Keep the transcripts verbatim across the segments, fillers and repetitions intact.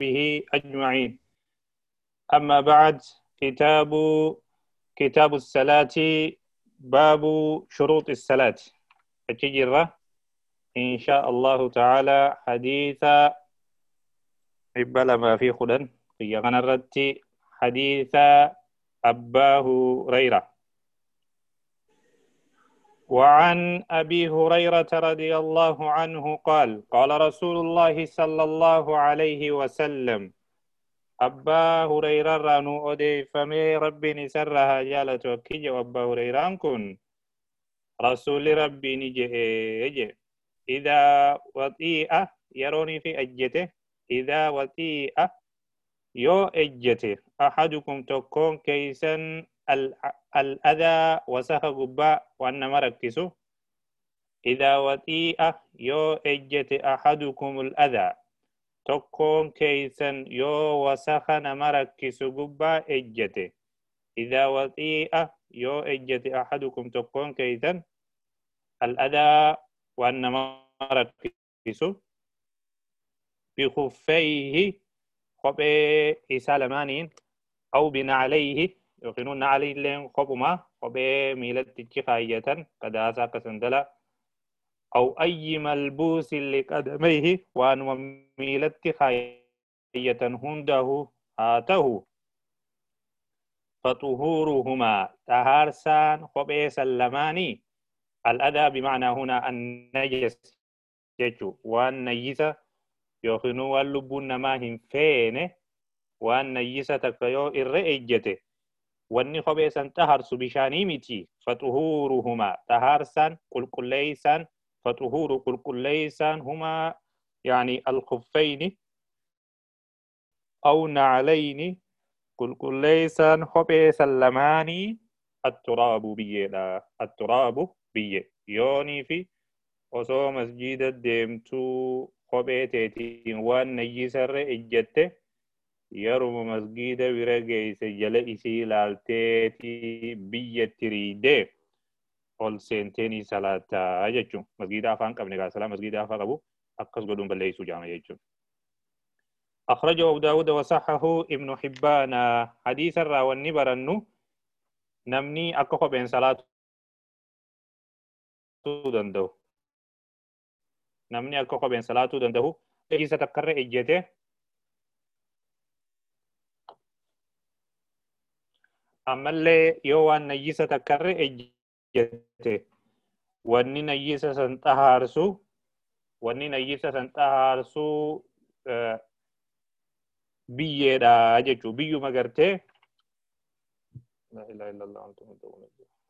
وصحبه أجمعين. أما بعد، كتاب كتاب الصلاة، باب شروط الصلاة. أتجرى إن شاء الله تعالى حديث إبلا ما في خدن في غنرتي حديث أباه هريرة. وعن أبي هريرة رضي الله عنه قال قال رسول الله صلى الله عليه وسلم: أبا هريرة رانو أدي فمي ربي نسرها جالت وكي أبا هريرة كن رسول ربي نجي إذا وطيئة يروني في أجته إذا وطيئة يو أجته أحدكم تكون كيسا الأذى وسخ قباء وأن مركسه. إذا وطيئة يو أجته أحدكم الأذى تكون كيسا يو وسخن مركس قباء أجته. إذا وطيئة يو أجته أحدكم تكون كيسا الأذى وأن مركسه بخفيه خبئ إسالمانين أو بنعليه يقولون عليه لين خبما خبئ ميلت تجخاية قداسا كسندلا أو أي ملبوس لقدميه وأن ميلت خاية هنده آته. فطهورهما تهارسان خبئ سلماني. الأذى بمعنى هنا النجس جيجو وأن نجسة يوخنو واللبون ما هم فين وأن نجسة تكيو إرئيجته وأن خبئسا تهرس بشاني متي. فطهورهما تهارسان قل قل ليسان فطهور قل قل ليسان هما يعني الخفين أو نعلين قل قل ليسان خبئسا لماني التراب بيه التراب بيه يوني في وصو مسجد الدمتو خبئتين وان نجسر إجته يرم مسجد ورقيس جل إسي لالتيتي بيه تريده ol seenteenii salaataa jechuun masgiida afaan qabne gaasala masgiida afaa qabu akkas godhuun balleessuu jaama jechuun. أخرجه أبو داود وصححه ابن حبان. حديث الراوي برنو نمني أكو بين صلاة دندو نمني أكو بين صلاة دندو إيش تكرر إجته أما اللي يوان نجيس تكرر إجته wanni nayyisa san xahaarsu wanni nayyisa san xahaarsu biyyeedha jechuu biyyuma gartee la ilaha illallah antum tadawun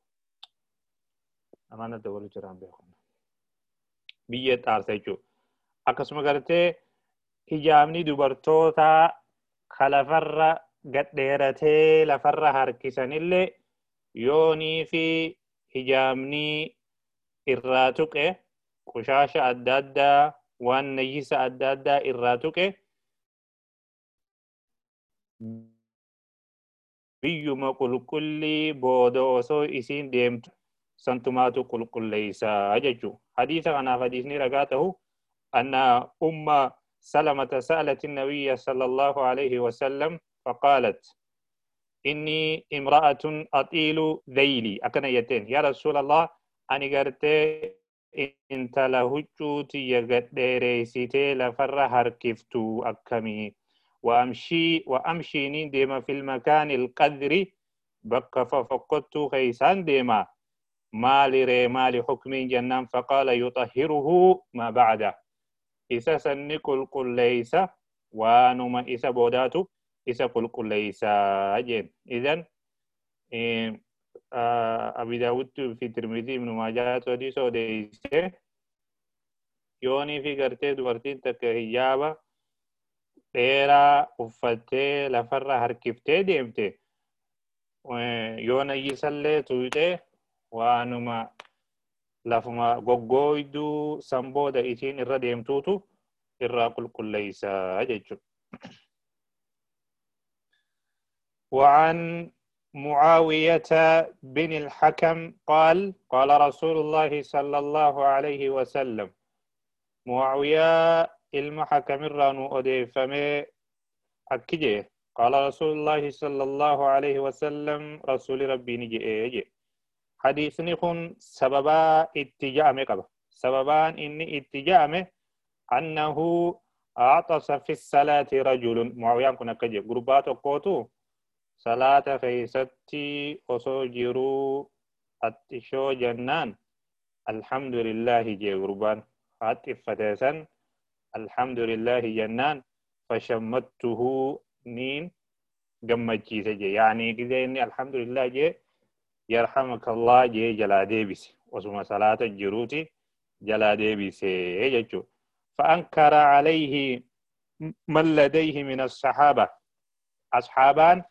amana dawalu jiraan beekun biyyee xaarsa jechuu akkasuma gartee hijaabni dubartoota kalafarra gadheeratee lafarra harkisanillee yoonii fi hijaabni irraa tuqe qushaasha adda addaa waan nayyisa adda addaa irraa tuqe biyyuma qulqullii booda osoo isiin deemtu santumaatu qulqulleeysaa jechuu. hadiisa kanaaf hadiisni ragaa ta'u anna umma سلمة سألت النبي صلى الله عليه وسلم فقالت إني امرأة أطيل ذيلي أكن يتين يا رسول الله أني قرت إنت لهجوتي يقدريسيتي لفر هركفتو أكمي وأمشي وأمشيني ديما في المكان القدر بك ففقدت خيسان ديما مالي ري مالي حكمي جنان فقال يطهره ما بعده إسا سني كل كل ليس وانما إسا بوداتو إسا كل كل ليس أجين. إذن إيه أبي داود في ترمذي من ماجات ودي سوديسه يوني في قرتي دورتين تك هجابة ديرا أفتة لفرة هركفتة ديمتة يونا يسلي تويته وانما لفما غوغويدو سامبودا إتين إرى ديمتوتو إرى كل كل ليس أجيجو. وعن معاوية بن الحكم قال قال رسول الله صلى الله عليه وسلم معاوية المحكم الرانو أدي فمي أكجي قال رسول الله صلى الله عليه وسلم رسول ربي نجي حديثني خن سببا اتجاه مقبة سببان إني اتجاه أنه أعطس في الصلاة رجل معويان كنا كجي قربات قوتو صلاة خيستي أسوجرو أتشو جنان الحمد لله جي قربان خاتف فتسن الحمد لله جنان فشمته نين جمجي سجي يعني كذا إني الحمد لله جي يرحمك الله جي جلا ديبس وسما صلاة الجروتي جلا ديبس يجو فأنكر عليه من لديه من الصحابة أصحابان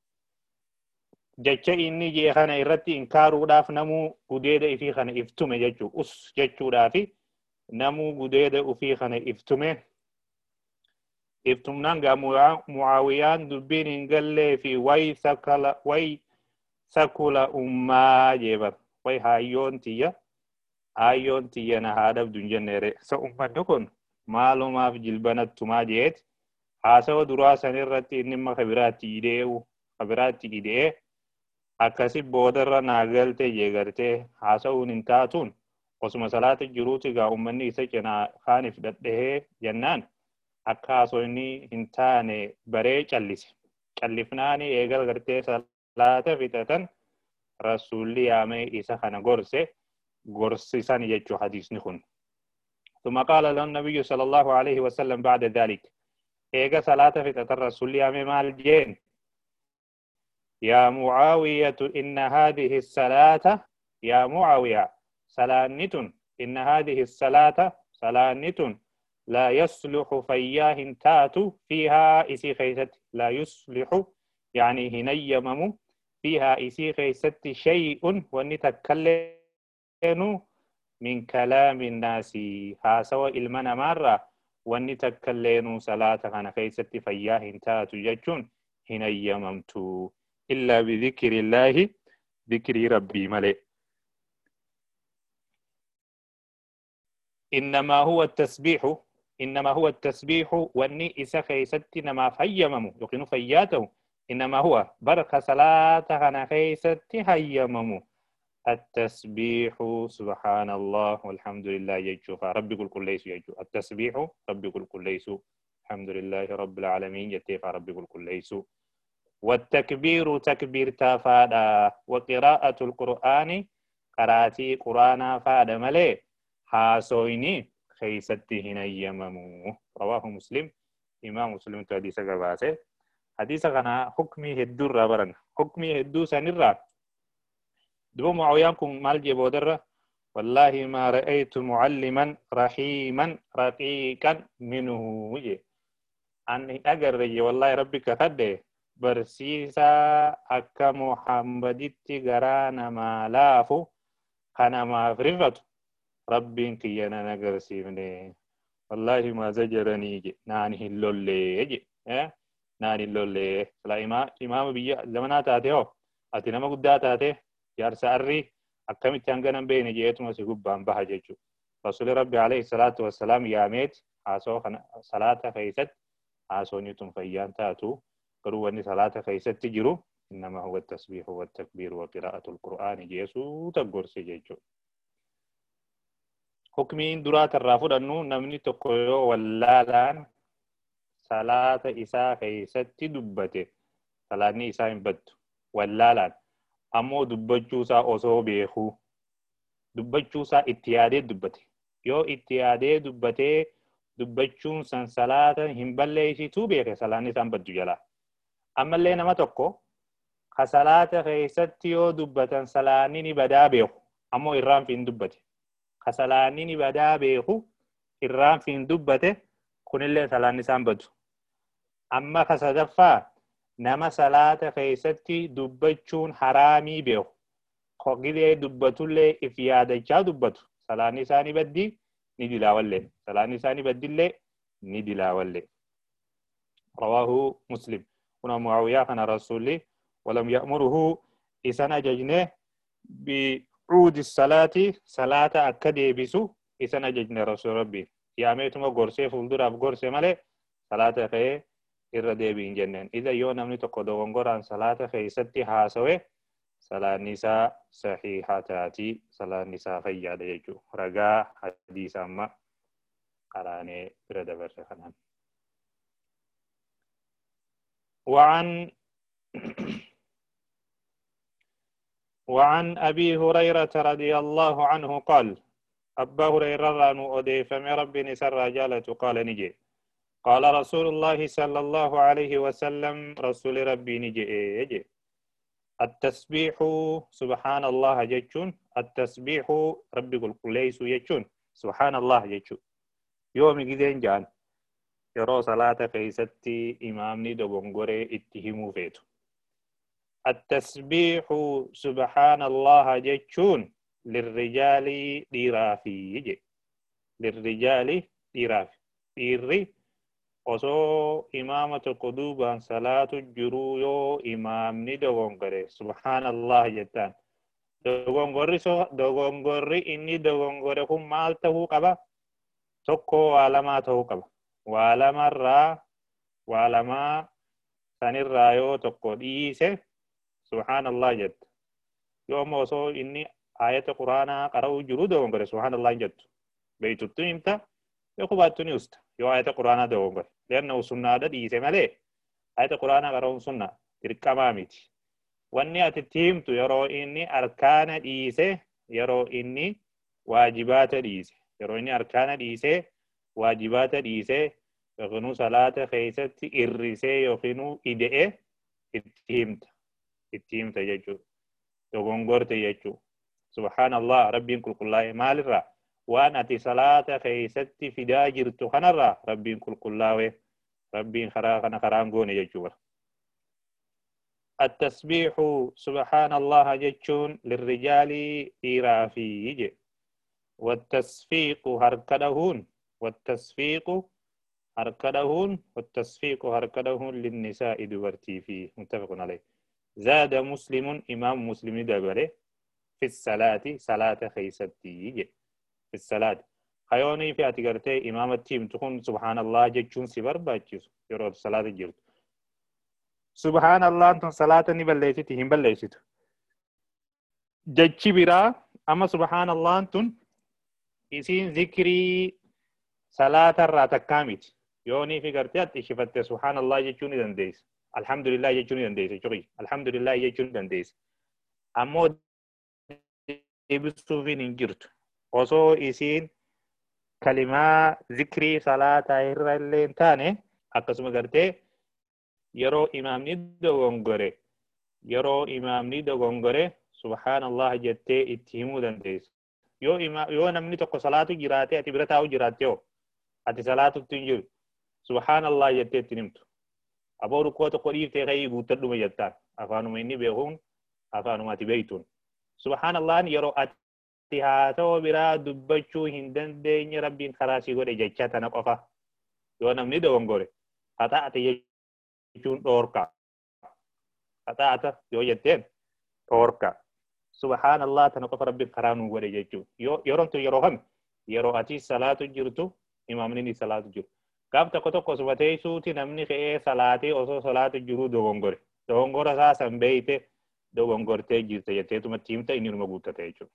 جتشا إني جي خانا إرتي إنكارو داف نمو قديد إفي خانا إفتومي جتشو أس جتشو دافي نمو قديد إفي خانا إفتومي إفتومنان غا معاويان دبين إنقل في وي سكال وي سكول أمة جيبر وي هايون تيا هايون تيا نهادف دنجن نيري سا أمة نكون معلومة في جلبانة تما جيت حاسو دراسة نرتي إنما خبرات إيديو خبرات إيديه أكاسي بودر ناقلت جيغرتي حاسو ننتاتون وسما صلاة الجروتي غا أمني إسا جنا خانف دده جنان أكاسو إني هنتاني بري چلس چلفناني إيغل غرتي صلاة فتتن رسولي آمي إسا خانا غرسي غرسي ساني يجو حديث نخون ثم قال له النبي صلى الله عليه وسلم بعد ذلك إيغا صلاة فتتن رسولي آمي مال جين يا معاوية إن هذه الصلاة يا معاوية سلانة إن هذه الصلاة سلانة لا يصلح فياه تاتو فيها إسي خيست لا يصلح يعني هنا يمم فيها إسي خيست شيء ونتكلم من كلام الناس ها سوى المنا مرة ونتكلم صلاة خنا خيست فياه تاتو ججون هنا يممتو إلا بذكر الله ذكر ربي ملئ إنما هو التسبيح إنما هو التسبيح واني إسا خيستي نما فيممو يقين فياته إنما هو برخ صلاة خنا خيستي هيممو التسبيح سبحان الله والحمد لله يجو فربي كل كل ليس يجو التسبيح ربي كل كل ليس الحمد لله رب العالمين يتيف ربي كل كل ليس والتكبير تكبير تافادا وقراءة القرآن قراتي قرآن فادا ملي حاسويني خيستي هنا يممو رواه مسلم إمام مسلم حديث قباسه حديث غنا حكمي هدو رابرن حكمي هدو سنرى دو معويانكم مال جيبودر والله ما رأيت معلما رحيما رقيقا منه وجه أني أقر والله ربك خده برسيسا أكا محمدتي غرانا ما لافو خانا ما فرفتو ربين كيانا نقرسي مني والله ما زجرني جي ناني اللولي جي اه ناني اللولي فلا إمام إمام بيا زمنا تاتي هو أتنا ما قد تاتي يار سأري أكامي تانغانا بيني جيتو ما سيقوب بامبها جيجو رسول ربي عليه الصلاة والسلام ياميت عاسو صلاة خيست عاسو نيتم فيان تاتو قروا أني صلاة خيست تجرو إنما هو التسبيح والتكبير وقراءة القرآن جيسو تقرسي جيجو حكمين درات الرافض أنه نمني تقويو واللالان صلاة إساء خيست دبته صلاة إساء بد واللالان أمو دبجوسا أصو بيخو دبجوسا اتيادي دبته يو اتيادي دبته دبجون سن صلاة همباليشي تو بيخي صلاة نسان بدو جلا أما اللي نما تقو خصلاة خيست يو دبتن صلاة نيني بدا بيخو أمو إرام فين دبته خسلاني بدا بيخو إرام فين دبته كن اللي سلاني سامبدو أما خسدفا نما صلاة خيستي دبتشون حرامي بيخو خوغيدي دبتو اللي إفيادة جا دبتو سلاني ساني بدي ندي لاولي سلاني ساني بدي اللي ندي لاولي رواه مسلم هنا معاوية كان رسولي ولم يأمره إسانا ججنه ب عود الصلاة صلاة أكدي بسو إسانا ججن رسول ربي ياميتما غرسي فلدر أف غرسي مالي صلاة خي irra deebi'in jenneen. Ida yoo namni tokko dogongoraan salaata keessatti haasawe salaanni isaa sahihaa taati, salaanni isaa fayyaadha jechuudha. Ragaa hadiisa amma qaraanee bira dabarre kanaan. وعن وعن أبي هريرة رضي الله عنه قال أبا هريرة رانو أديف من رب نسر رجالة قال نجي قال رسول الله صلى الله عليه وسلم رسول ربي نجي يجي التسبيح سبحان الله جتشون التسبيح ربي قل ليس يجتشون سبحان الله جتشون يوم جدين جان يرو صلاة فيستي إمامني دبونغوري اتهمو فيتو التسبيح سبحان الله جتشون للرجال ديرافي يجي للرجال ديرافي ديري osoo imaama tokko duubaan salaatu jiruu yoo imaamni dogongore subhaanallah jettaan dogongorri so dogongorri inni dogongore kun maal ta'uu qaba tokko waa lamaa ta'uu qaba waa lamarraa waa lamaa sanirraa yoo tokko dhiise subhaanallah jetta yoo ammoo osoo inni ayata quraanaa qara'uu jiru dogongore subhaanallah jettu beeytuttu himta yoo kubaattu ni usta yoo ayata quraanaa dogongore لأنه سنة دي مالي آية القرآن قرأون سنة تركا ماميتي واني أتتيمتو يرو إني أركان ديسي يرو إني واجبات ديسي يرو إني أركان ديسي واجبات ديسي يخنو صلاة خيست إرسي يخنو إدئي اتتيمت اتتيمت يجو تغنغرت يجو سبحان الله ربي كل كل مال الرّ وان اتي صلاه خيستي فدا جرتو خنرا ربين كل كلاوي ربين خراغنا خرانغون يجور التسبيح سبحان الله جچون للرجال إرافي يجي والتصفيق هركدهون والتصفيق هركدهون والتصفيق هركدهون للنساء دورتي فيه متفق عليه زاد مسلم إمام مسلم دبره في الصلاة صلاة خيستي يجي في الصلاة خيوني في أتقرتي إمام التيم تكون سبحان الله جتشون سبر باجيس يرود صلاة جرد سبحان الله أنتم صلاة نبليسي تهم بليسي جتشي برا أما سبحان الله أنتم إسين ذكري صلاة الرات كامت يوني في قرتي أتشفت سبحان الله جتشون دنديس الحمد لله جتشون دنديس شوي الحمد لله جتشون دنديس أمو يبسو في نجرت osoo isiin kalimaa zikrii salaataa irra illee taane akkasuma gartee yeroo imaamni dogongore yeroo imaamni dogongore subhaanallah jettee itti himuu dandeessa yoo ima yoo namni tokko salaatu jiraate ati bira taa'u jiraatte yoo ati salaatutti hin jiru subhaanallah jettee itti himtu aboo rukkoo tokko dhiiftee ka'ii guuttadhuma jettaan afaanuma inni beekuun afaanuma ati beeytuun subhaanallah yeroo ati haa ta'u biraa dubbachuu hin dandeenye rabbiin karaa si godhe jecha tana qofa yoo namni dogongore haxaa'ate jechuun dhoorka haxaa'ata yoo jetteen dhoorka subhaanallah tana qofa rabbiin karaa nu godhe jechuun yoo yeroon tun yeroo kam yeroo ati salaatu jirtu imaamni ni salaatu jiru gaaf tokko tokko subatee suuti namni ka'ee salaatee osoo salaatu jiru dogongore dogongora isaa san beeyte dogongortee jirte jetteetumatti himta inni numa guuttate jechuudha.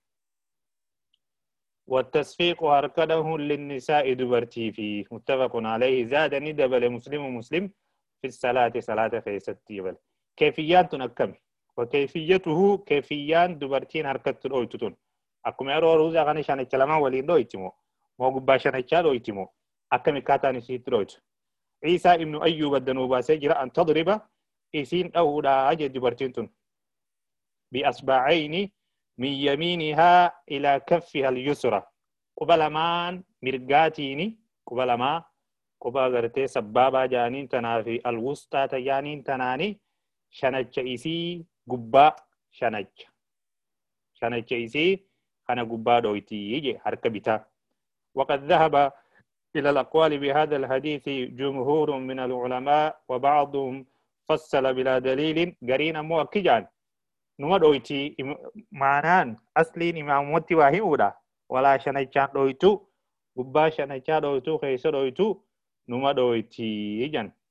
والتصفيق هركده للنساء دبرتي فيه متفق عليه زاد ندبل مسلم مسلم في الصلاة صلاة خيستي بل كيفيات تنكم وكيفيته كيفيان دبرتين هركت الأويتون أكم يرو روزا غني شان الكلام ولين دويتمو موجب شان الكلام دويتمو أكم كاتاني سيت دويت عيسى ابن أيوب الدنوبا سجرا أن تضرب إسين أو لا أجد دبرتين تن بأصبعين من يمينها إلى كفها اليسرى قبل مان مرقاتيني قبل ما قبل غرتي سبابا جانين تنافي الوسطى تجانين تناني شنج إيسي قبا شنج شنج إيسي خنا قبا دويتي يجي حركة بتا وقد ذهب إلى الأقوال بهذا الحديث جمهور من العلماء وبعضهم فصل بلا دليل قرين مؤكجان numa doyti maanaan asliin imaamumatti waa himuudha walaa shanachaan doytu gubbaa shanachaa doytu keessa doytu numa doyti jan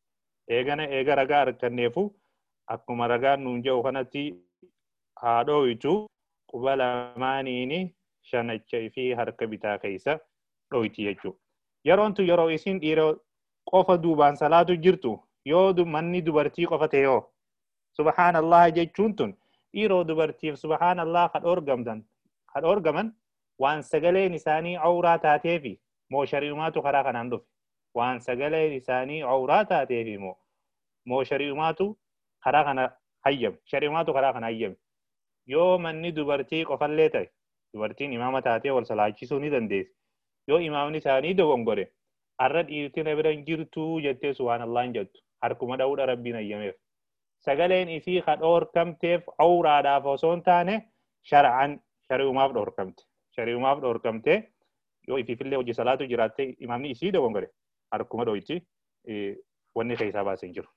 eegana eega ragaa arganneefu akkuma ragaan nuun jedhu kanatti haadhooytu quba lamaaniini shanacha fi harka bitaa keessa dhoyti jechuudha. Yeroon tun yeroo isin dhiira qofa duubaan salaatu jirtu yoo manni dubartii qofa ta'e yoo subhaanallah jechuun tun dhiiroo dubartiif subhaanallah kan orgamtan kan orgaman waan sagaleen isaanii awuraa taateefi moo shari'umaatu karaa kanaan dhufe waan sagaleen isaanii awuraa taateefi moo moo shari'umaatu karaa kana hayyame shari'umaatu karaa kana hayyame yoo manni dubartii qofallee ta'e dubartiin imaama taatee wal salaachisuu ni dandeessi yoo imaamni isaanii dogongore arra dhiirtiin biran jirtuu jettee subhaanallah jettu harkuma dha'uudha rabbiin hayyameef sagaleen isii kan dhoorkamteef awuraadhaaf osoo hin taane shar'an shari'umaaf dhoorkamte shari'umaaf dhoorkamte yoo ifiifillee hojii salaatu jiraatte imaamni isii dogongore harkuma dhoyti wanni keessaa baasee jiru.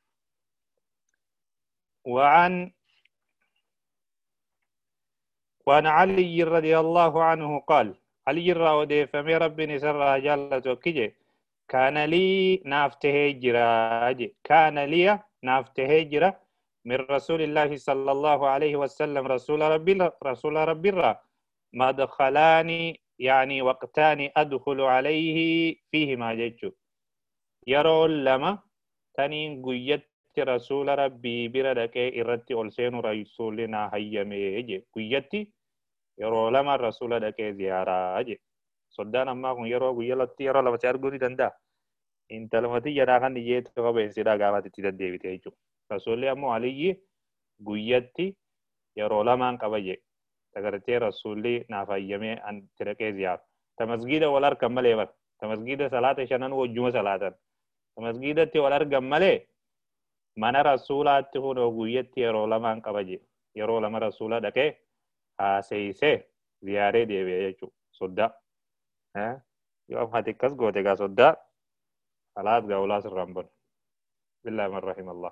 وعن وعن علي رضي الله عنه قال علي رضي فمي ربي نسر جلت وكجي كان لي نافته جراج كان لي نافته جرا من رسول الله صلى الله عليه وسلم رسول ربي رسول ربي را ما دخلاني يعني وقتان أدخل عليه فيهما جيتشو يرو لما تنين قيت رسول ربي بردك إرتي ألسين رسولنا هيامي يجي قيتي يرو لما الرسول دك زيارة أجي صدان أما كن يرو قيلتي يرو لما تأرغوني دندا انت لما تي يراغن يجي تقبين سيدا قامت تتدى بتيجو رسول أمو علي قيتي يرو لما انقبجي تقرتي رسولي نافيامي أن تركي زيارة تمسجد والار كمالي بر تمسجد صلاة شنن وجمع صلاة تمسجد تي والار كمالي mana rasuulaatti kun guyyatti yeroo lamaan qabaje yeroo lama rasuula dhaqee haaseeyse ziyaaree deebi'e jechuudha soddaa yoo ati akkas goote gaa soddaa alaas gaa ulaas irraan bon billaahi man rahimallah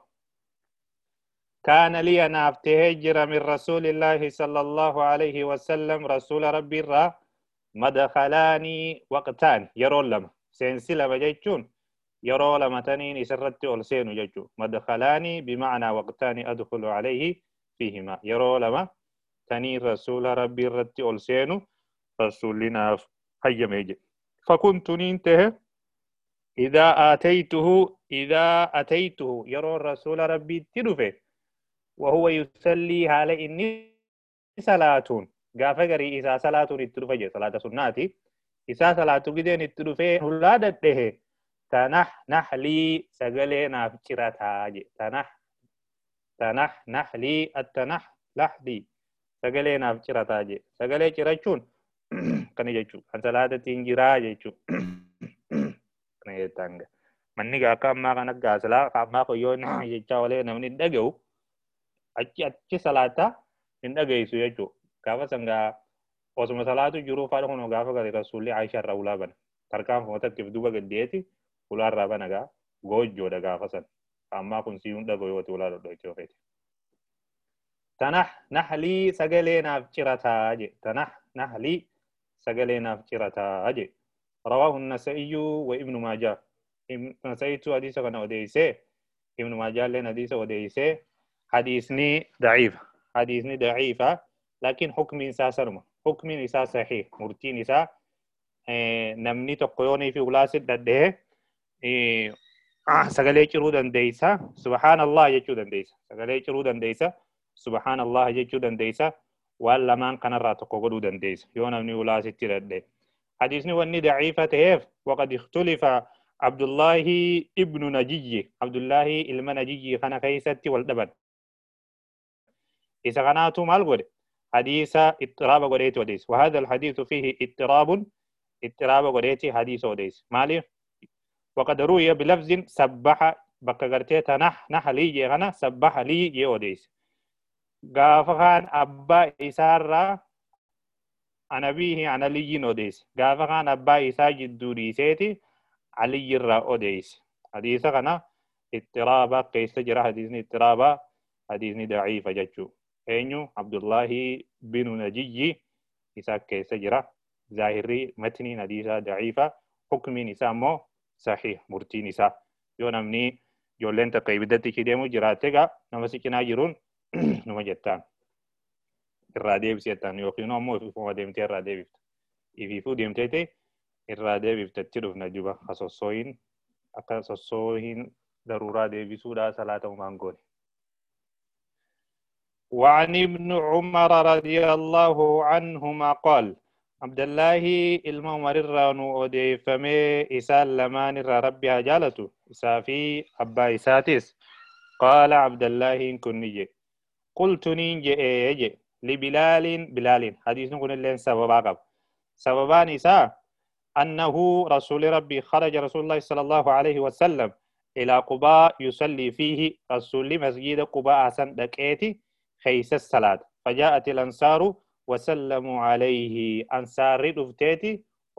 كان لي نافته هجر من رسول الله صلى الله عليه وسلم رسول ربي را مدخلاني وقتان يرون لما سينسلة بجيتشون يرو لما تنين إسرت ألسين ججو مدخلاني بمعنى وقتان أدخل عليه فيهما يرو لما تنين رسول ربي رت ألسين رسولنا حي ميجي فكنت ننته إذا آتيته إذا أتيته يرو رسول ربي تدفه وهو يصلي على إني صلاة قافة قري إذا صلاة نتدفه صلاة سناتي إذا صلاة قدين نتدفه هلا دته tanah nahli sagale naaf cirataa je tanah tanah nahli at-tanah lahdi sagale naaf cirataa je sagale cirachuun kana jechuun kan salaatatiin jiraa jechuun kana jetanga manni gaa akka ammaa kana gaasalaa ammaa koyyoo jechaa walee namni dhaga'u achi achi salaata hin dhaga'isu jechuun gaafa sangaa osuma salaatu jiruu faadha kun gaafa gadi rasuulli Aisha irraa ulaa bana tarkaan footatti duuba gaddeeti ular raba naga gojo daga fasan amma kun siyun dago yoti ular do itofete tanah nahli sagale nafcirata aje tanah nahli sagale nafcirata aje rawahu an-nasa'i wa ibn majah nasaitu hadisa kana odeyse ibn majah len hadisa odeyse hadisni da'if hadisni da'ifa lakin hukmi isa sarma hukmi isa sahih murtin isa namni tokko yooni fi ulasid dadde sagalee ciruu dandeessa subhaanallah jechuu dandeessa sagalee ciruu dandeessa subhaanallah jechuu dandeessa waan lamaan kanarraa tokko godhuu dandeessa yoo namni ulaasitti dadhe hadisni wanni daciifa ta'eef waqad ikhtulifa abdullahi ibnu najiyyi abdullahi ilma najiyyi kana keessatti wal dhaban isa kanaatu maal godhe hadisa ittiraaba godheeti odeesse wa hadha alhadithu fihi ittiraabun ittiraaba godheeti hadisa odeesse maaliif وقد روي بلفظ سبح بكغرتي تنح نحلي جيغنا سبح لي يوديس غافخان أبا إسارة أنا بيه أنا لي نوديس غافخان أبا إسا جدوري سيتي علي الرا أوديس حديثة غنا اضطرابا قيس جرى حديثني اضطرابا حديثني ضعيف ججو أينو عبد الله بن نجي إسا قيس جرى ظاهري متني حديثة ضعيفة حكم نسامو صحيح مرتي نساء يو نمني ijoolleen takka ibiddatti ishee deemu jiraatte egaa nama si cinaa jiruun numa jettaan irraa deebisi jettaan yookiin ammoo ifuma deemtee irraa deebifta ifiifuu deemtee ta'e irraa deebiftatti dhufna juba hasossooyin akka sossooyin daruuraa deebisuudhaa salaata umaan goone. وعن ابن عمر رضي الله عنهما قال عبد الله المؤمر الرانو أودي فمي إسال لمان ربها جالته إسافي أبا إساتيس قال عبد الله إن كن نجي قلت نينجي إيجي لبلال بلال حديث نقول اللين سببا قب سببان إساء أنه رسول ربي خرج رسول الله صلى الله عليه وسلم إلى قباء يصلي فيه رسول مسجد قباء حسن دكيتي خيس الصلاة فجاءت الأنصار وسلموا عليه أنصار رفتيتي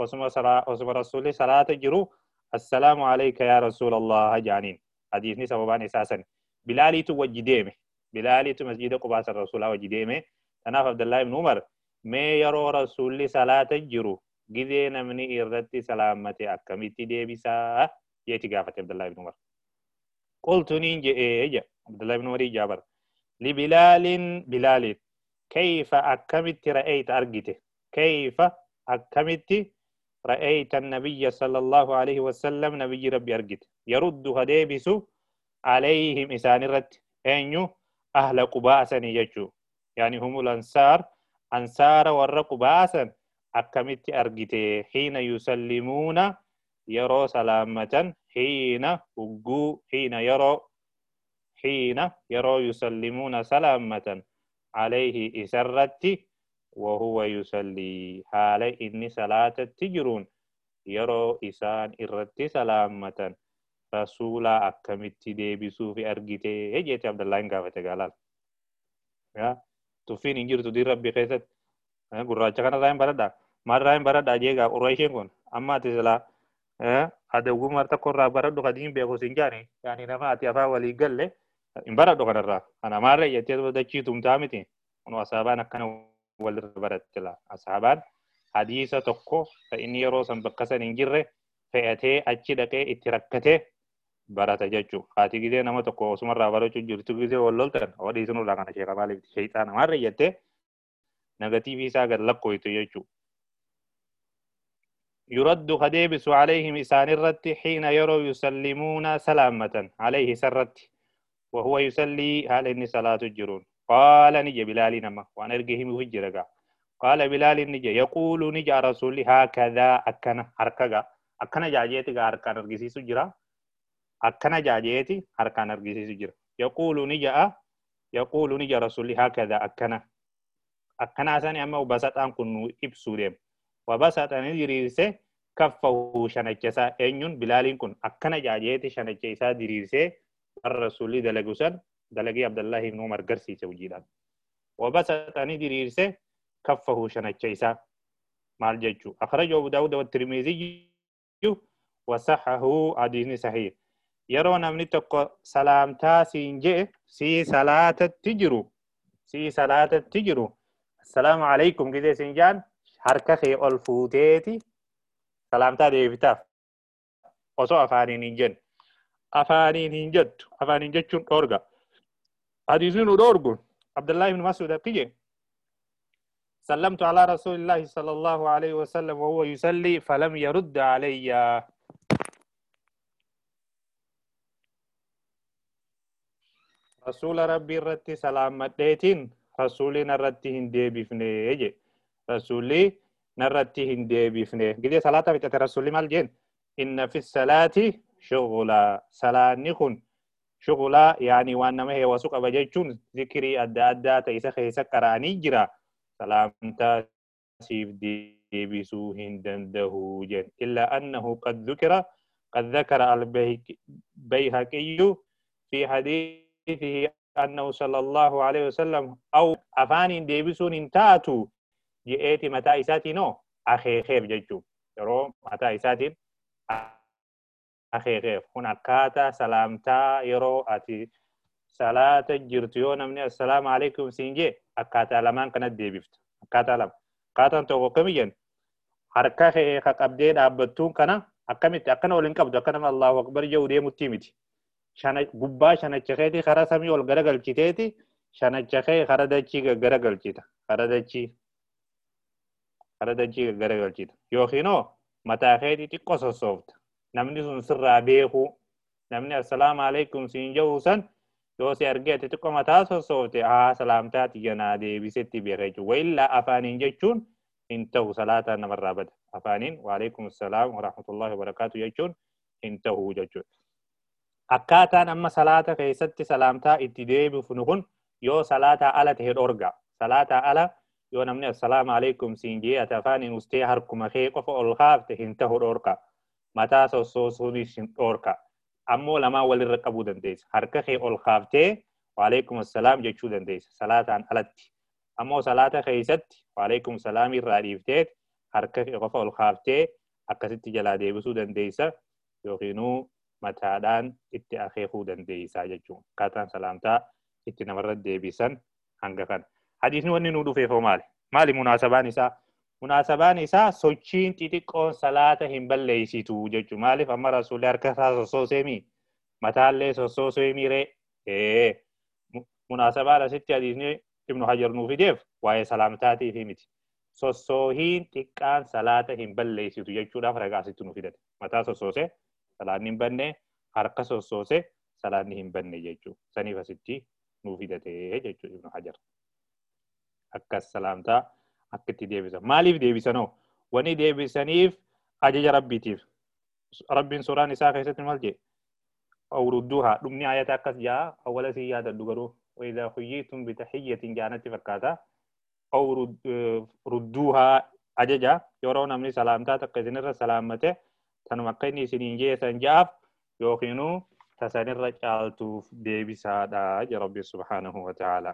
وسم رسول صلاة جرو السلام عليك يا رسول الله جانين حديثني سببان أساسا بلالي توجديمه بلالي مسجد قباء الرسول وجديمه تناف عبد الله بن عمر ما يرى رسول صلاة جرو جدينا من إردتي سلامتي أكمتي ديبسا يأتي قافة عبد الله بن عمر قلت نينجي إيه عبد الله بن عمر جابر لبلال بلال كيف أكمت رأيت أرجته كيف أكمت رأيت النبي صلى الله عليه وسلم نبي ربي أرجت يرد هديبس عليهم إسان الرد أنيو أهل قباسا يجو يعني هم الأنصار أنصار ور قباسا أكمت أرجته حين يسلمون يرو سلامة حين وقو حين يرو حين يرى يسلمون سلامة عليه إسرتي وهو يسلي حالي إني صلاة تجرون يرى إسان إرتي سلامة رسولا أكمت ديبسو في أرجتي هجيت عبد الله إنقافة قالال يا تفين إنجر تدير ربي خيست قراجة كان رايم بردا مار رايم بردا جيغا قرائشين كون أما تسلا هذا هو مرتا قرى برد قديم بيغو سنجاني يعني نما أتيافا ولي قل لي إن برد قرر أنا مارة يتيت بدأشي تمتامتي ونو أصحابان أكنا ولر برد تلا أصحابان حديثة تقو فإني يروسا بقسا ننجر فأتي أتشي دقي اتركته برد ججو خاتي كده نما تقو سمر رابرو جرتو كده واللولتن ودي سنو لغانا شيخ مالي شيطان مارة يتي نغتيبي ساقر لقو يتججو يرد خديبس عليهم إسان الرت حين يروا يسلمون سلامة عليه سرت وهو يسلي هل إني صلاة الجرون قال نجي بلال نما وأنا أرجهم وجرجا قال بلال نجي يقول نجي رسولي هكذا أكنا حركة أكنا جاجيتي كأركان أرجسي سجرا أكنا جاجيتي أركان أرجسي سجرا يقول نجي أ يقول نجي رسولي هكذا أكنا أكنا ساني أما وبسط أن كنوا إبسودهم وبسط أن يريسه كفه شنجسا أنيون بلال كن أكنا جاجيتي شنجسا دريسه الرسول دلقوسان دلقي عبد الله بن عمر قرسي توجيدا وبسط أن يريسه كفه شنجسا مع الججو أخرجه أبو داود والترمذي وصححه حديث صحيح يرون من تقو سلامتا سينجي سي صلاة تجرو سي صلاة تجرو السلام عليكم كده سنجان حركة خي الفوتيتي سلامتا ديفتاف وصو أفانين إنجن أفانين إنجد أفانين إنجد أورغا حديثين أورغو عبد الله بن مسعود أبقي سلمت على رسول الله صلى الله عليه وسلم وهو يصلي فلم يرد علي رسول ربي رتي سلام مديتين رسولي نرتي هندي بفني رسولي نرتي هندي بفني قد صلاة بتاعت رسولي مالجين إن في الصلاة شغلا صلاة نكون شغلا يعني وانا ما هي وسوق بجيشون ذكري أدى أدى تيسا خيسا كراني جرا سلامتا سيف دي بسو هندنده جن إلا أنه قد ذكر قد ذكر البيهقي في حديثه أنه صلى الله عليه وسلم أو أفان دي بسو انتاتو جئتي متى إساتي نو أخي خيف جيشو يرو متى إساتي أخي خيف هنا كاتا سلامتا يرو أتي صلاة جرتيون من السلام عليكم سينجي أكاتا لمان كانت دي بفت أكاتا لم كاتا توقو كميين حركة خيخ أبدين أبتون كنا أكمت أكنا ولنكبد أكنا الله أكبر جو دي متيمتي shana gubbaa shanacha keeti karaa samii ol garagalchiteeti shanacha kee karaa dachii garagalchita karaa dachii karaa dachii garagalchita yookiinoo mataa keeti xiqqoo sossoofta namni sun sirraa beeku namni assalaamu alaikum siin jedhu san yoo si argee xiqqoo mataa sossoofte haa salaamtaati janaa deebisetti beeka jechuudha wayillaa afaaniin jechuun hin ta'u salaataan namarraa bada afaaniin waalaikum salaam warahmatullahi wabarakaatu jechuun hin ta'u jechuudha. Akkaataan amma salaata keessatti salaamtaa itti deebifnu kun yoo salaataa ala ta'e dhorga salaataa ala yoo namni assalaamu alaikum siin jee ati afaaniin ustee harkuma kee qofa ol kaafte hin ta'u dhorka mataa sossoosuunis hin dhorka ammoo lamaan walirra qabuu dandeessa harka kee ol kaaftee waalaikum assalaam jechuu dandeessa salaataan alatti ammoo salaata keessatti waalaikum salaam irraa dhiiftee harka kee qofa ol kaaftee akkasitti jalaa deebisuu dandeessa yookiinuu mataadhaan itti akeekuu dandeessaa jechuudha. Akkaataan salaamtaa itti namarra deebisan hanga kana. Hadiisni wanni nuu dhufeefoo maali? Maali munaasabaan isaa? Munaasabaan isaa sochiin xixiqqoon salaata hin balleessitu jechuudha. Maaliif amma rasuulli harka isaa sossooseemi? Mataallee sossooseemi ree? Ee munaasabaan asitti hadiisni Ibnu Hajar nuu fideef waa'ee salaamtaatiif miti. Sossoohiin xiqqaan salaata hin balleessitu jechuudhaaf ragaa asitti nuu fidate. Mataa sossoosee salaanni hin banne harka sossoose salaanni hin banne jechuudha. Saniif asitti nuu fidatee jechuudha Ibnu Hajar. Akkas salaamtaa akka itti deebisan. Maaliif deebisanoo? Wani deebisaniif ajaja rabbiitiif. Rabbiin suuraan isaa keessatti maal jedhe? Awrudduuhaa dhumni ayata akkas jaa awwala sii yaadadhu garuu وإذا حييتم بتحية جانت فكاتا أو ردوها أججا يرون من سلامتا تقزنر سلامته تنمقيني سنينجي سنجاف يوخينو تسنر جالتو ديبي سادا ربي سبحانه وتعالى.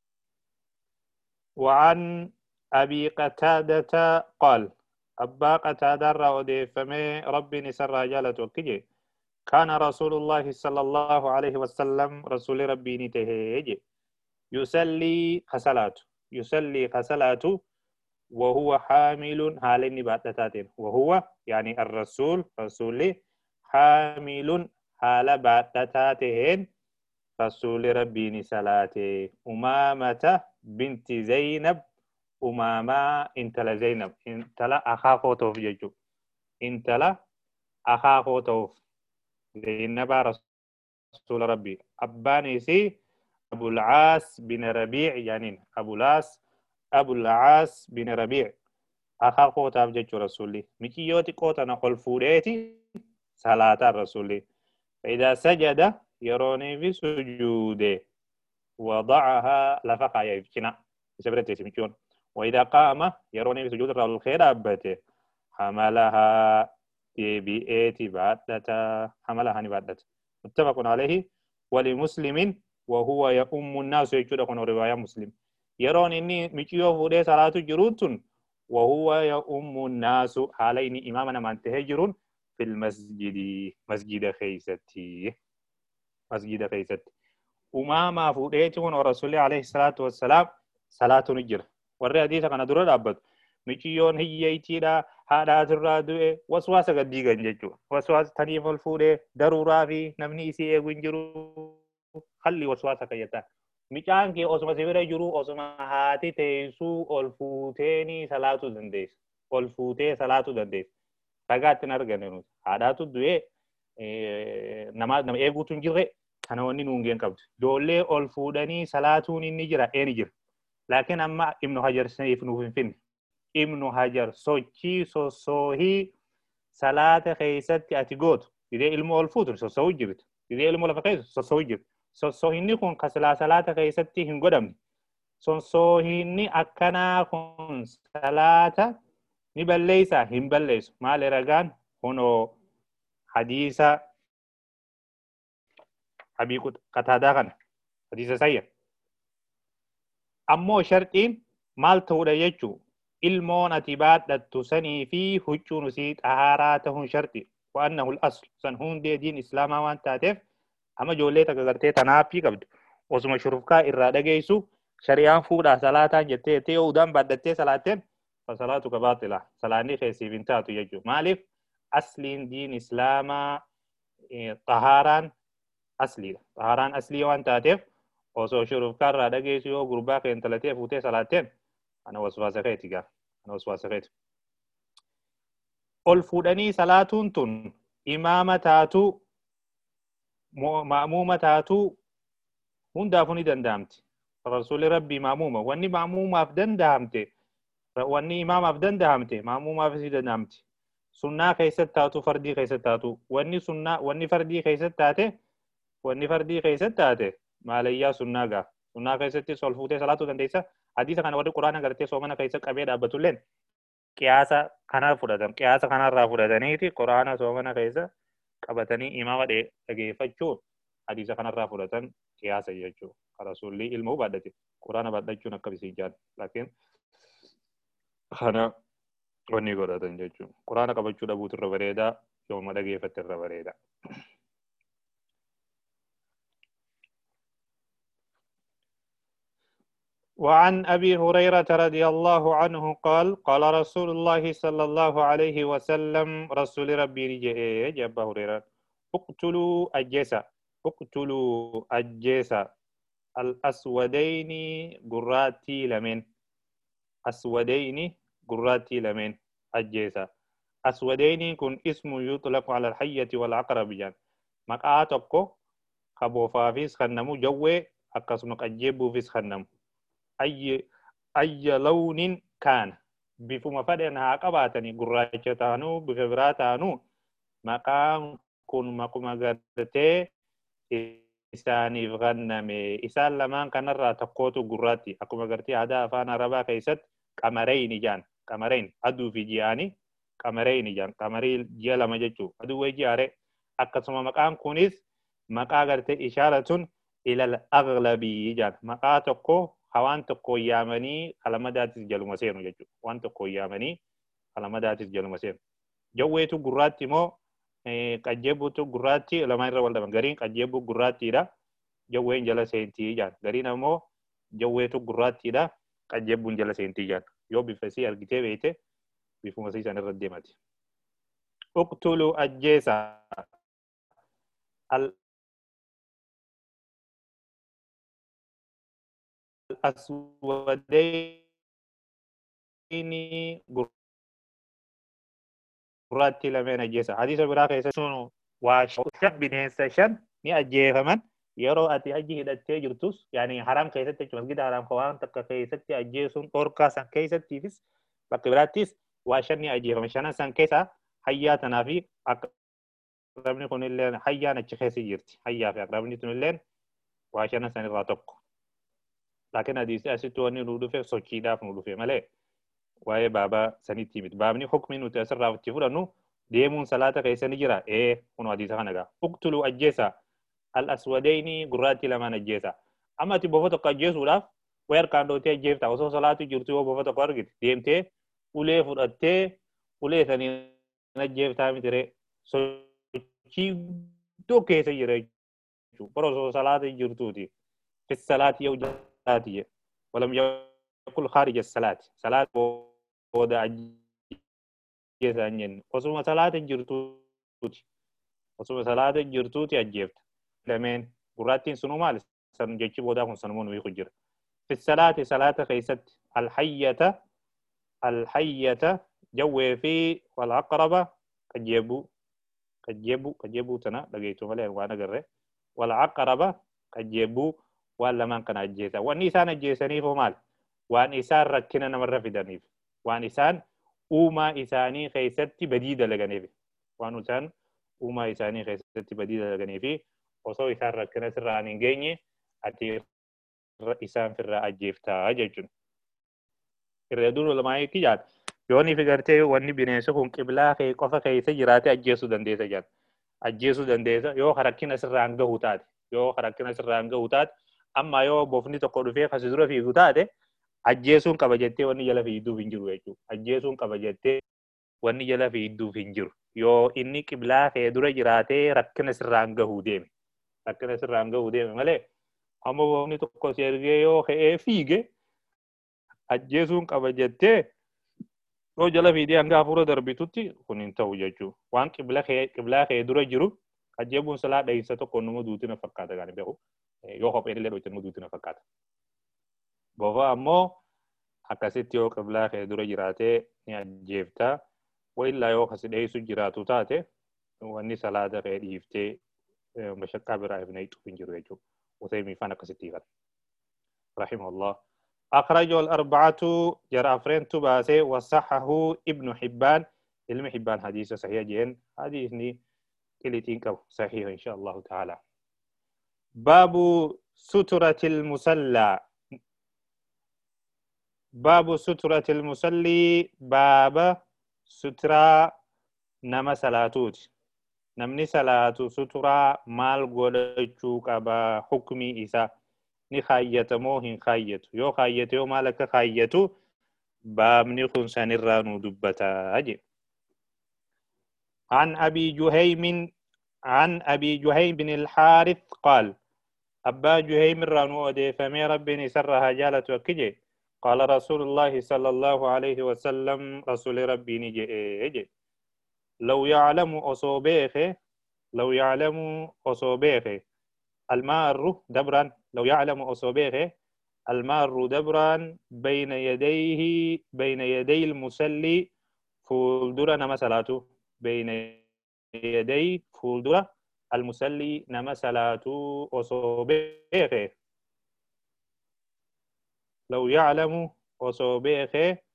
وعن أبي قتادة قال أبا قتادة رأودي فمي ربي نسر رجالة وكجي كان رسول الله صلى الله عليه وسلم رسول ربي نتهيج يصلي خسلاته يصلي خسلاته وهو حامل حال باتتاتين وهو يعني الرسول رسول حامل حال باتتاتين رسول ربي نسلاته أمامة بنت زينب أمامة انتلا زينب انتلا أخاقو توف ججو انتلا أخاقو توف زينب رسول ربي أباني سي أبو العاص بن ربيع يعني أبو العاص أبو العاص بن ربيع أخا قوتا بجج رسولي مكي يوتي قوتا نقول فوريتي صلاة الرسول فإذا سجد يروني في سجوده وضعها لفقا يفكنا سبرتي سمكيون وإذا قام يروني في سجود الرسول الخير أبته حملها بيئتي بعدتا حملها نبعدت متفق عليه ولمسلم وهو يؤم الناس يجود أكون رواية مسلم يرون إني مكيو فودي صلاة جروتون وهو يؤم الناس حالين إمامنا من تهجرون في المسجد مسجد خيستي مسجد خيستي أماما فودي تكون ورسول عليه الصلاة والسلام صلاة نجر ورى حديثة كان درود أبد مكيون هي يتيرا هذا ترى وسواس قد ديجان جتوا وسواس تاني فالفودي ضرورة في نمني سي وينجرو خلي وسواسك يتا ميچان كي اوسما سيبره جرو اوسما هاتي تيسو الفوتيني صلاتو دنديس الفوتي صلاتو دنديس فغات نرغنو عاداتو دوي نما نما ايغوتون جيره كانوني نونغين قبد دوله الفوداني صلاتو ني نجرا اي نجر لكن اما ابن حجر سيف نو فين ابن حجر سوچي سو سوهي صلاه خيستي اتيغوت دي علم الفوت سو سوجبت دي علم الفقيه سو سوجبت sosohinni kun kaslaa salaata keessatti hin godhamne sosohinni akkanaa kun salaata ni balleessa hin balleessu maali ragaan kunoo hadiisa Abii Qataadaa kana hadiisa sayya ammoo sharxiin maal ta'uudha jechuu ilmoon ati baadhattu sanii fi huccuun isii xahaaraa ta'uun sharxi waannahu al-asl san hundee diin islaamaa waan taateef ama ijoollee takka gartee tanaaffii qabdu osuma shurufkaa irraa dhageessu shari'aan fuudhaa salaataan jettee jettee yoo udaan baadhattee salaateen fasalaatu ka baaxila salaanni keessiif hin taatu jechuudha maaliif asliin diin islaamaa xahaaraan asliidha. Xaharaan aslii waan taateef osoo shurufkaarraa dhageessu yoo gurbaa kee intalatee fuutee salaatteen ana waswaasa keeti gaa ana waswaasa keeti. Ol fuudhanii salaatuun tun imaama taatuu ma'muuma taatuu hundaafuu ni danda'amti. Rasuulli Rabbii ma'muuma wanni ma'muumaaf danda'amte wanni imaamaaf danda'amte ma'muumaafis ni danda'amti. Sunnaa keessatti taatu fardii keessatti taatu wanni sunnaa wanni fardii keessatti taate wanni fardii keessatti taate maalayyaa sunnaa gaa sunnaa keessatti ol fuutee salaatuu dandeessa. Hadiisa kana warri quraana gartee soomana keessa qabee dhaabbatulleen qiyaasa kana fudhatan qiyaasa kanarraa fudhataniiti quraana soomana keessa qabatanii imaama dhageeffachuun hadiisa kanarraa fudhatan qiyaasa jechuudha. Rasuulli ilma baadhate quraana baadhachuun akka bisiin jaan laakiin kana wanni godhatan jechuudha. Quraana qabachuu dhabuutu irra bareedaa yooma dhageeffatte irra bareeda. وعن أبي هريرة رضي الله عنه قال قال رسول الله صلى الله عليه وسلم رسول ربي رجع جاب هريرة اقتلوا الجيسا اقتلوا الجيسا الأسودين قراتي لمن أسودين قراتي لمن الجيسا أسودين كن اسم يطلق على الحية والعقرب جان مقاتكو خبوفا فيس خنمو جوي أقسمك أجيبو فيس خنمو أي أي لون كان بفما فدنا قباتني قراجتانو بفبراتانو مقام كن مقام غرتي إساني فغنمي إسان لمان كان را تقوتو قراتي أكما غرتي هذا فانا ربا كيست قمرين جان قمرين أدو في جياني قمرين جان قمري جيلا مججو أدو ويجياري أكسما مقام كونيس مقا غرتي إشارة إلى الأغلبي جان مقا تقو waan tokko yaamanii alamadaatis jaluma seenu jechuudha. Waan tokko yaamanii alamadaatis jaluma seenu. Jawweetu gurraatti immoo qajjeebuutu gurraatti lamaan irra wal dhaban. Gariin qajjeebuu gurraattiidha. Jawween jala seentii jaan. Gariin ammoo jawweetu gurraattiidha. Qajjeebuun jala seentii jaan. Yoo bifa isii argitee beekte bifuma isii san irra deemati. Uqtuluu ajjeesa. الأسودين قراتي لمن أجيسا حديث براك يسونو وشب بنيسا شن ني أجيه من يرو أتي أجيه دتي جرتوس يعني حرام كيستي مسجد حرام خوان تك كيستي أجيسون أوركا سان كيستي فيس بقبراتيس واشن ني أجيه من شنا سان كيسا حياتنا في أقربني كون اللين حيانا تشخيسي جرتي حيا في أقربني تون اللين واشنا سان الراتوك لكن هذه أسيتو أني نودو سوكي داف نودو في ملء واي بابا سنتي مت بابني حكمي نتأثر رافت تفور أنو ديمون صلاة كيسا نجرا إيه كنوا هذه سخنة اقتلوا الجيسا الأسودين قراتي لما نجيسا أما تبوفتك الجيس ولاف وير كاندو تي جيف تاوسو صلاة جرتو بوفتك ورقت ديمتي ولي فرأتي ولي ثاني نجيف تامي تري سوكي دو كيسا جرا برو صلاة جرتو تي في الصلاة يوجد ولم يقل خارج الصلاة صلاة بودا أجيسا أنين وصوم صلاة جرتوتي وصوم صلاة جرتوتي أجيبت لمن قراتين سنو مال سنجيش بودا كن سنمون ويخجر في الصلاة صلاة خيست الحية الحية جوي في والعقربة كجيبو كجيبو كجيبو تنا لقيتو ملين وانا قرر والعقربة كجيبو ولا من كان أجيسا وان إسان أجيساني فمال وان إسان ركنا نمر في دانيف وان إسان أوما إساني خيستي بديدة لغنيف وان إسان أوما إساني خيستي بديدة لغنيف وصو إسان ركنا سراني نجيني أتي إسان في الرأى أجيفتا أجيجون الردون لما يكيجات يوني في قرتي واني بنيسكم قبلا خي قفا خيسا جراتي أجيسو دنديسا جان أجيسو دنديسا يو خركنا سرانجا هوتات يو خركنا سرانجا هوتات amma yoo bofni tokko dhufee kasi dura fiigu taate ajjeesuun qaba jettee wanni jala fiidduuf hin jiru jechuudha. Ajjeesuun qaba jettee wanni jala fiidduuf hin jiru. Yoo inni qiblaa kee dura jiraatee rakkina sirraan gahuu deeme. Rakkina sirraan gahuu deeme malee amma bofni tokko si ergee yoo ka'ee fiige ajjeesuun qaba jettee yoo jala fiidee hanga hafuura darbitutti kun hin ta'u jechuudha. Waan qiblaa kee qiblaa kee dura jiru ajjeebuun salaa dheeysa tokko nama duutina fakkaata kan beeku yoo kopheen illee dhoocha nama duutina fakkaata bofa ammoo akkasitti yoo qiblaa kee dura jiraatee ni ajjeeftaa wayillaa yoo kasi dheeysu jiraatu taate wanni salaata kee dhiiftee mashakkaa biraa ibna ixuuf hin jiru jechuudha Uthaymeen akkasitti kan rahimahullah أخرجه الأربعة جرى أفرين تباسي وصحه ابن حبان علم حبان حديث صحيح جين حديثني كليتين كو صحيح إن شاء الله تعالى باب سترة المصلى باب سترة المصلي باب سترة نما صلاتوت نمني صلاتو سترة مال قولتشو كبا حكمي إسا ni khayyatamoo hin khayyatu yoo khayyate yoo maal akka khayyatu baabni kun sanirraa nu dubbataa je عن أبي جهيم عن أبي جهيم بن الحارث قال أبا جهيم رانو أدي فمي ربي سرها جالت وكجي قال رسول الله صلى الله عليه وسلم رسول ربي نجي لو يعلم أصوبيخ لو يعلم أصوبيخ المار دبرا لو يعلم أصابعه المار دبرا بين يديه بين يدي المصلي فولدرا نما صلاته بين يدي فولدرا المصلي نما صلاته أصابعه لو يعلم أصابعه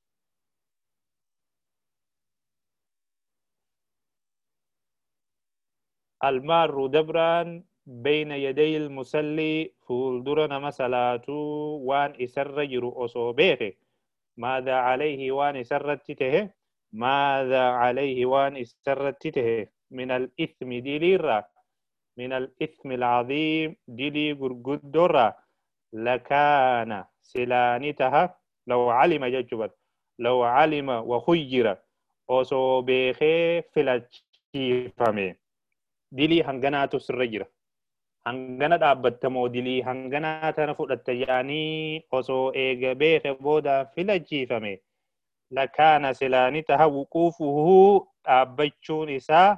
المار دبرا بين يدي المصلي فولدرنا مسلاته وان إسر جرو أصوبيه ماذا عليه وان إسرتته ماذا عليه وان إسرتته من الإثم دليرا من الإثم العظيم دلي قرقدرا لكان سلانتها لو علم ججبت لو علم وخير أصوبيه فلتشيفمي دلي هنغناتو سرجرا hangana dhaabbattamoo dilii hanganaa tana fudhatta yaanii osoo eega beeke booda filachiifame lakaana silaani taha wuquufuhu dhaabbachuun isaa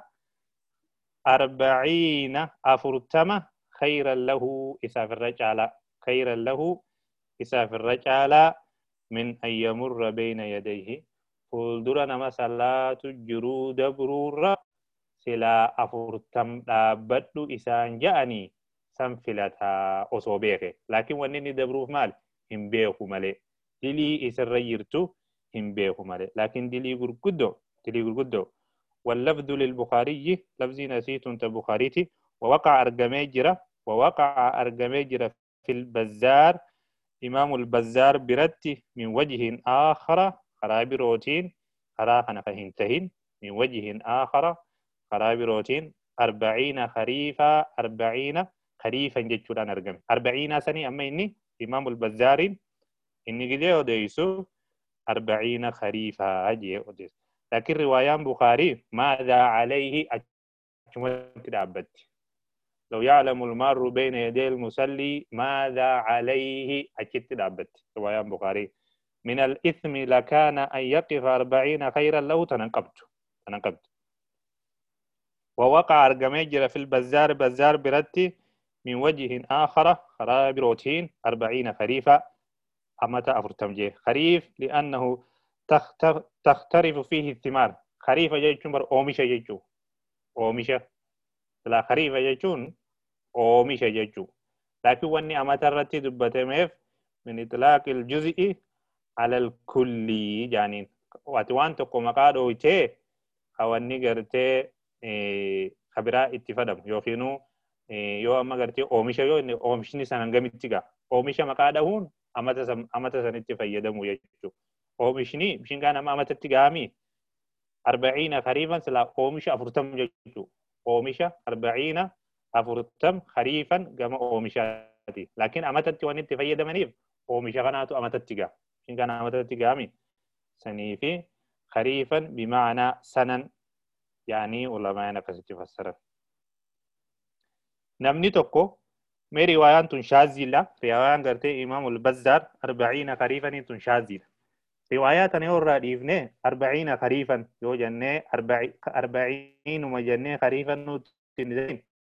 arbaciina afurtama khayran lahu isaaf irra caalaa khayran lahu isaaf irra caalaa min an yamurra bayna yadayhi fuuldura nama salaatu jiruu dabruurra silaa afurtam dhaabbadhu isaan ja'anii san filataa osoo beeke laakiin wanni inni dabruuf maal hin beeku malee dilii isarra jirtu hin beeku malee laakiin dilii gurguddoo dilii gurguddoo واللفظ للبخاري لفظ نسيت انت بخاريتي ووقع أرقمي جرة ووقع أرقمي جرة في البزار إمام البزار برتي من وجه آخر خراب روتين خراخنا فهنتهن من وجه آخر خراب روتين أربعين خريفة أربعين خريفا جتشوران أرقم أربعين سنة أما إني إمام البزار إني قد يوديسو أربعين خريفة أجي أوديس لكن رواية بخاري ماذا عليه أجمل كدابت لو يعلم المار بين يدي المصلي ماذا عليه أجت دابت رواية بخاري من الإثم لكان أن يقف أربعين خيرا له تنقبت تنقبت ووقع أرقميجر في البزار بزار برتي من وجه آخر خراب روتين أربعين خريفا أمتا أفرتمجي خريف لأنه تختلف فيه الثمار خريف جيجون بر أوميشة جيجو أوميشة لا خريف جيجون أوميشة جيجو لكن واني أمتا رتي دبتميف من إطلاق الجزء على الكل يعني واتوان تقو مقادو تي خواني قرتي خبراء اتفادم يوخينو yoo amma gartee oomisha yoo inni oomishni san hangamitti gaa oomisha maqaadhahuun amata san amata sanitti fayyadamu jechuudha oomishni bishin kaan amma amatatti gaami arbaciina khariifan sila oomisha afurtam jechuudha oomisha arbaciina afurtam khariifan gama oomishaati laakiin amatatti waan itti fayyadamaniif oomisha kanaatu amatatti gaa bishin kaan amatatti gaami sanii fi khariifan bimaanaa sanan yaanii ulamaan akkasitti fassaran نمني توكو مي روايان تنشازيلا روايان قرتي إمام البزار أربعين خريفا تنشازيلا روايات نيورا ديفني أربعين خريفا يو جنة أربعين ومجنة خريفا نتنزين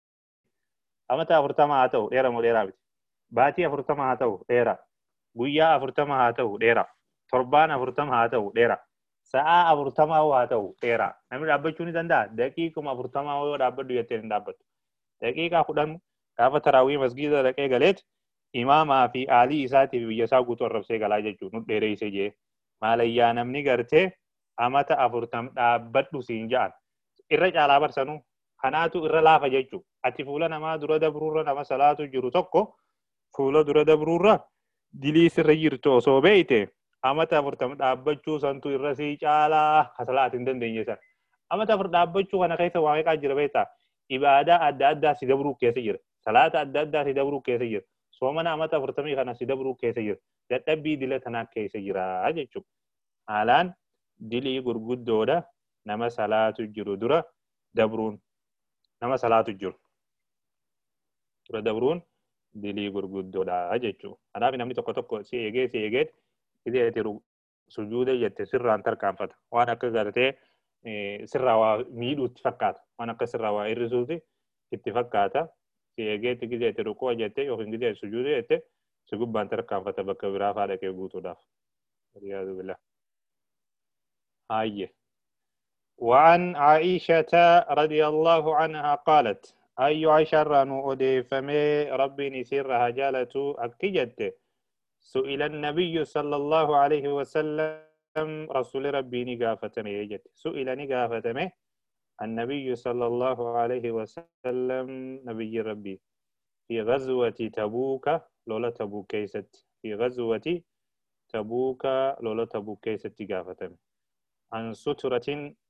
amata afurtama haa ta'u dheera moo dheeraa miti baatii afurtama haa ta'u dheera guyyaa afurtama haa ta'u dheera torbaan afurtama haa ta'u dheera sa'aa afurtama haa ta'u dheera namni dhaabbachuu ni danda'a daqiiquma afurtama yoo dhaabbadhu jettee hin dhaabbattu daqiiqaa kudhan gaafa taraawii masgiida dhaqee galeet imaamaa fi aalii isaatiif biyya isaa guutuu arrabsee galaa jechuun nu dheereessee jee maalayyaa namni gartee amata afurtam dhaabbadhu siin ja'an irra caalaa barsanuu kanaatu irra laafa jechuun ati fuula namaa dura dabruurra nama salaatu jiru tokko fuula dura dabruurra dilii sirra jirtu osoo beeyte amata afurtam dhaabbachuu santu irra sii caalaa kasalaati hin dandeenye san amata afur dhaabbachuu kana keessa waa meeqaa jira beektaa ibaadaa adda addaa si dabruu keessa jira salaata adda addaa si dabruu keessa jira soomana amata afurtamii kana si dabruu keessa jira dadhabbii dila tanaa keessa jira jechuudha haalaan dilii gurguddoodha nama salaatu jiru dura dabruun nama salaatu jiru dura dabruun dilii gurguddoodha jechuudha kanaaf namni tokko tokko si eegee si eegee ideetiru sujuuda jette sirraan tarkaanfata waan akka gartee sirraa waa miidhuutti fakkaata waan akka sirraa waa hir'isuuti itti fakkaata si eegeetti gideetiru koo jette yookiin gideeti sujuuda jette si gubbaan tarkaanfata bakka biraa faa dhaqee guutuudhaaf riyaadu billah آية وعن عائشة رضي الله عنها قالت أي عشر نؤدي فمي ربي نسيرها جالة أكجت سئل النبي صلى الله عليه وسلم رسول ربي نقافة ميجت سئل نقافة مي النبي صلى الله عليه وسلم نبي ربي في غزوة تبوك لولا تبوك كيست في غزوة تبوك لولا تبوك كيست قافة عن سترة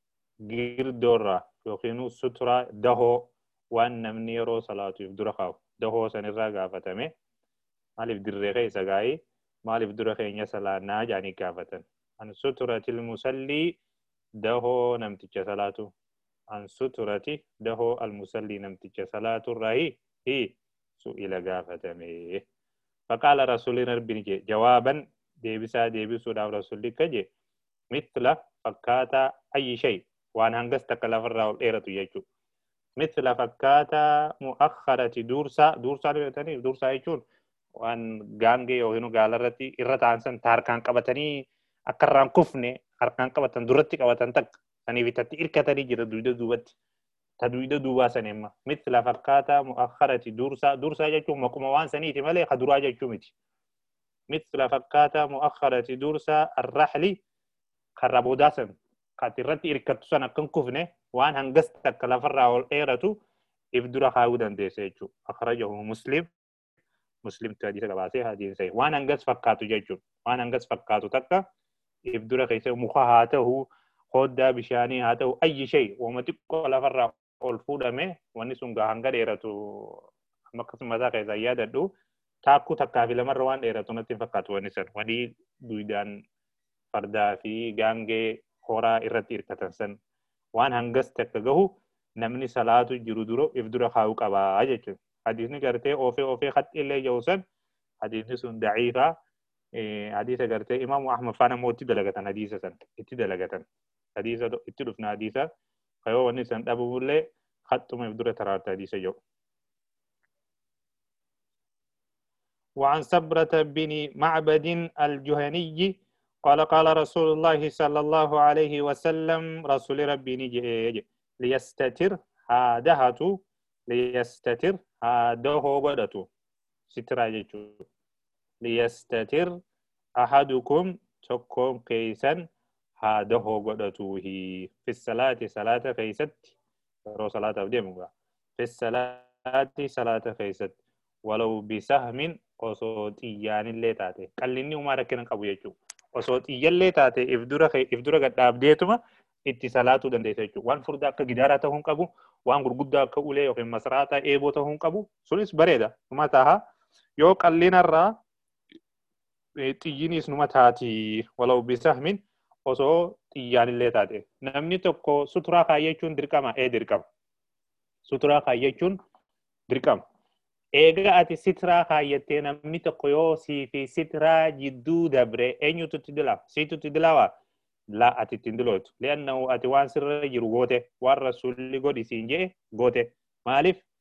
girdorra yookiin sutura dahoo waan namni yeroo salaatu dura qabu dahoo sanirraa gaafatame maaliif dirree keessa gaa'ii maaliif dura keenya salaannaa jaanii gaafatan an suturatil musallii dahoo namticha salaatu an suturati dahoo almusallii namticha salaatu irraahi hi su'ila gaafatame faqaala rasuulli rabbiin je jawaaban deebisaa deebisuudhaaf rasuulli akka je mitla fakkaataa ayyi shay waan hangas takka lafarraa ol dheeratu jechuudha. Mithla fakkaataa mu'akkharati dursaa dursaa dhibatanii dursaa jechuun waan gaangee yookiin gaalarratti irra taa'an harkaan qabatanii akka irraan kufne harkaan qabatan duratti qabatan takka saniif itti hirkatanii jira duyda duubatti ta duyda duubaa sanimma mithla fakkaataa mu'akkharati dursaa dursaa jechuun maquma waan saniiti malee ka duraa jechuu miti. Mithla fakkaataa mu'akkharati dursaa arrahli karra boodaa san kati irratti hirkattu san akkan kufne waan hangas takka lafarraa ol dheeratu if dura kaa'uu dandeessa jechuudha. Akhrajahu Muslim Muslimtu hadiisa gabaasee hadiisa waan hangas fakkaatu jechuudha. Waan hangas fakkaatu takka if dura keessa muka haa ta'u hoddaa bishaanii haa ta'u ayyi shay wama xiqqoo lafarraa ol fuudhame wanni sun hanga dheeratu akkasuma mataa keessaa yaadadhu taakkuu takkaa fi lamarra waan dheeratu natti hin fakkaatu wanni san wanni duwidaan fardaa fi gaangee horaa irratti hirkatan san waan hangas takka gahu namni salaatu jiru dura if dura kaa'uu qabaa jechuudha. Hadiisni gartee ofee ofee khatti illee jiru san hadiisni sun daciifaa hadiisa gartee Imaamu Ahmad faana immoo itti dalagatan hadiisa san itti dalagatan hadiisa itti dhufna hadiisa kayoo wanni san dhabamullee khattuma if dura taraarta hadiisa jiru. وعن سبرة بن معبد الجهني قال قال رسول الله صلى الله عليه وسلم رسول ربي نجي ليستتر هادهتو ليستتر هاده بدتو ستراجتو ليستتر أحدكم تكون كيسا هاده بدتو هي في الصلاة صلاة كيست رو صلاة بديمغا في الصلاة صلاة كيست ولو بسهم وصوتيان اللي تاتي قلني وما ركنا قبو يجو osoo xiyyallee taate if dura if dura gadhaabdeetuma itti salaatu dandeessa jechuudha. Waan furdaa akka gidaaraa ta'uu hin qabu, waan gurguddaa akka ulee yookiin masraataa eeboo ta'uu hin qabu. Sunis bareeda. Numa taha yoo qallinarraa xiyyinis numa taati walau bisahmin osoo xiyyaanillee taate. Namni tokko suturaa kaayyachuun dirqama ee dirqama. Suturaa kaayyachuun dirqama. Eega ati sitraa kaayyattee namni tokko yoo sii fi sitraa jidduu dabre eenyutu itti dilawa? Siitu itti dilawa? La ati itti dilootu. Li'annahu ati waan sirra jiru goote waan rasuulli godhi siin jee goote. Maaliif?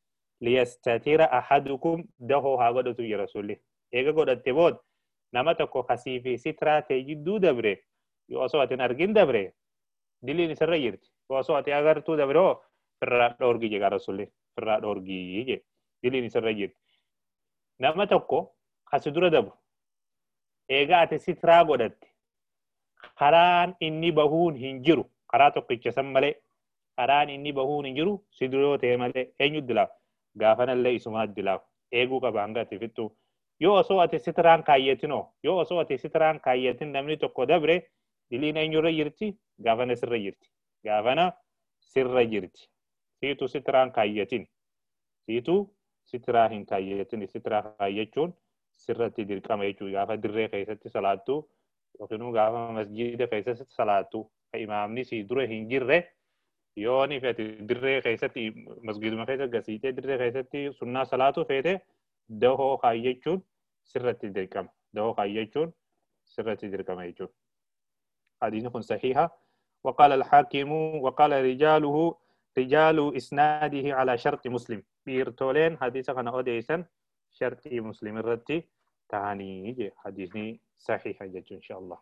ليستتر أحدكم دهو هاغدو يا رسولي إيغا قد تبود نما تكو خسيفي سترا تجدو دبري يو أصوات أرجين دبري دلي نسر يرتي يو أصوات أغر تو دبرو فرا دورجي جا رسولي فرا دورجي جي دلي نسر يرتي نما تكو خسدور دبر إيغا أتي سترا قدت خران إني بهون هنجرو خراتو قيتش سمالي خران إني بهون هنجرو سدرو تيمالي أين يدلا غافنا اللي اسمها الدلاو إيغو كبانغا تفتو يو أصوات ستران كايتنو يو أصوات ستران كايتن نمني تكو دبري دلين أين يرى يرتي غافنا سر يرتي غافنا سر يرتي سيتو ستران كايتن سيتو ستراهن كايتن سترا كايتشون سرتي ديركما يجو غافا دري خيستي صلاتو وكنو غافا مسجد خيستي صلاتو إمامني سيدرو هنجر يوني فاتي دري خيستي مسجد ما خيست غسيتي دري خيستي سنة صلاتو فيتي دهو كايتشون سرتي ديركما دهو كايتشون سرتي ديركما يجو حديث صحيحة وقال الحاكم وقال رجاله رجال إسناده على شرط مسلم بيرتولين حديثة كان أوديسا شرط مسلم الرتي تاني حديثني صحيح إن شاء الله.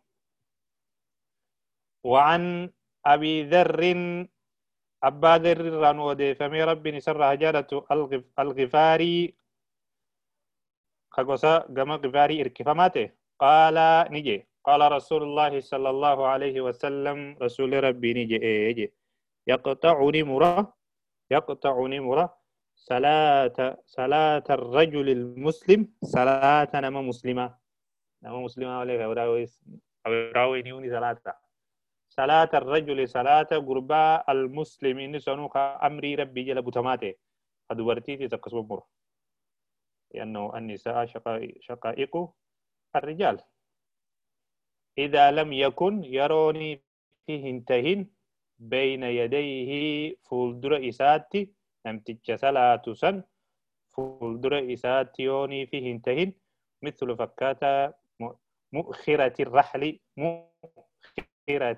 وعن أبي ذر أبا ذر رانودي فمي ربي نسر هجالة الغفاري خقوسا قم غفاري إركفماته قال نجي قال رسول الله صلى الله عليه وسلم رسول ربي نجي إيجي يقطعني مرة يقطعني مرة صلاة صلاة الرجل المسلم صلاة نما مسلمة نما مسلمة ولا أوراوي أوراوي نيوني صلاة صلاة الرجل صلاة قرباء المسلم إن سنوك أمري ربي جل بتماته أدورتي تكسب مر لأنه النساء شقائق الرجال إذا لم يكن يروني فيه انتهن بين يديه فولدر إساتي نمتج صلاة سن فولدر إساتي يوني فيه انتهن مثل فكاتا مؤخرة الرحل مؤخرة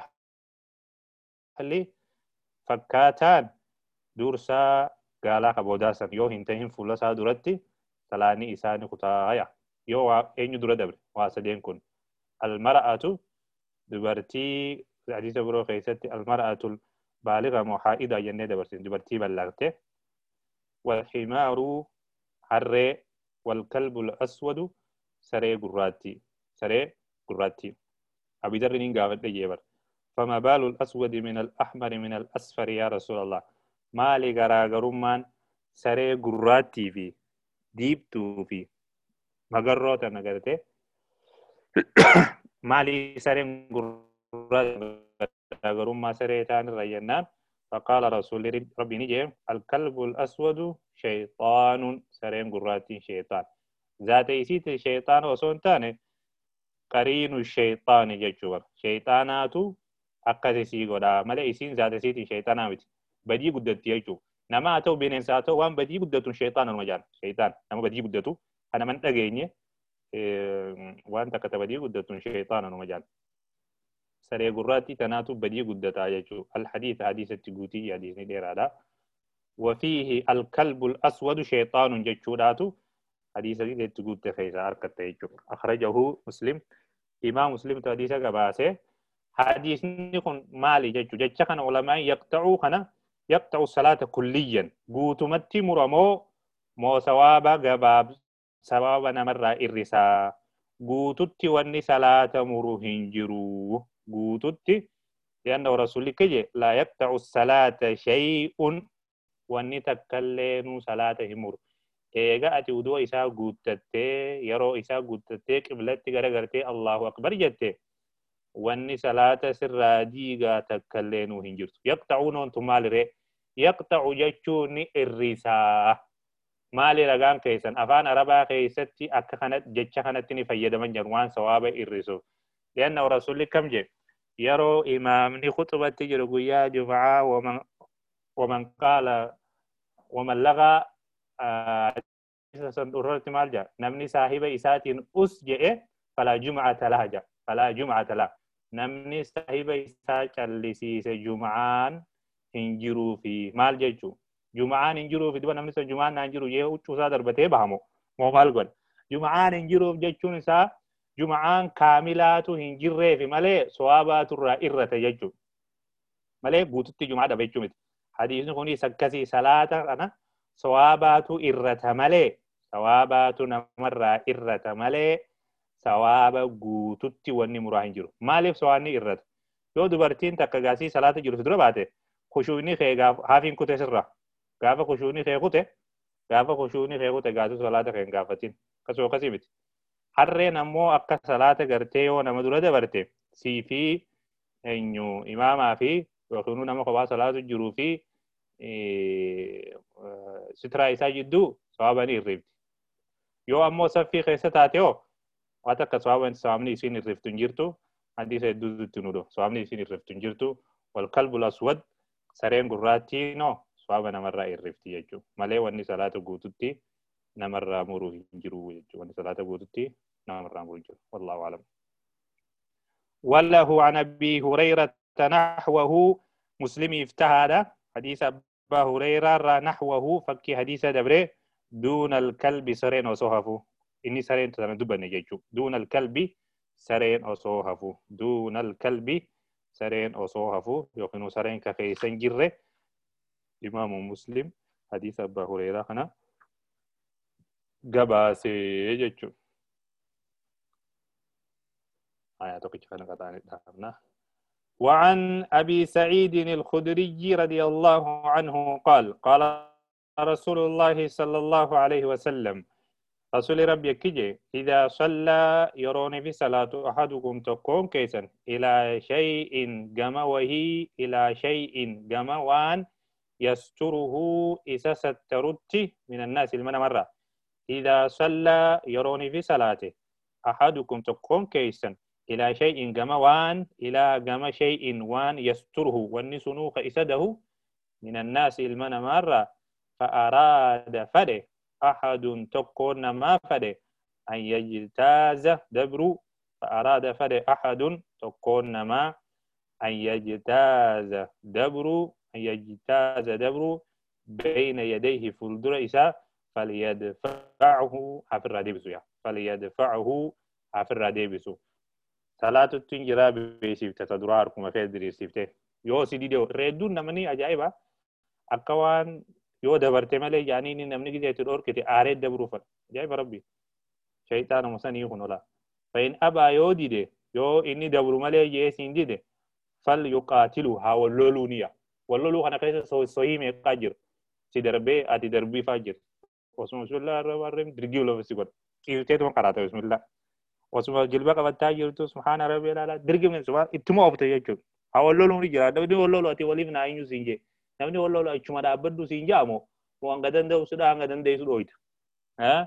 الرحل فكاتان دورسا قالا كبوداسا يو انتهن فولسا درتي سلاني إساني قطايا يو أين در دبر واسدين كن المرأة دبرتي حديث برو خيستي المرأة البالغة محائدة جنة دبرتي دبرتي بلغته والحمار حر والكلب الأسود سري قراتي سري قراتي أبي ذر نقابل يجبر فما بال الأسود من الأحمر من الأصفر يا رسول الله ما لي غراغرمان سري قراتي في ديبتو في مغروت نغرته مالي سرين قرر ما سريتان رينان فقال رسول ربي نجي الكلب الأسود شيطان سرين قراتين شيطان ذات يسيت الشيطان وصونتان قرين الشيطان ججور شيطاناتو أقاسي قدا ملا يسين ذات يسيت الشيطان بدي قدت يجو نما أتو بين إنساتو وان بدي قدت الشيطان المجان شيطان نما بدي قدتو أنا من أجيني وانت كتبدي قدة شيطانا ومجال سري قراتي تناتو بدي قدة يجو الحديث حديث التقوتي حديث ندير هذا وفيه الكلب الأسود شيطان ججوداتو حديث التقوتي خيسا أركت يجو أخرجه مسلم إمام مسلم حديث قباسه حديث نكون مالي ججو ججا كان علماء يقطعوا كان يقطعوا الصلاة كليا قوتمتي مرمو مو سوابا قباب سبب نمر الرسا قوتت واني صلاة مروهن جرو قوتت لأن رسولك لا يقطع الصلاة شيء واني تكلم صلاة همر إيغا أتي ودو إسا قوتت يرو إسا قوتت قبلت غرغرت الله أكبر جت واني صلاة سراديغا تكلم هنجر يقطعون انتم مال يقطع جتشوني الرسا مالي رقان كيسان أفان أربا كيستي أكا خانت جتشا خانتني فيدمان جنوان سوابا إرسو لأن رسول كم جي يرو إمامني خطبة تجرق يا جمعة ومن ومن قال ومن لغى سندورت مالجا نمني صاحب إساتين أسجئ فلا جمعة لهجا فلا جمعة لا نمني صاحب إسات اللي سيس جمعان هنجرو في مال جيجو جمعان انجرو في دبنا مثلا جمعان انجرو يه وشو صادر بته بهمو مو مالقول جمعان انجرو جتشون سا جمعان كاملات هنجره في ملء صوابات الرائرة تججو ملء بوتت جمعة دبيجو حديث نقولي سكسي صلاة أنا صوابات إرة ملء صوابات نمر إرة ملء صواب بوتت وني مراهن جرو مالف صواني إرة يو دبرتين تكجاسي صلاة جرو سدرا باته خشوني خيغاف هافين كوتة سرّا غافا خشوني خيغوتة غافا خشوني خيغوتة غاسو صلاة خيغ غافتين كسو كسيمت harreen ammoo akka salaata gartee yoo nama dura dabarte sii fi eenyu imaamaa fi yookiin nama kophaa salaatu jiruu fi sitraa isaa jidduu sawaabni irrifti. Yoo ammoo saffii keessa taate hoo waan akka sawaabni isiin irriftu hin jirtu hadiisa hedduutti nuudho sawaabni isiin irriftu hin jirtu wal kalbul aswad sareen gurraattiin hoo sawaaba namarraa irrifti jechuudha. Malee wanni salaata guututti namarraa muruu hin jiru jechuudha. Wanni salaata guututti namarraa muruu hin jiru. Wallaahu a'lam. وله عن أبي هريرة نحوه مسلم افتهاد حديث أبا هريرة نحوه فكي حديث دبره دون الكلب سرين وصوحفو إني سرين تندبني جيجو دون الكلب سرين وصوحفو دون الكلب سرين وصوحفو يقنو سرين كخيسن جره إمام مسلم حديث أبا هريرة هنا قباسي جيجو وعن أبي سعيد الخدري رضي الله عنه قال قال رسول الله صلى الله عليه وسلم رسول ربي كجي إذا صلى يرون في صلاة أحدكم تكون كيسا إلى شيء جموه إلى شيء جموان يستره إذا سترت من الناس المنى مرة إذا صلى يرون في صلاته أحدكم تكون كيسا إلى شيء جموان إلى جم شيء وان يستره والنسنوخ إسده من الناس المنى مرة فأراد فده أحد تكون ما فده أن يجتاز دبر فأراد فده أحد تكون ما أن يجتاز دبر أن يجتاز دبر بين يديه فلدر إسا فليدفعه حفر رادبسو يا فليدفعه حفر رادبسو صلاة تنجرا بسيفته تدرار كما في دري سيفته يو سيدي ديو ردون نمني أجايبا أكوان يو دبرت مالي يعني نمني كده تدور كده أريد دبرو فن أجايب ربي شيطان مسني يكون ولا فإن أبا يو دي دي يو إني دبرو مالي يسين دي دي فل يقاتلوا هاولولونيا واللولو أنا كيس سو سوي مقاجر تدربي أتي دربي فاجر وسم الله الرحمن الرحيم درجيولو بسيبر كيف تيجي مقارنة بسم الله وسم جلبك بتاجر تو سبحان ربي لا درجي من سبحان إتمو أبتة يجوا هاولولو نيجا نبني واللولو أتي وليف ناينو سينجي نبني واللولو أيشما دابدو سينجامو وانغدن ده وسدا انغدن ده سدويت ها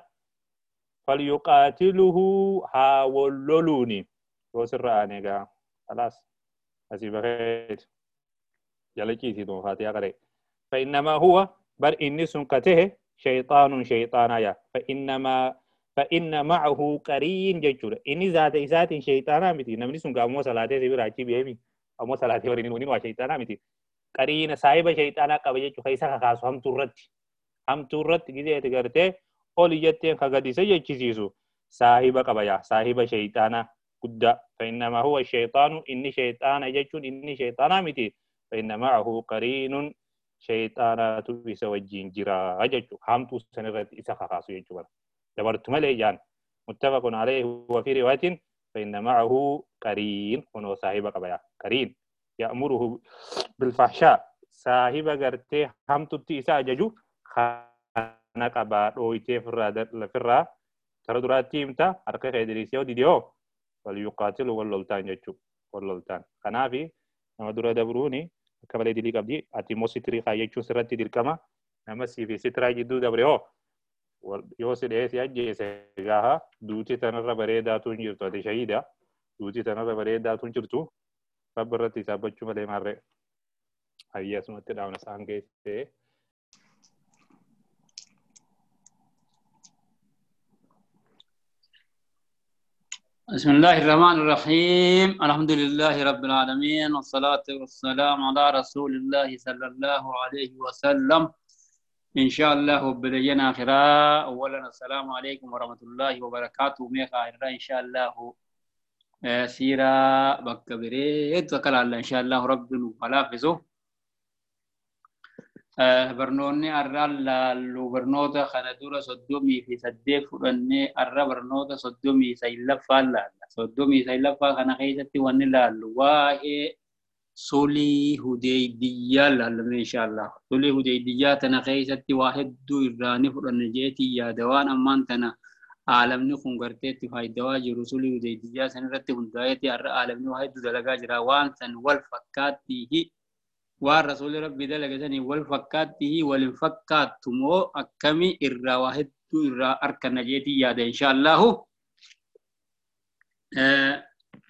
فليقاتله هاولولوني وسر أنيجا خلاص أسيبك جلكي سيدون فاتيا كره فإنما هو بل إني سنكته شيطان شيطانا يا فإنما فإن معه قرين ججور إني ذات ذات شيطانا متي نمني سنك أمو صلاته سبير عجي بيمي أمو صلاته وريني وني وشيطانا متي قرين صاحب شيطانا كبيجة خيسا خاص هم تورت هم تورت كذا تقرته أولي جتين خغدي سجى كيسيسو صاحب كبيا صاحب شيطانا قد فإنما هو الشيطان إني شيطانا ججور إني شيطانا متي فإن معه قرين شيطانا تبس وجين جرا أججو حامتو سنرد إساقا خاصو يجوار دبرت مليجان متفق عليه وفي رواية فإن معه قرين ونو صاحب قبايا قرين يأمره بالفحشاء صاحب قرتي حامتو تيسا أججو خانا قبا رويتي فرا تردراتي امتا حرقه خيدريسيو دي ديو وليقاتل واللولتان ججو واللولتان خنافي نمدر دبروني كبالي دي قبدي اتي مو ستري خايچو سرتي ديركما نما سي في سترا جدو دبريو يو سي دي سي اجي سيغا دوتي تنر بريدا تونجيرتو دي شهيدا دوتي تنر بريدا تونجيرتو فبرتي سابچو ملي ماري ايا سمت داون سانغي سي بسم الله الرحمن الرحيم الحمد لله رب العالمين والصلاة والسلام على رسول الله صلى الله عليه وسلم إن شاء الله بدينا آخرا. أولا السلام عليكم ورحمة الله وبركاته. ميخا آخرا إن شاء الله سيرة بكبريت وكلا الله إن شاء الله ربنا ملافزه. برنوني أرى لو برنوتا خندورة صدومي في سديف فرني أرى برنوتا صدومي سيلفا لا صدومي سيلفا خنا خيستي ونلا لواهي سولي هديدية لالم إن شاء الله. سولي هديدية تنا خيستي واحد دو إراني فرني جيتي يا دوان أمان تنا عالم نخون قرتي فاي دواجي رسولي هديدية سنرتي هندايتي أرى عالم واحد دو دلقا جراوان سن والفكاتي والرسول ربي دلقا سني والفكاته والفكاتمو أكمي إرى واحد إرى أركن جيتي يادا إن شاء الله. أه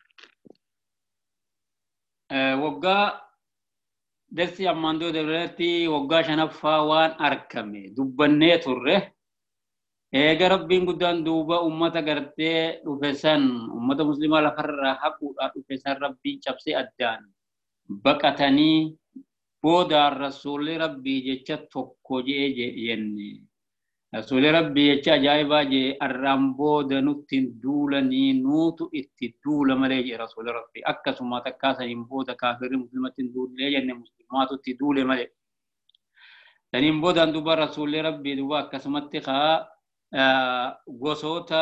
أه وقا درسي أماندو دلتي وقا شنفا وان أركمي دبني تره إيجا ربين قدان دوبا أمتا قرتي رفسان أمتا مسلمة لفر حقو رفسان ربي شبسي أدان بقتني بودا رسول ربي جيشا توكو جي جيني رسول ربي جيشا جايبا جي الرامبو دنوتين دولني نوتو اتدول مليجي رسول ربي أكا سما تكاسا ينبودا كافر مسلمتين دول ليجي مسلماتو اتدول مليجي تنين بودا دوبا رسول ربي دوبا أكا سمتخا غوصوتا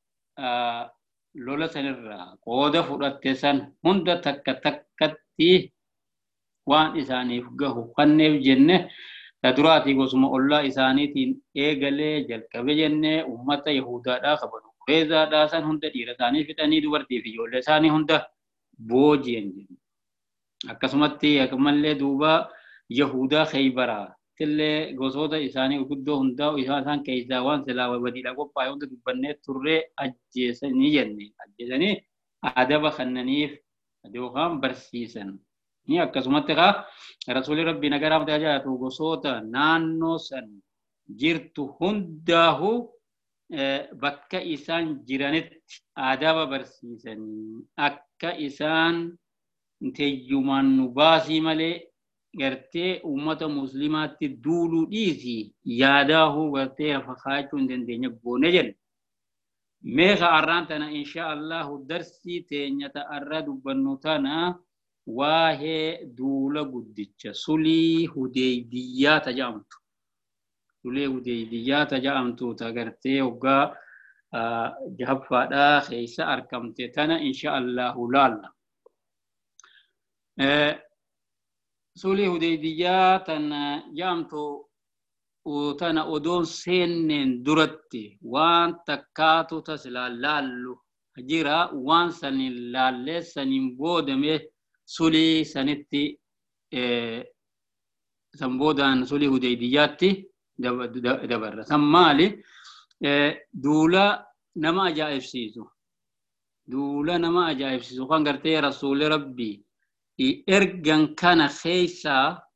لولا سنرا قودا فراتسان هندا تكا تكتي وان إسانيف قهو قنف جنة تدراتي قسم الله إسانيتين إيقالي جلقب جنة أمتا يهودا دا خبرو خيزا دا سان هندا ديرتاني فتاني دوبرتي في جول لساني هندا بوجين جنة أكسمتي أكمل دوبا يهودا خيبرا تلي قصودا إساني وقدو هندا وإسان كيزا وان سلاوة وديلا قبا هندا دبنة ترى أجيساني جنة أجيساني أدبا خننيف دوغام برسيسان ni akkasumatti ka rasuuli rabbi nagaraaf tajaajilatu gosoota naannoo san jirtu hundaahu bakka isaan jiranitti aadaaba barsiisanii akka isaan teeyyumaan nu baasii malee gartee ummata muslimaatti duuluu dhiisi yaadaahu gartee lafa kaachuu hin dandeenye goone jedhe. Meeqa arraan tana insha allahu darsii teenyata arra dubbannu tana waa'ee duula guddicha sulii hudeydiyaa taja'amtu sulii hudeydiyaa taja'amtu tagartee hoggaa jahaffaadhaa keessa argamte tana insha allahu laalla. Sulii hudeydiyaa tana ja'amtu tana odoon seenneen duratti waan takkaatu tasilaa laallu jira waan sanin laallee sanin boodame سولي سنتي سنبودان سولي هديدياتي دبر سمالي دولا نما أجائب سيزو دولا نما أجائب سيزو خان قرتي رسول ربي إرقن كان خيسا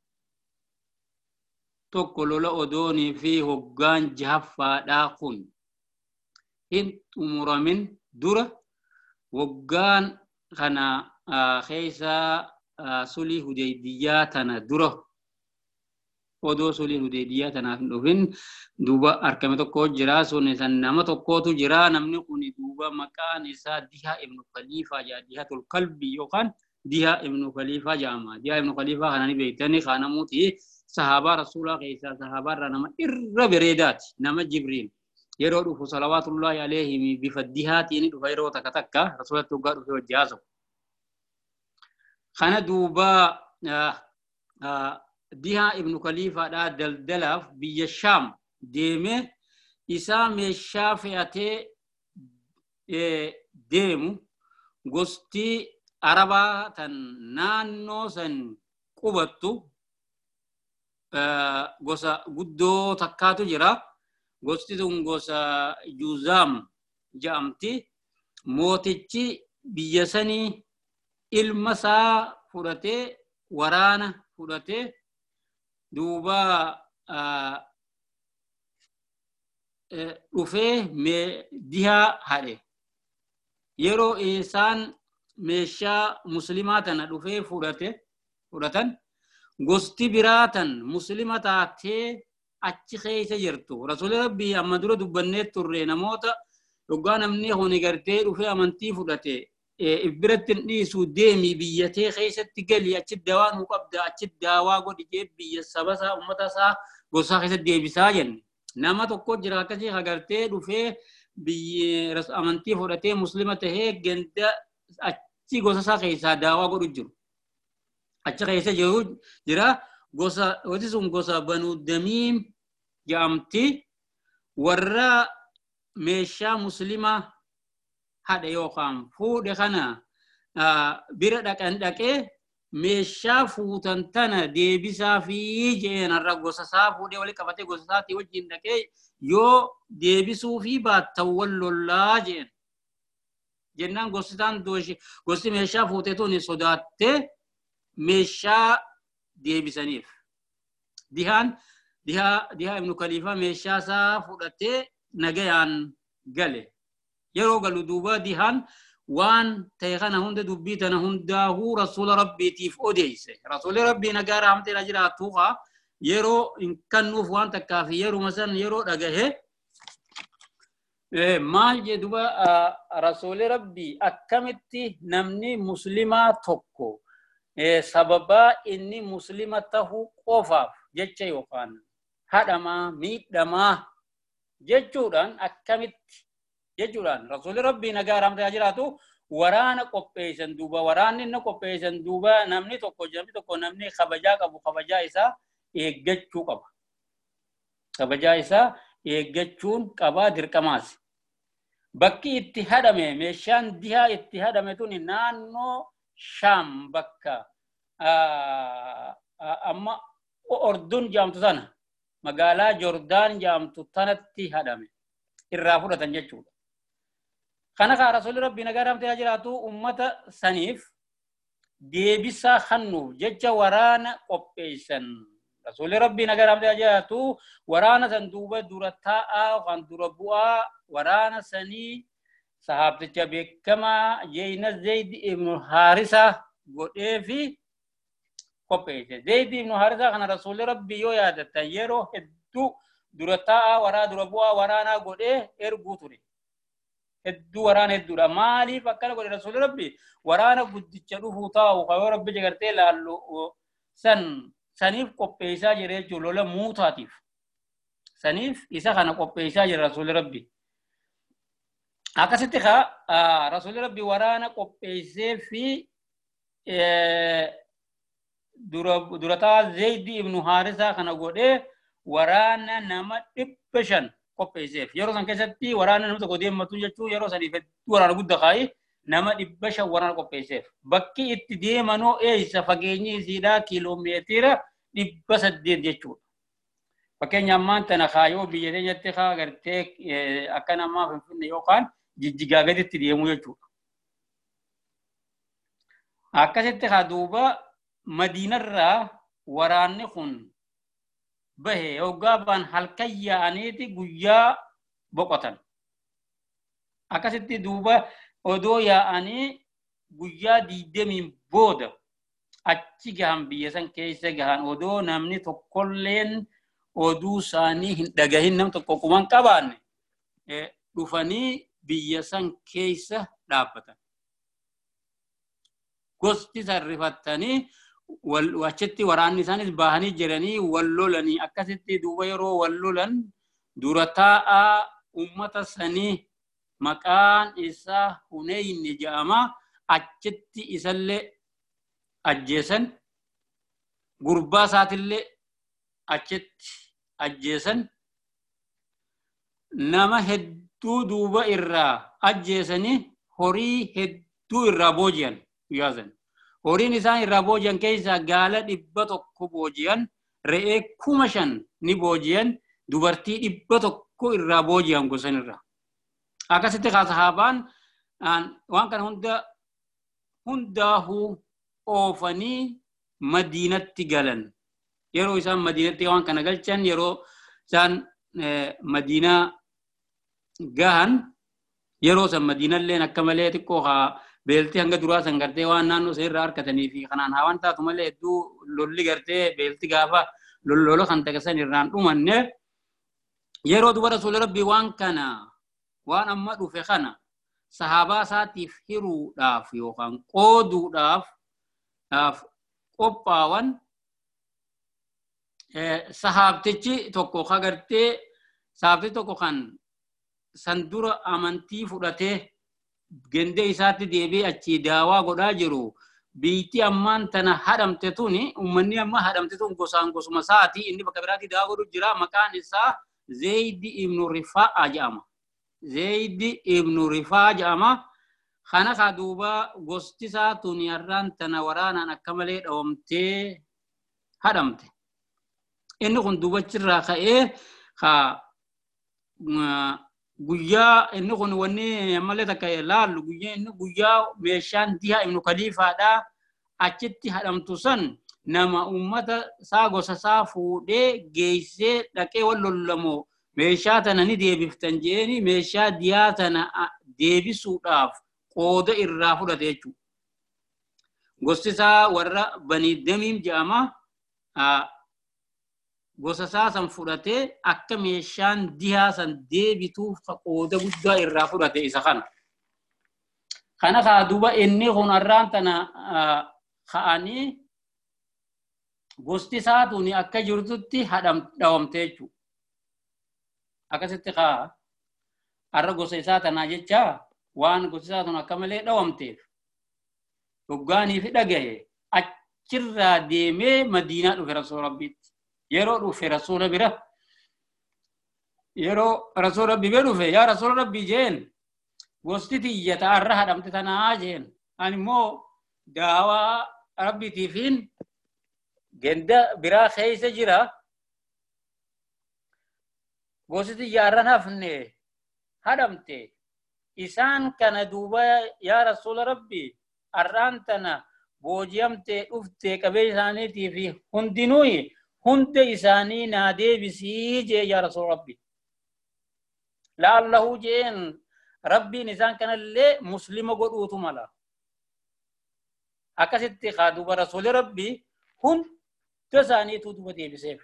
توكلو لأدوني فيه هقان جهفا داخن إنت أمور من دورة وقان خنا خيسا سولي هديدية تنا درو ودو سولي هديدية تنا نوفين دوبا أركمة تكو جرا سوني سنما تكو تو جرا نمني كوني دوبا مكان إسا ديها ابن خليفة جا ديها القلب يوخان ديها ابن خليفة جاما ديها ابن خليفة خاناني بيتاني خانا موتي صحابة رسول خيسا صحابة رنما إر بريدات نما جبريل يرو صلوات الله عليهم بفديهات يعني دفايرو تكتكا رسول تقار في وجازو خنا دوبا آه آه ديها ابن خليفة دا دلدلاف بيشام ديمه إسام الشافعة ديمو غستي عربا تن نانو سن قبطو غسا قدو تكاتو جرا غستي دون غسا جوزام جامتي موتيچي بيساني ilmasaa fudhatee waraana fudhatee duuba dhufee dihaa hadhe yeroo isaan meeshaa muslimaa tana dhufee fudhate fudhatan gosti biraatan muslima taatee achi keessa jirtu rasuulli rabbii amma dura dubbannee turre namoota dhugaa namni honi gartee dhufee amantii fudhate ibbiratti dhiisu deemi biyyatee keessatti gali achi dawaa nu qabda achi dawaa godhi jee biyya sabasaa ummata isaa gosaa keessatti deebisaa jenne nama tokko jira akkasii agartee dhufee biyya amantii fudhatee muslima tahee ganda achi gosa isaa keessaa dawaa godhu jiru achi keessa jiru jira gosa wati sun gosa banu damiim jaamti warra meeshaa muslima hada yookaan fuudhe kana bira dhaqan dhaqee meeshaa fuutan tana deebisaa fi jeenarra gosa isaa fuudhee wali qabatee gosa isaatii wajjin dhaqee yoo deebisuu fi baattan wal lollaa jeen jennaan gositaan dooshi gosti meeshaa fuutee tuni sodaattee meeshaa deebisaniif dihaan dihaa dihaa ibnu Khaliifaa meeshaa isaa fudhatee nagayaan gale yeroo galu duuba dihaan waan ta'e kana hunda dubbii tana hundaahuu rasuula rabbiitiif odeeyse rasuuli rabbii nagaa raamteedha jiraatuuqa yeroo hin kannuuf waan takkaaf yeruma san yeroo dhagahe maal jee duuba rasuuli rabbii akkamitti namni muslimaa tokko sababaa inni muslima tahuu qofaaf jecha yookaan hadhamaa miidhamaa jechuudhaan akkamitti jechuudhaan rasuuli rabbii nagaa raamteedha jiraatu waraana qopheessan duuba waraanni inni qopheessan duuba namni tokko namni tokko namni kabajaa qabu kabajaa isaa eeggachuu qaba kabajaa isaa eeggachuun qaba dirqamaas bakki itti hadhame meeshaan dihaa itti hadhame tuni naannoo Shaam bakka amma Ordun jaamtu sana magaalaa Jordaan jaamtu tanatti hadhame irraa fudhatan jechuudha kana ka rasuuli rabbii nagaa raamteedha jiraatu ummata saniif deebisaa hannuuf jecha waraana qopheessan rasuuli rabbii nagaa raamteedha jiraatu waraana san duuba dura taa'aa kan dura bu'aa waraana sanii sahaabticha beekamaa Jeyna Zayd ibn Haarisa godhee fi qopheesse Zayd ibn Haarisa kana rasuuli rabbii yoo yaadatan yeroo hedduu dura taa'aa waraa dura bu'aa waraanaa godhee erguu ture hedduu waraana hedduudha maaliif akkana godhe rasuuli rabbii waraana guddicha dhufuu taa'u kayoo rabbi jagartee laallu san saniif qopheessaa jira jechuun lola muutaatiif saniif isa kana qopheessaa jira rasuuli rabbii akkasitti ka rasuuli rabbii waraana qopheessee fi dura taa'aa Zayd ibn Haarisa kana godhee waraana nama dhibba shan qopheesseef yeroo san keessatti waraana nama tokko deematu jechuun yeroo saniif waraana guddaa kaa'i nama dhibba shan waraana qopheesseef bakki itti deemanoo eessa fageenyi isiidhaa kiiloomeetira dhibba saddeet jechuudha. Fakkeenya ammaan tana kaayoo biyya keenyatti kaa gartee akka namaa Finfinnee yookaan Jijjigaa gaditti deemuu jechuudha. Akkasitti kaa duuba Madiinarraa waraanni kun bahe yookaan halkan yaa'aniiti guyyaa boqotan akkasitti duuba odoo yaa'anii guyyaa digdamiin booda achi gahan biyya san keessa gahan odoo namni tokkolleen oduu isaanii hin dhagahin nam tokko quban qabaanne dhufanii biyya san keessa dhaabbatan gosti sarrifattanii wachitti waraanni isaanis bahanii jiranii wal lolanii akkasitti duuba yeroo wal lolan dura taa'aa ummata sanii maqaan isaa Huneyni jedhama achitti isallee ajjeesan gurbaa isaatillee achitti ajjeesan nama hedduu duuba irraa ajjeesanii horii hedduu irraa booji'an yaasan horiin isaan irraa booji'an keessaa gaala dhibba tokko booji'an re'ee kuma shan ni booji'an dubartii dhibba tokko irraa booji'an gosan irraa akkasitti kaa sahaabaan waan kana hunda hundaahuu oofanii Madiinatti galan yeroo isaan Madiinatti waan kana galchan yeroo isaan Madiinaa gahan yeroo san Madiinalleen akka malee xiqqoo haa beeltii hanga duraa san gartee waan naannoo isaa irraa harkatanii fi kanaan hawaan taatu malee hedduu lolli gartee beeltii gaafa lollolo kan tagasan irraan dhumanne yeroo duba rasuula rabbii waan kana waan amma dhufe kana sahaabaa isaatiif hiruudhaaf yookaan qooduudhaaf qophaawan sahaabtichi tokko kagartee sahaabtichi tokko kan san dura amantii fudhatee gende isaatti deebi'ee achi daawaa godhaa jiru biitti ammaan tana hadhamte tuni ummanni amma hadhamte tun gosaan gosuma saati inni bakka biraatti daawaa godhu jira maqaan isaa Zayd ibn Rifaa'a jedhama Zayd ibn Rifaa'a jedhama kana ka duuba gosti isaa tuni arraan tana waraanaan akka malee dhawamtee hadhamte inni kun duubachirraa ka'ee ka guyyaa inni kun wanni ammallee takka laallu guyyaa inni guyyaa meeshaan dihaa ibnu kaliifaadha achitti hadhamtu san nama ummata saa gosa isaa fuudhee geessee dhaqee wal lollamoo meeshaa tana ni deebiftan jeeni meeshaa dihaa tana deebisuudhaaf qooda irraa fudhate jechuudha. Gosti isaa warra Banii Damiim jedhama. Gosa isaa san fudhatee akka meeshaan dihaa san deebituuf qooda guddaa irraa fudhate isa kana. Kana kaa duuba inni kun arraan tana ka'anii gosti isaa tuni akka jirtutti dhawamte jechuudha. Akkasitti kaa har'a gosa isaa tanaa jecha waan gosti isaa tun akka malee dhawamteef dhuggaanii fi dhagaye achirraa deemee Madiinaa dhufe Rasuula Rabbiitti. Yeroo dhufe Rasuula bira yeroo Rasuula Rabbii bira dhufe yaa Rasuula Rabbii jeen gosti tiyya ta'arra hadhamte tanaa jeen ani immoo daawaa Rabbiitiifiin genda biraa keessa jira gosti tiyya arra hafne hadhamte isaan kana duuba yaa Rasuula Rabbii arraan tana booji'amtee dhuftee qabee isaaniitii fi hundinuuyi هند إساني نادي بسيجي يا رسول ربي لعله جين ربي نسان كان اللي مسلم قدوتو ملا أكست خادو برسول ربي هند تساني تودو بدي بسيف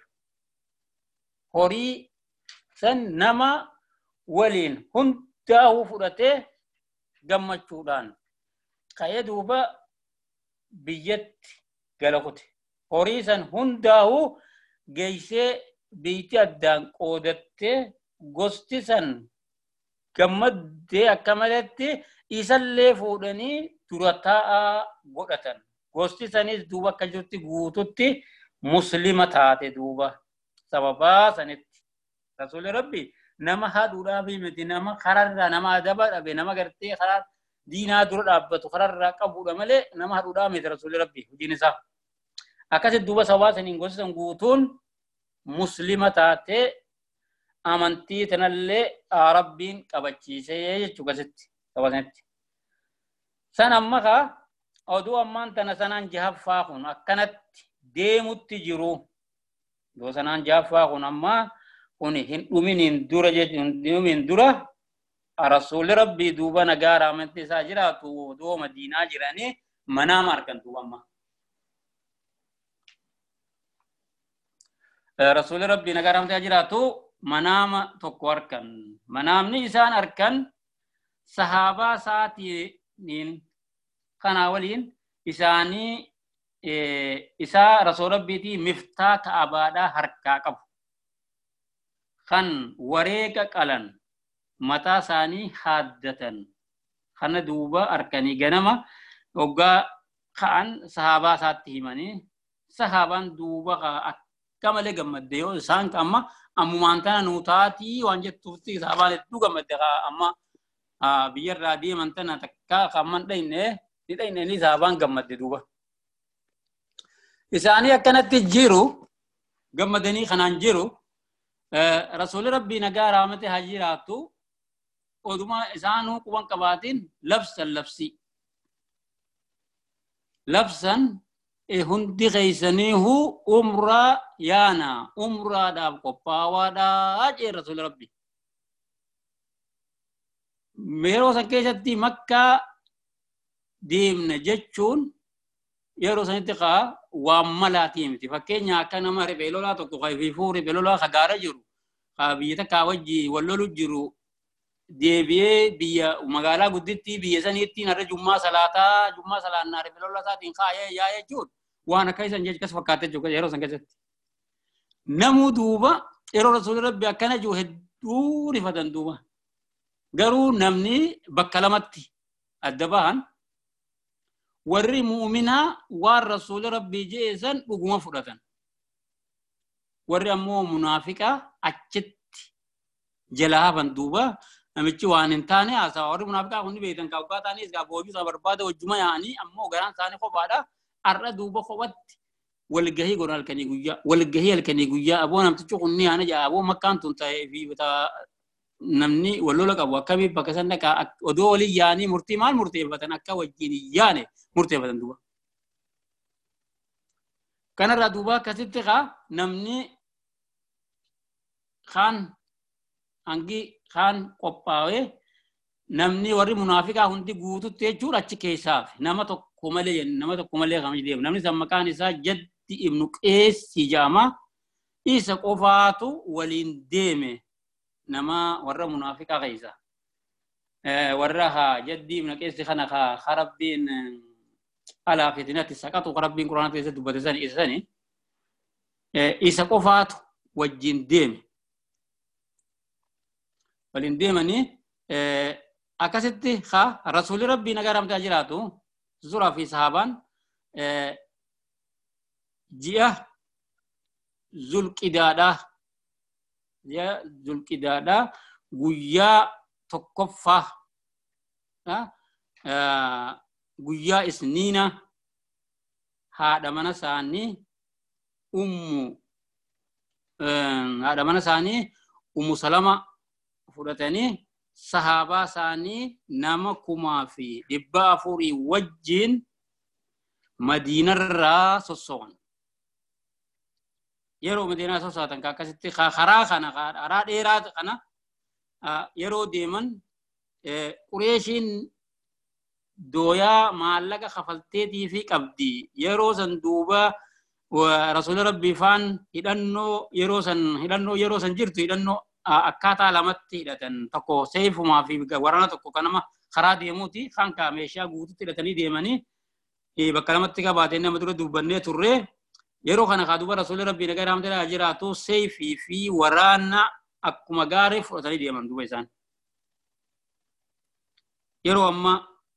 هوري سن نما ولين هند تاهو فرته جمع شودان قيدو با بيت قلقوت هوري سن هند تاهو geessee biitti addaan qoodattee gosti san gammaddee akka malatti isallee fuudhanii dura taa'aa godhatan. Gosti sanis duuba akka jirti guututti muslima taate duuba sababaa sanitti. Rasuulli Rabbi nama haadhuudhaaf miti nama kararraa nama adaba dhabe nama gartee karaa diinaa dura dhaabbatu kararraa qabuudha malee nama haadhuudhaaf miti Rasuulli Rabbi hojiin isaa. Akkasitti duuba sababaa saniin gosti san guutuun muslima taate amantii tanallee Rabbiin qabachiisee jechuudha asitti sababatti. San amma kaa oduu ammaan tana sanaan jahaffaa kun akkanatti deemutti jiru. Doo sanaan jahaffaa kun amma kun hin dhuminiin dura jechuun hin dhuminiin dura Rasuulli Rabbii duuba nagaa amantii isaa jiraatu doo Madiinaa jiranii manaama argan duuba amma. Rasuulli Rabbii nagaa amantii jiraatu manaama tokko arkan. Manaamni isaan arkan sahaabaa isaatiin kana waliin isaanii isaa Rasuula Rabbiitii miftaa Ka'abaadhaa harkaa qabu. Kan wareega qalan mataa isaanii haaddatan. Kana duuba arkanii ganama hoggaa ka'an sahaabaa isaatti himanii sahaabaan duuba akka malee gammadde yoo isaan amma ammumaan tana nuu taatii waan jettuutti sahaabaan hedduu gammadde amma biyyarraa deeman tana takka kamman dhayne ni dhayne ni sahaabaan gammadde duuba. Isaanii akkanatti jiru gammadanii kanaan jiru Rasuulli Rabbii nagaa raamate haa jiraatu oduma isaanuu quban qabaatiin labsan labsi. Labsan hundi keeysaniihu umraa yaana umraadhaaf qophaawaadhaa jee Rasuulli Rabbii. Yeroo san keessatti Makkaa deemna jechuun yeroo sanitti kaa waan malaatii miti fakkeenya akka nama riphee lolaa tokko kayfiifuu riphee lolaa kagaara jiru kaa biyya takkaa wajji wal lolu jiru deebi'ee biyya magaalaa gudditti biyya saniitti narra jummaa salaataa jummaa salaannaa riphee lolaa isaatiin kaayee yaa'ee jechuudha waan akka isan jechuudha fakkaatee jiru yeroo san keessatti namuu duuba yeroo rasuulli rabbi akkana jiru hedduu rifatan duuba garuu namni bakka lamatti adda bahan warri mu'minaa waan rasuulli rabbii jeesan dhuguma fudhatan warri ammoo munaafiqaa achitti jalaa hafan duuba namichi waan hin taane haasawa warri munaafiqaa hundi beektan kaawukaa ta'anis gaa boobii isaa barbaada wajjuma yaa'anii ammoo garaan isaanii kophaadha har'a duuba kophatti walgahii godhan halkanii guyyaa walgahii halkanii guyyaa aboo namtichi kunni yaana jaa aboo makkaan tun ta'ee fi namni wallola qabu akkamii bakka san dhaqaa odoo waliin yaanii murtii maal murteeffatan akka wajjin yaane murteeffatan duuba. Kanarraa duuba akkasitti kaa namni kaan hangi kaan qophaa'ee namni warri munaafiqaa hundi guututti jechuudha achi keessaaf nama tokko malee nama tokko malee kan deemu namni san maqaan isaa Jaddi ibnu Qeessi jedhama isa qofaatu waliin deeme nama warra munaafiqaa keessa warra haa Jaddi ibnu Qeessi kana haa Rabbiin alaa fitinatti saqatu Rabbiin quraana keessatti dubbate san isa sani isa qofaatu wajjin deeme waliin deemanii akkasitti haa rasuulli rabbii nagaa ramtaa jiraatu zuraa fi sahaabaan ji'a zulqidaadhaa ji'a zulqidaadhaa guyyaa tokkoffaa guyyaa isniina haadha mana isaanii ummu haadha mana isaanii ummu salama fudhatanii sahaabaa isaanii nama kumaa fi dhibba afurii wajjin madiinarraa sosso'an yeroo madiinaa sosso'atan akkasitti karaa kana karaa dheeraa kana yeroo deeman Qureeshiin dooyaa maallaqa kafalteetii fi qabdi yeroo san duuba rasuulli rabbii faan hidhannoo yeroo san hidhannoo yeroo san jirtu hidhannoo akkaataa lamatti hidhatan tokko seefumaa fi waraana tokko kanama karaa deemuuti kan kaa meeshaa guututti hidhatanii deemanii bakka lamatti qabaateen nama dura dubbannee turre yeroo kana kaa duuba rasuulli rabbii nagaa raamtee jiraatu seefii fi waraana akkuma gaarii fudhatanii deeman duuba isaan yeroo amma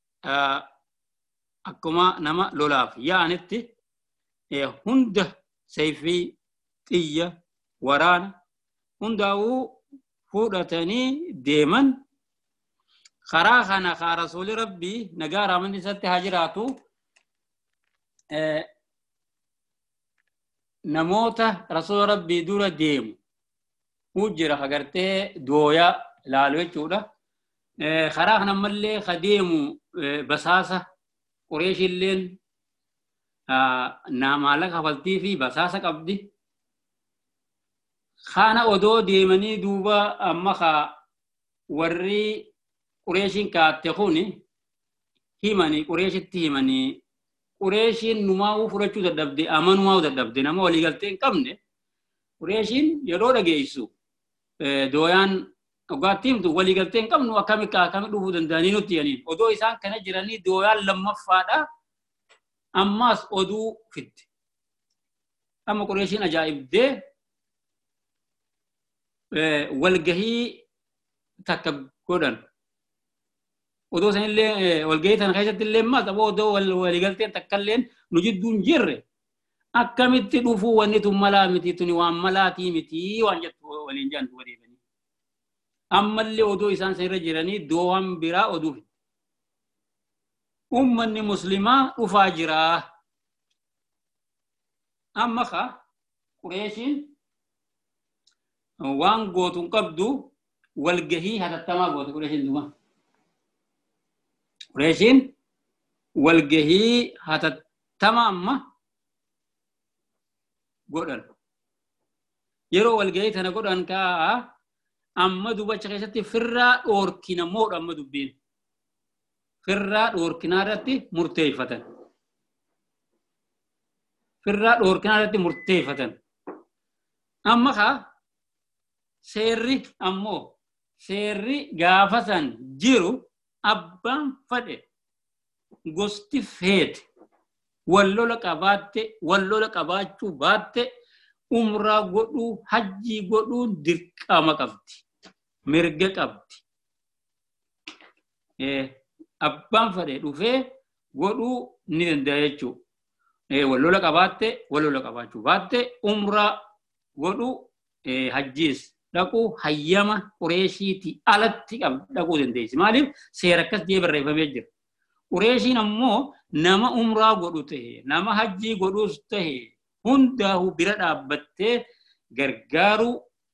akkuma nama lolaaf yaa'anitti hunda seefii xiyya waraana hundaa'uu fudhatanii deeman karaa kana kaa rasuulli rabbii nagaa raamanni isatti haa jiraatu namoota rasuula rabbii dura deemu ujjira agartee dooyaa ilaalu jechuudha karaa kana ammallee ka deemu basaasa Qureeshilleen maallaqa kafaltii fi basaasa qabdi kana odoo deemanii duuba amma ka warri Qureeshiin kaatte kuni himanii Qureeshitti himanii Qureeshiin numaa'uu fudhachuu dadhabde amanumaa'uu dadhabde nama waliigaltee hin qabne Qureeshiin yeroo dhageessu dooyaan dhugaatti himtu waliigaltee hin qabnu akkamitti akkamitti dhufuu danda'anii nutti jedhaniin odoo isaan kana jiranii dooyaan lammaffaadha ammaas oduu fidde amma Qureeshiin ajaa'ibdee walgahii takka godhan odoo sanillee walgahii tan keessatti illee maas aboo odoo waliigalteen takka illee nu jidduun jirre akkamitti dhufuu wanni tun malaa miti tuni waan malaatii miti waan jettu waliin jedhan duuba deebanii ammallee odoo isaan sanirra jiranii doowwan biraa oduu fidde ummanni muslimaa dhufaa jiraa amma ka Qureeshiin waan gootuun qabdu walgahii hatattamaa goote Qureeshiin duuba Qureeshiin walgahii hatattamaa amma godhan yeroo walgahii tana godhan kaa amma dubacha keessatti firraa dhoorkina moodha amma dubbiin firraa dhoorkinaa irratti murteeffatan firraa dhoorkinaa irratti murteeffatan. Amma kaa seerri ammoo seerri gaafa san jiru abbaan fedhe gosti feete wallola qabaatte wallola qabaachuu baatte umraa godhuu hajjii godhuu dirqama qabdi mirga qabdi. Abbaan fedhe dhufee godhuu ni danda'a jechuudha. Wallola qabaatte wallola qabaachuu baatte umraa godhuu hajjiis dhaquu hayyama Qureeshiitii alatti dhaquu dandeessi. Maaliif seera akkas jee barreeffamee jira. Qureeshiin ammoo nama umraa godhu ta'e nama hajjii godhuus ta'e hundaa'u bira dhaabbattee gargaaru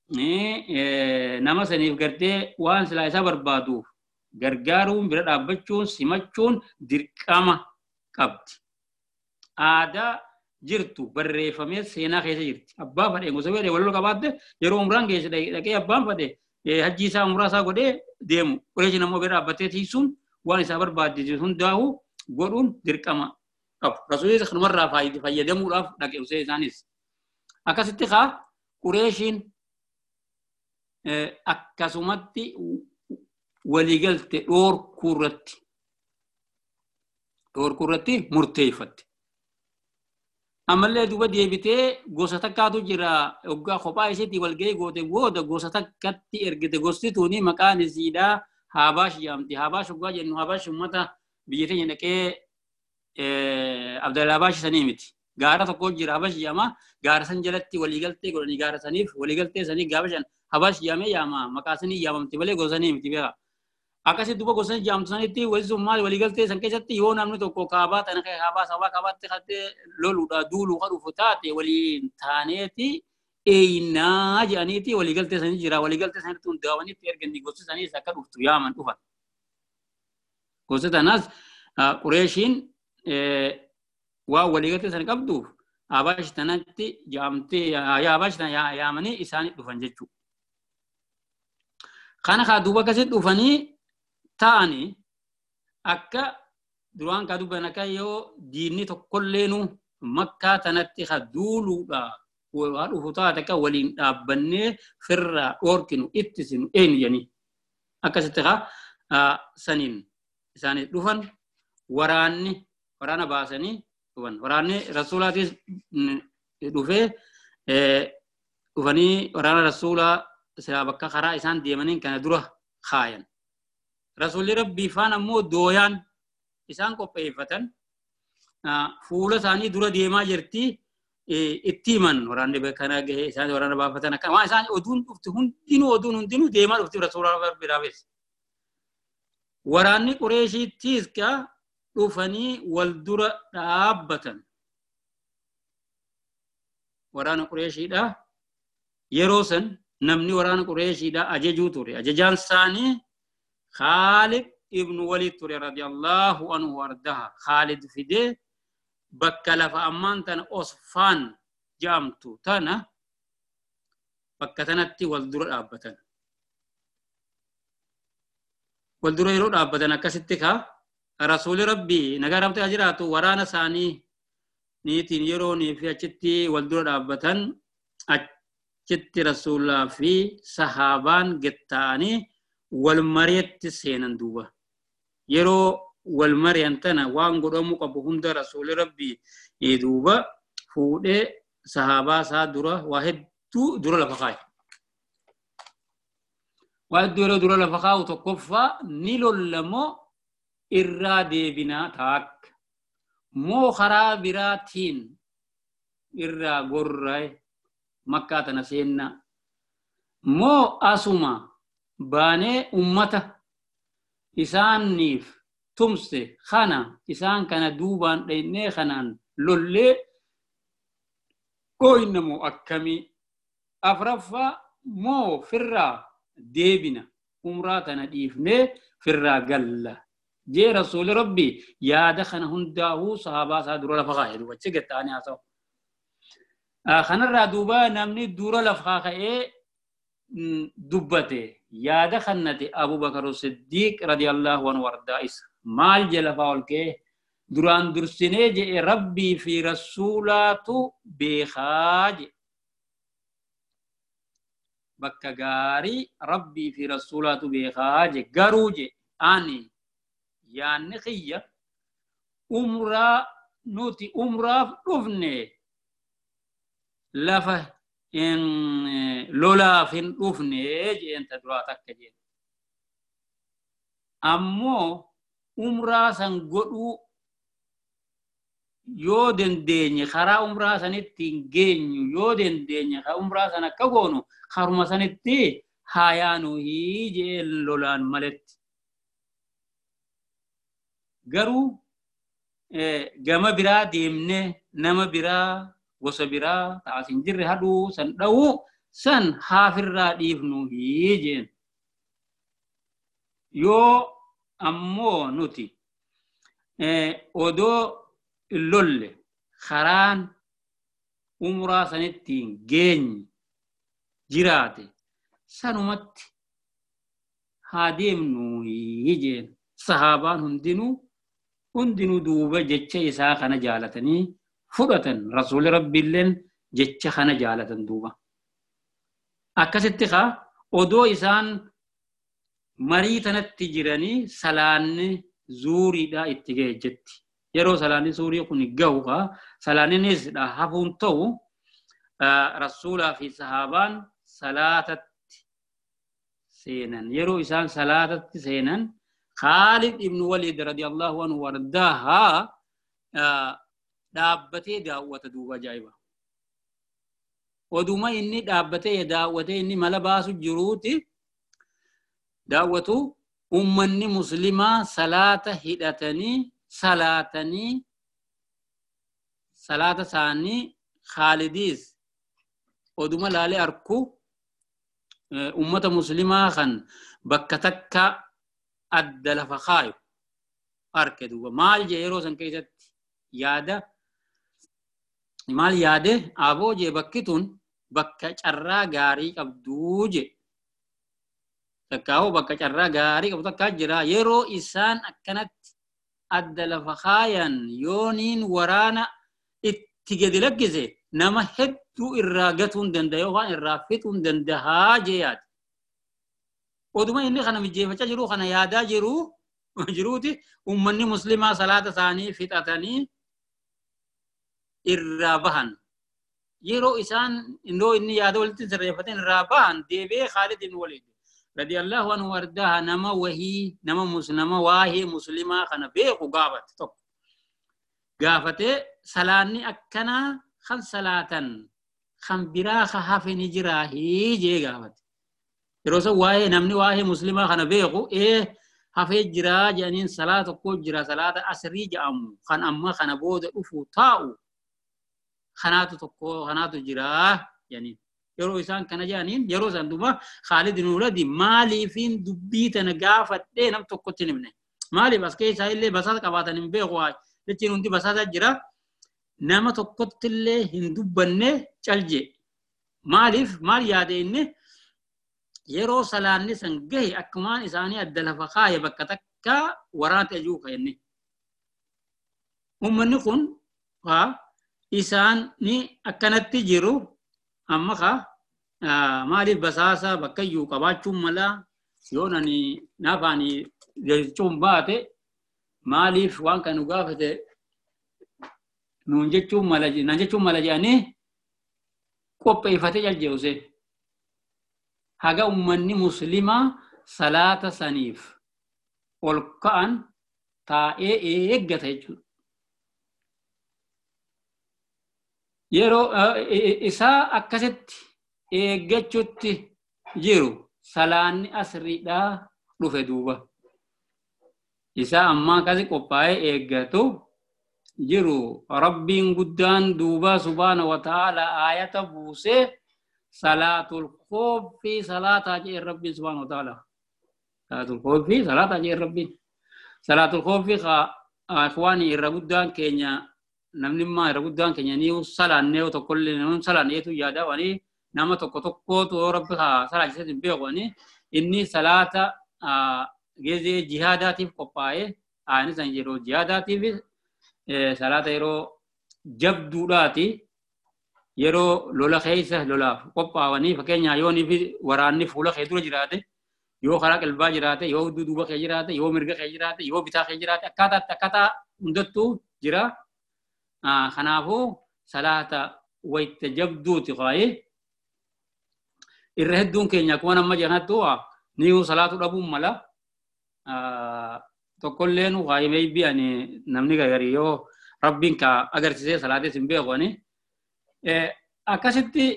nama saniif gartee waan silaa isaa barbaaduuf gargaaruun bira dhaabbachuun simachuun dirqama qabdi. Aadaa jirtu barreeffamee seenaa keessa jirti. Abbaa fedhe gosa fedhe wallola qabaatte yeroo umraan keessa dhaqee abbaan fedhe hajjii isaa umraa isaa godhee deemu. Qureeshiin ammoo bira dhaabbattee tiisuun waan isaa barbaadde hundaa'u godhuun dirqama qabu. Rasuulis kanumarraa fayyadamuudhaaf dhaqe usee isaanis. Akkasitti kaa Qureeshiin akkasumatti waliigalte dhoorkuu irratti dhoorkuu irratti murteeffatte. Ammallee duuba deebitee gosa takkaatu jira yoggaa kophaa isheetti walgahii goote booda gosa takkatti ergite gosti tuni maqaan isiidhaa Habaash jedhamti. Habaash yoggaa jennu Habaash uummata biyya keenya dhaqee Abdalla Habaash sanii miti. Gaara tokko jira Habaash jedhama. Gaara san jalatti waliigaltee godhanii gaara saniif waliigaltee sanii gaafa shan Habaash jedhamee yaama maqaa sanii yaamamti malee gosa sanii miti beeka. Akkasii duuba gosa jaamtu sanitti walisummaa waliigaltee san keessatti yoo namni tokko kaabaa tana kaabaa sabaa kaabaatti qattee loluudha duuluu qaduuf taate waliin taaneeti eeyinaa jedhaniiti waliigaltee sanii jira. Waliigaltee sanitti hundaa'anitti erganii gosa saniis akka dhuftu yaaman dhufan. Gosa tanaas Qureeshiin waa waliigaltee san qabduuf Habaash tanatti jaamtee Habaash tana yaamanii isaanii dhufan jechuudha. Kana kaa duuba akkasitti dhufanii ta'anii akka duraan kaa dubban akka yoo diinni tokkolleenu makkaa tanatti haa duuluudha waa dhufu taate akka waliin dhaabbannee firraa dhoorkinu ittisinu eenyu jedhanii akkasitti haa saniin isaanii dhufan waraanni waraana baasanii dhufan waraanni rasuulaatis dhufee dhufanii waraana rasuulaa sila bakka karaa isaan deemaniin kana dura kaayan. Rasuulli Rabbii faan ammoo dooyaan isaan qopheeffatan fuula isaanii dura deemaa jirti itti himan waraanni kana gahee isaan waraana baafatan akka waan isaan oduun dhufti hundinuu oduun hundinuu deemaa dhufti Rasuula Rabbii raafes. Waraanni Qureeshiittis ka dhufanii wal dura dhaabbatan. Waraana Qureeshiidha yeroo san namni waraana Qureeshiidha ajajuu ture. Ajajaan isaanii Khalid ibn Walid ture radiyallahu anhu wardaha. Khalid fidee bakka lafa ammaan tana Osfaan jaamtu tana bakka tanatti wal dura dhaabbatan. Wal dura yeroo dhaabbatan akkasitti ka Rasuuli Rabbii nagaa rabbi jiraatu waraana isaanii niitiin yeroo nii fi achitti wal dura dhaabbatan achitti Rasuulaa fi sahaabaan gettaanii wal mari'atti seenan duuba. Yeroo wal mari'an tana waan godhamuu qabu hunda Rasuuli Rabbii duuba fuudhee sahaabaa isaa dura waa hedduu dura lafa kaaye. Waa hedduu yeroo dura lafa kaa'u tokkoffaa ni lollamoo irraa deebinaa taakka. Moo karaa biraatiin irraa gorraa'e makkaa tana seennaa. Moo asuma baanee ummata isaaniif tumse kana isaan kana duubaan dhaynee kanaan lollee dhooynamoo akkamii. Afraffaa moo firraa deebina umraa tana dhiifnee firraa galla. Jee Rasuuli Rabbii yaada kana hundaa'uu sahaabaa isaa dura lafa kaa'e duuba achi gattaanii haasa'u. Kanarraa duuba namni dura lafa kaa'ee dubbate yaada kannate Abu Bakar Siddiq radiyallahu anhu wardaa isa maal jala fa'aa ol ka'ee duraan dursinee je rabbii fi rasuulaatu beekaa je bakka gaarii rabbii fi rasuulaatu beekaa je garuu je ani yaanni kiyya umraa nuti umraaf dhufne lafa lolaaf hin dhufne jeen ta duraa takka jeen ammoo umraa san godhuu yoo dandeenye karaa umraa sanitti hin geenyu yoo dandeenye ka umraa san akka goonu karuma sanitti haayaanuu jeen lolaan maletti garuu gama biraa deemne nama biraa gosa biraa ta'asin jirre haduu san dha'uu san haafirraa dhiifnu jeen yoo ammoo nuti odoo lolle karaan umraa sanittiin geenye jiraate sanumatti haa deemnu jeen sahaabaan hundinuu hundinuu duuba jecha isaa kana jaalatanii fudhatan rasuuli rabbiilleen jecha kana jaalatan duuba akkasitti kaa odoo isaan marii tanatti jiranii salaanni zuuriidhaa itti ga'e jetti yeroo salaanni zuurii kun ga'u kaa salaanninis hafuun ta'u rasuulaa fi sahaabaan salaatatti seenan yeroo isaan salaatatti seenan Khalid ibn Walid radiyallahu anhu wardaha dhaabbatee daawwata duuba ajaa'iba oduma inni dhaabbatee daawwatee inni mala baasu jiruuti daawwatu ummanni muslimaa salaata hidhatanii salaatanii salaata isaanii Khalidis oduma laalee arku ummata muslimaa kan bakka takka adda lafa kaayu arke duuba maal je yeroo san keessatti yaada maal yaade aboo je bakki tun bakka carraa gaarii qabduu je takkaawo bakka carraa gaarii qabdu takkaa jira yeroo isaan akkanatti adda lafa kaayan yooniin waraana itti gadi lakkise nama hedduu irraa gatuu hin danda'a yookaan irraa fixuu hin danda'a je yaade oduma inni kana mijeeffachaa jiru kana yaadaa jiru jiruuti ummanni muslimaa salaata isaanii fixatanii irraa bahan yeroo isaan indoo inni yaada walitti sirreeffateen irraa bahan deebee Khalid ibn Walid radiyallahu anhu wardaha nama wahii nama muslima waahee muslimaa kana beeku gaafate tokko gaafate salaanni akkanaa kan salaatan kan biraa ka hafe ni jiraa jee gaafate yeroo san waa'ee namni waa'ee muslimaa kana beeku ee hafee jiraa jedhaniin salaata tokko jira salaata asrii jedhamu kan amma kana booda dhufu taa'u kanaatu tokko kanaatu jiraa jedhaniin yeroo isaan kana jedhaniin yeroo san duuba Khalid ibn Walid maaliifiin dubbii tana gaafadhee nam tokkotti himne maaliif as keessaa illee basaasa qabaatan hin beeku jechiin hundi basaasa jira nama tokkotti illee hin dubbanne calje maaliif maal yaade inni yeroo salaanni san gahe akkumaan isaanii adda lafa kaaye bakka takka waraanta ejuu ka'enni ummanni kun haa isaan ni akkanatti jiru amma kaa maaliif basaasa bakka iyyuu qabaachuun mala yoo nani naafaani jechuun baate maaliif waan kan nu gaafate nuun jechuun mala nan jechuun mala jedhanii qopheeffate jaljeuse haga ummanni muslimaa salaata saniif ol ka'an taa'ee eeggata jechuudha. Yeroo isaa akkasitti eeggachuutti jiru salaanni asriidhaa dhufe duuba. Isaa ammaa akkasi qophaa'ee eeggatu jiru rabbiin guddaan duuba subhaana wa ta'ala aayata buusee salaatul khawfi salaataa jee rabbiin subhaana wa ta'ala. Salaatul khawfi salaataa jee rabbiin. Salaatul khawfi akhwaani irra guddaan keenya namni maa irra guddaan keenya ni salaannee tokkollee namni salaanneetu yaada wani nama tokko tokkootu rabbi haa salaachisa hin beekani inni salaata gezee jihaadaatiif qophaa'ee aani san yeroo jihaadaatiif salaata yeroo jabduudhaati yeroo lola keessa lolaaf qophaa'anii fakkeenyaa yoo nifi waraanni fuula kee dura jiraate yoo karaa qalbaa jiraate yoo duuba kee jiraate yoo mirga kee jiraate yoo bitaa kee jiraate akkaataa akkaataa hundattuu jira. Kanaafuu salaata wayita jabduuti qaayee irra hedduun keenya akkuma nama jedhanattu ni salaatu dhabuun mala tokkollee nu qaayee maybii ani namni gaarii yoo rabbiin ka agarsiisee salaatee sin beekoni akkasitti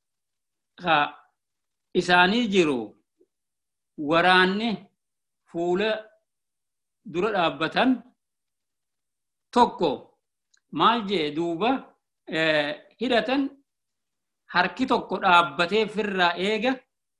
isaanii jiru waraanni fuula dura dhaabbatan tokko maal jee duuba hidhatan harki tokko dhaabbatee firraa eega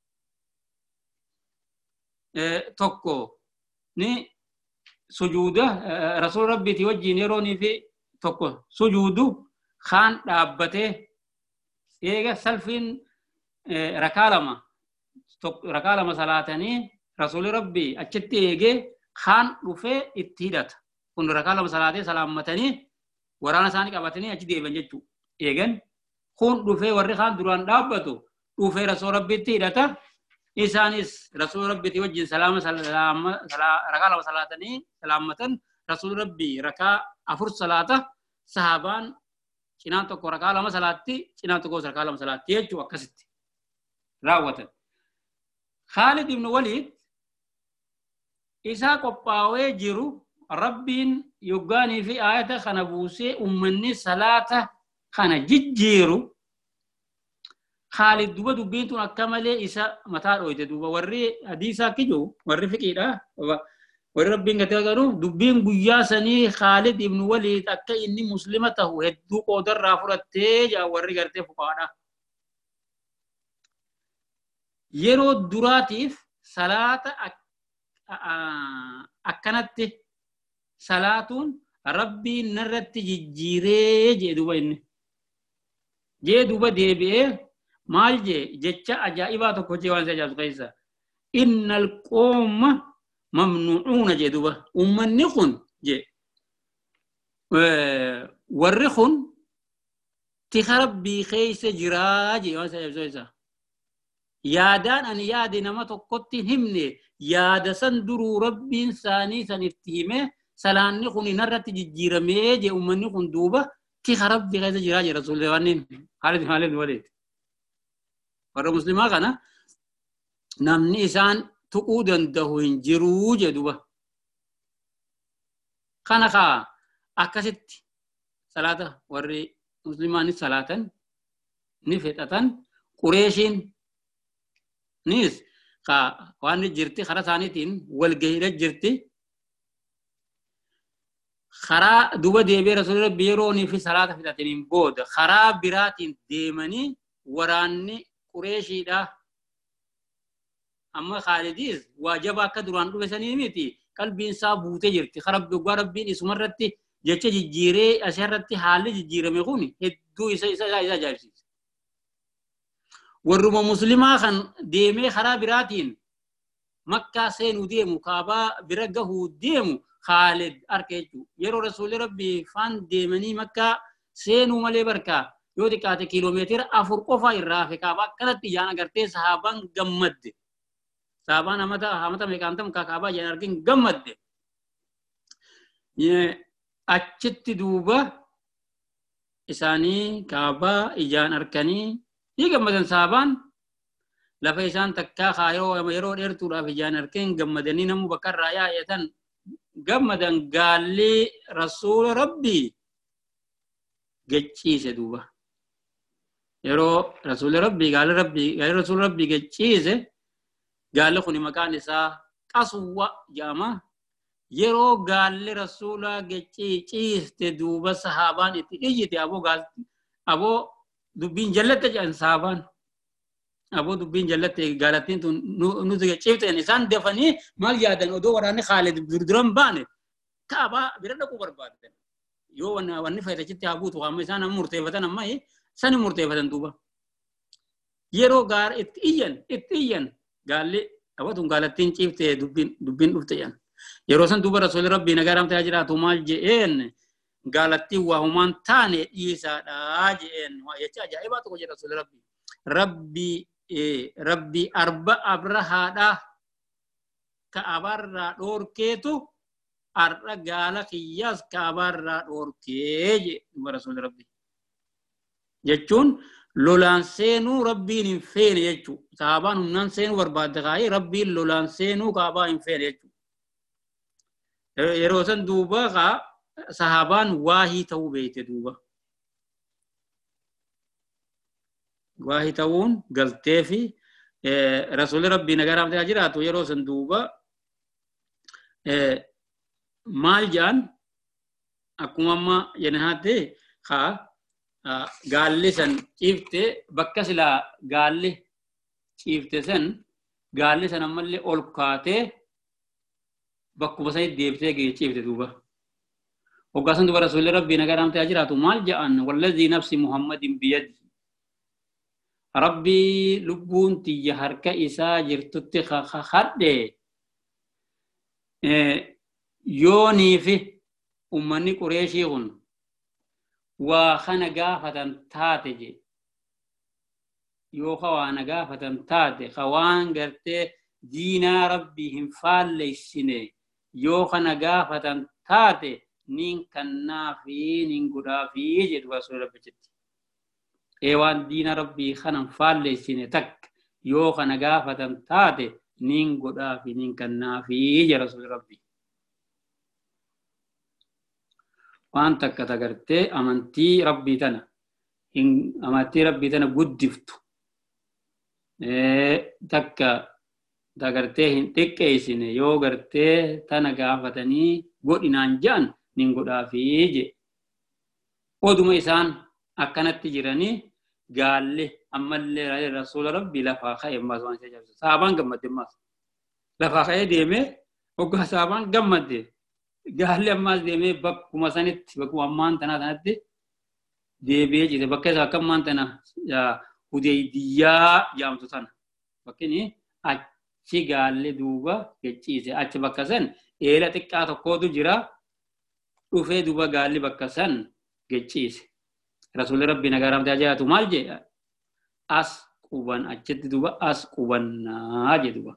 tokko ni sujuuda rasuul rabbiiti wajjiin yeroonii fi tokko sujuudu kaan dhaabbatee eega salfiin rakaa lama rakaa lama salaatanii rasuul rabbii achitti eegee kaan dhufee itti hidhata kun rakaa lama salaatee salaammatanii waraana isaanii qabatanii achi deeban jechuudha. Eegan kun dhufee warri kaan duraan dhaabbatu dhufee rasuul rabbiitti hidhata isaanis rasuul rabbiitti wajjin salaama rakaa lama salaatanii salaammatan rasuul rabbii rakaa afur salaata sahabaan cinaan tokko rakaa lama salaatti cinaan tokko rakaa lama salaatti jechuudha akkasitti raawwatan. Khalid ibn Walid isaa qophaa'ee jiru rabbiin yoggaanii fi ayata kana buusee ummanni salaata kana jijjiiru Khalid duba dubbiin tun akka malee isa mataa dhooyte duba warri hadiisaa kijuu warri fiqiidha warri rabbiin gatee garuu dubbiin guyyaa sanii Khalid ibn Walid akka inni muslima tahu hedduu qoodarraa fudhattee jaa warri gartee fuqaadha. Yeroo duraatiif salaata akkanatti salaatuun rabbiin narratti jijjiiree jee duba inni jee duba deebi'ee maal jee jecha ajaa'ibaa tokko jee waan ajaa'ibu keessa innal qooma mamnu'uuna jee duba ummanni kun jee warri kun tika rabbii keessa jiraa jee waan ajaa'ibu keessa yaadaan ani yaade nama tokkotti himne yaada san duruu rabbiin saanii san itti hime salaanni kun narratti jijjiiramee jee ummanni kun duuba tika rabbii keessa jiraa jee rasuulli wanniin Khalid Khalid Walid warra muslimaa kana namni isaan tuquu danda'u hin jiruu jee duuba kana kaa akkasitti salaata warri muslimaanis salaatan ni fedhatan Qureeshiin nis kaa waan jirti karaa isaaniitiin walgahiidha jirti karaa duba deebi'ee rasuulli rabbii yeroonii fi salaata fidhataniin booda karaa biraatiin deemanii waraanni Qureeshiidha amma Khalidis waajaba akka duraan dhufe sanii miti qalbiin isaa buutee jirti karaa dhugaa rabbiin isumarratti jecha jijjiiree asirratti haalli jijjiirame kun hedduu isa isa isa ajaa'ibsiisa. Warruma muslimaa kan deemee karaa biraatiin Makkaa seenuu deemu kaabaa bira gahuu deemu Khalid arke jechuudha. Yeroo rasuulli rabbii faan deemanii Makkaa seenuu malee barkaa yoo xiqqaate kiiloomeetira afur qofa irraa fi kaabaa akkanatti ijaan agartee sahaabaan gammadde. Sahaabaan hamata hamata meeqaantam kaabaa ijaan argin gammadde. Achitti duuba isaanii kaabaa ijaan arkanii ni gammadan sahaabaan lafa isaan takkaa kaayoo yeroo dheertuudhaaf ijaan arkeen gammadanii namu bakka irraa yaa'atan gammadan gaalli rasuula rabbii gacciise duuba yeroo rasuula rabbii gaalli rabbii gaalli rasuula rabbii gacciise gaalli kun maqaan isaa qaswa jedhama yeroo gaalli rasuula gacciiste duuba sahaabaan itti dhiyyite aboo gaal aboo dubbiin jallatte jedhan sahaabaan aboo dubbiin jallatte gaalattiin tun nuti gacciifteen isaan dafanii maal yaadan odoo waraanni Khalid durduran baane kaabaa bira dhaquu barbaadan yoo wanni fayyidachitti haa buutu amma isaan amma murteeffatan amma sani murteeffatan duuba yeroo gaara itti iyyan itti iyyan gaalli abatun gaalattiin ciiftee dubbiin dubbiin dhufte jedhan yeroo san duuba rasuulli rabbii nagaa ramtee jiraatu maal je'een قالت وهمان تاني إيسا راجئين ويجا جائبات وجه رسول ربي ربي إيه ربي أربع أبرها دا كأبر دور كيتو أرى قال خياس كأبر دور كيج رسول ربي جتون لولان سينو ربي نفين يجو صحابان نان سينو برباد غاي ربي لولان سينو كابا نفين يجو يروسن دوبا غا صحابان واهي تو بيت دوبا واهي تاون قلتي في اه رسول ربي نغرام تاجراتو يروسن دوبا اه مال جان اكوما ينهاتي خا قال سن شيفته بكسلا قال شيفته سن قال سن امل اولكاته بكو بساي ديبته گي شيفته دوبا وقاسن دوبا رسول ربي نغرام تاجراتو مال جان والذي نفس محمد بيد ربي لبون تي حركه اسا جرتت خد يوني في امني قريشي هون وخنا قافة تاتجي يو خوانا قافة تاتي خوان قرتي دينا ربهم فاليسيني يو خنا قافة تاتي نين كنا في نين قدا في جد رسول ربي جد ايوان دينا ربي خنا فاليسيني تك يو خنا قافة تاتي نين قدا في نين كنا في جد رسول ربي وان تكا تغرتي امانتي ربي تنا ان امانتي ربي تنا غدفتو ايه تكا تغرتي هن تكيسيني يو غرتي تنا غافتني غودينان جان نين غدا فيجي ودوم إسان أكنت تجراني قال لي أما اللي رسول ربي لفا خير ما زمان سجاب سابان قمت الماس لفا خير ديمه وقا سابان قمت دي قال لي أما ديمه بك ومسانت بك ومان تنا تنات دي دي بيجي دي بك سا كمان تنا يا ودي ديا جامتو تنا بكني أشي قال لي دوبا كتشيسي أشي بكسن إيلا تكاتو كودو جرا وفي دوبا قال لي بكسن كتشيسي رسول ربي نغرام تاجاتو مال جي as kuban acet duba as kuban aja duba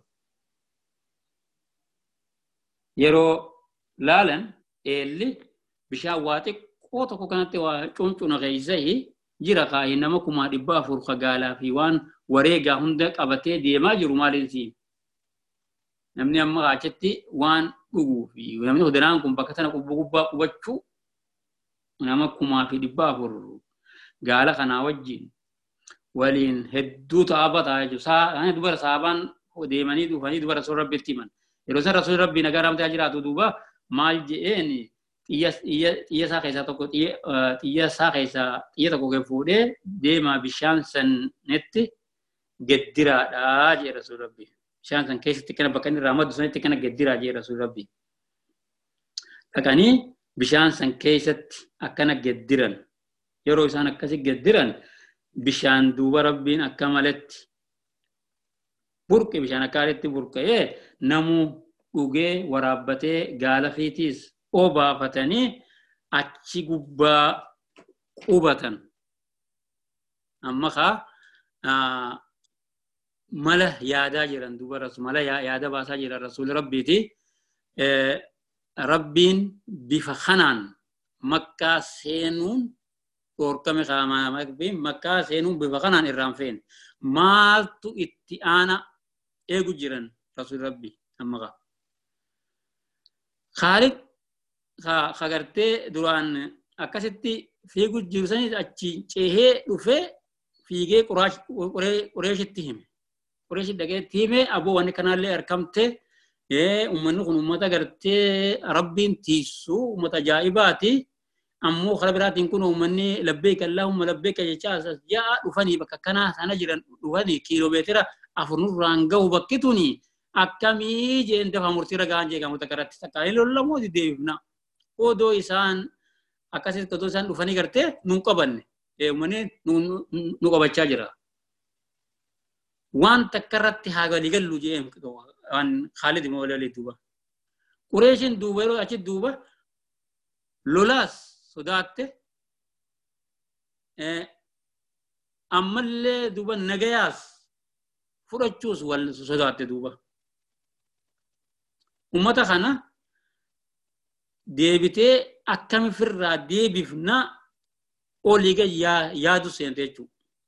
yero lalan elli bisha wate koto ko kanate wa choncho na gaizai jira ka inama kuma dibba fur khagala fi wan warega hunda qabate dema jiru malin si namni amma acetti wan dugu fi namni hodanan kum bakatana ku bugubba kubachu nama kuma fi dibba fur gala kana wajjin ولين هدو تابت آجو سا أنا دوبارة سابان وديماني دوفاني دوبارة رسول ربي تيمان يروسا رسول ربي نعارم تاجراتو دوبا مال جئني تيا تيا تيا سا كيسا تكو تيا تيا سا كيسا تيا تكو كفودة ديما بشان سن نت جديرا آج رسول ربي شان سن كيس تكنا بكني رامد دوسني تكنا جديرا آج رسول ربي أكاني بشان سن كيست أكنا جديران يروسا نكاسي جديران بشان دوبا ربين أكملت بركة بشان أكارت بركة إيه نمو أوجي ورابته قال فيتيس أوبا فتني أتشي قبا قبتن أما خا آه مله يادا جران دوبا رسول مله يادا باسا جران رسول ربي تي آه ربين بفخنان مكة سينون وركم خامة مكبين مكة سينو بفقنان الرامفين مالتو اتيانا ايجو جيران رسول ربي أمغا خالد خاغرتي دوران أكاسيتي فيجو جيرساني أتشي چهي وفي فيجي قراش قريش التهم قريش دقي تيمه أبو واني كان اللي أركمته إيه أمنو خنو متا غرتي ربين تيسو متا جائباتي أمو خربرات يكونوا مني لبيك اللهم لبيك جاء جاء وفني بك كنا سنجرا وفني كيلومتر أفرنور رانجو بكتوني أكمي جين دفع مرتيرا جانجي كم تكرت سكايل الله مو ديفنا ودو إنسان أكاسيت كتو سان وفني كرته نوكبني إيه مني نو نوكبتشا جرا وان تكرت هاغا ليجل لوجيم كتو وان خالد مولا لي دوبا قريشين دوبا لو أشي دوبا لولاس sodaatte ammallee duuba nagayaas fudhachuus wal sodaatte duuba ummata kana deebitee akkami firraa deebifna oliiga yaadu seente jechuudha.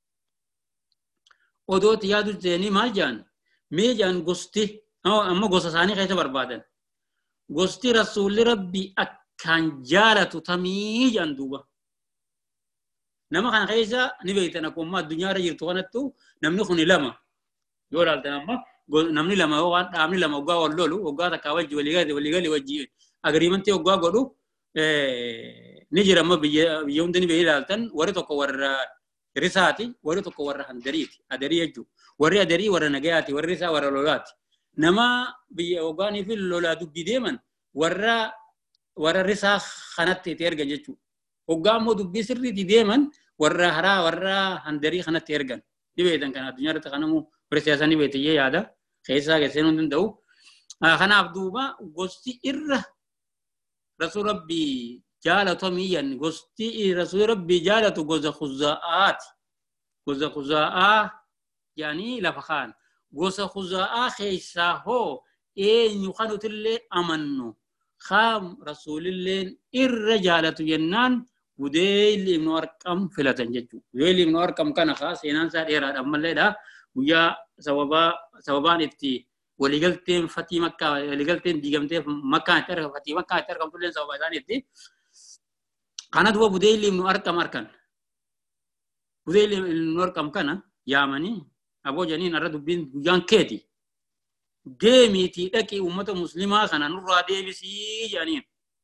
Odooti yaadu seenii maal jaan mee jaan gosti amma gosa isaanii keessa barbaadan gosti rasuulli rabbii akkaan jaalatu tamii jaan duuba nama kana keessa ni beektan akkuma addunyaa irra jirtu kanattu namni kuni lama yoo ilaaltan amma namni lama yoo waan dhaabni lama waggaa wal lolu waggaa takkaa wajji waliigalee waliigalee wajji agriimantii waggaa godhu ni jira amma biyya biyya hundi ni ilaaltan warri tokko warra risaati warri tokko warra handariiti adarii jechuudha warri adarii warra nagayaati warri risaa warra lolaati nama biyya waggaanii fi lolaa dubbii deeman warra warra risaa kanatti itti ergan jechuudha waggaa immoo dubbii sirriitti deeman warra haraa warra handarii kanatti ergan ni beektan kan addunyaa irratti kanamu warri siyaasaa ni beektan yaada keessaa keesseen hundi danda'u kanaaf duuba gosti irra rasuul rabbii jaalatu miyyan gosti rasuul rabbii jaalatu gosa khuzaa'aati gosa khuzaa'aa yaani lafa kaan gosa khuzaa'aa keessaa hoo eenyu kanutillee amannu خام رسول الله إر جالت جنان وديل ابن أرقم فلتن جتو وديل ابن أرقم كان خاص ينان سار إيراد أما اللي ده ويا سببا سببان إفتي ولقلتين فتي مكة ولقلتين ديجمتين مكة ترى فتي مكة ترى كم تلين سببان إفتي كان دوا وديل ابن أرقم أركان وديل ابن أرقم كان يامني أبو جنين أراد بين جان كيتي deemiti dhaqi ummata muslimaa kana nurraa deebisii jedhaniin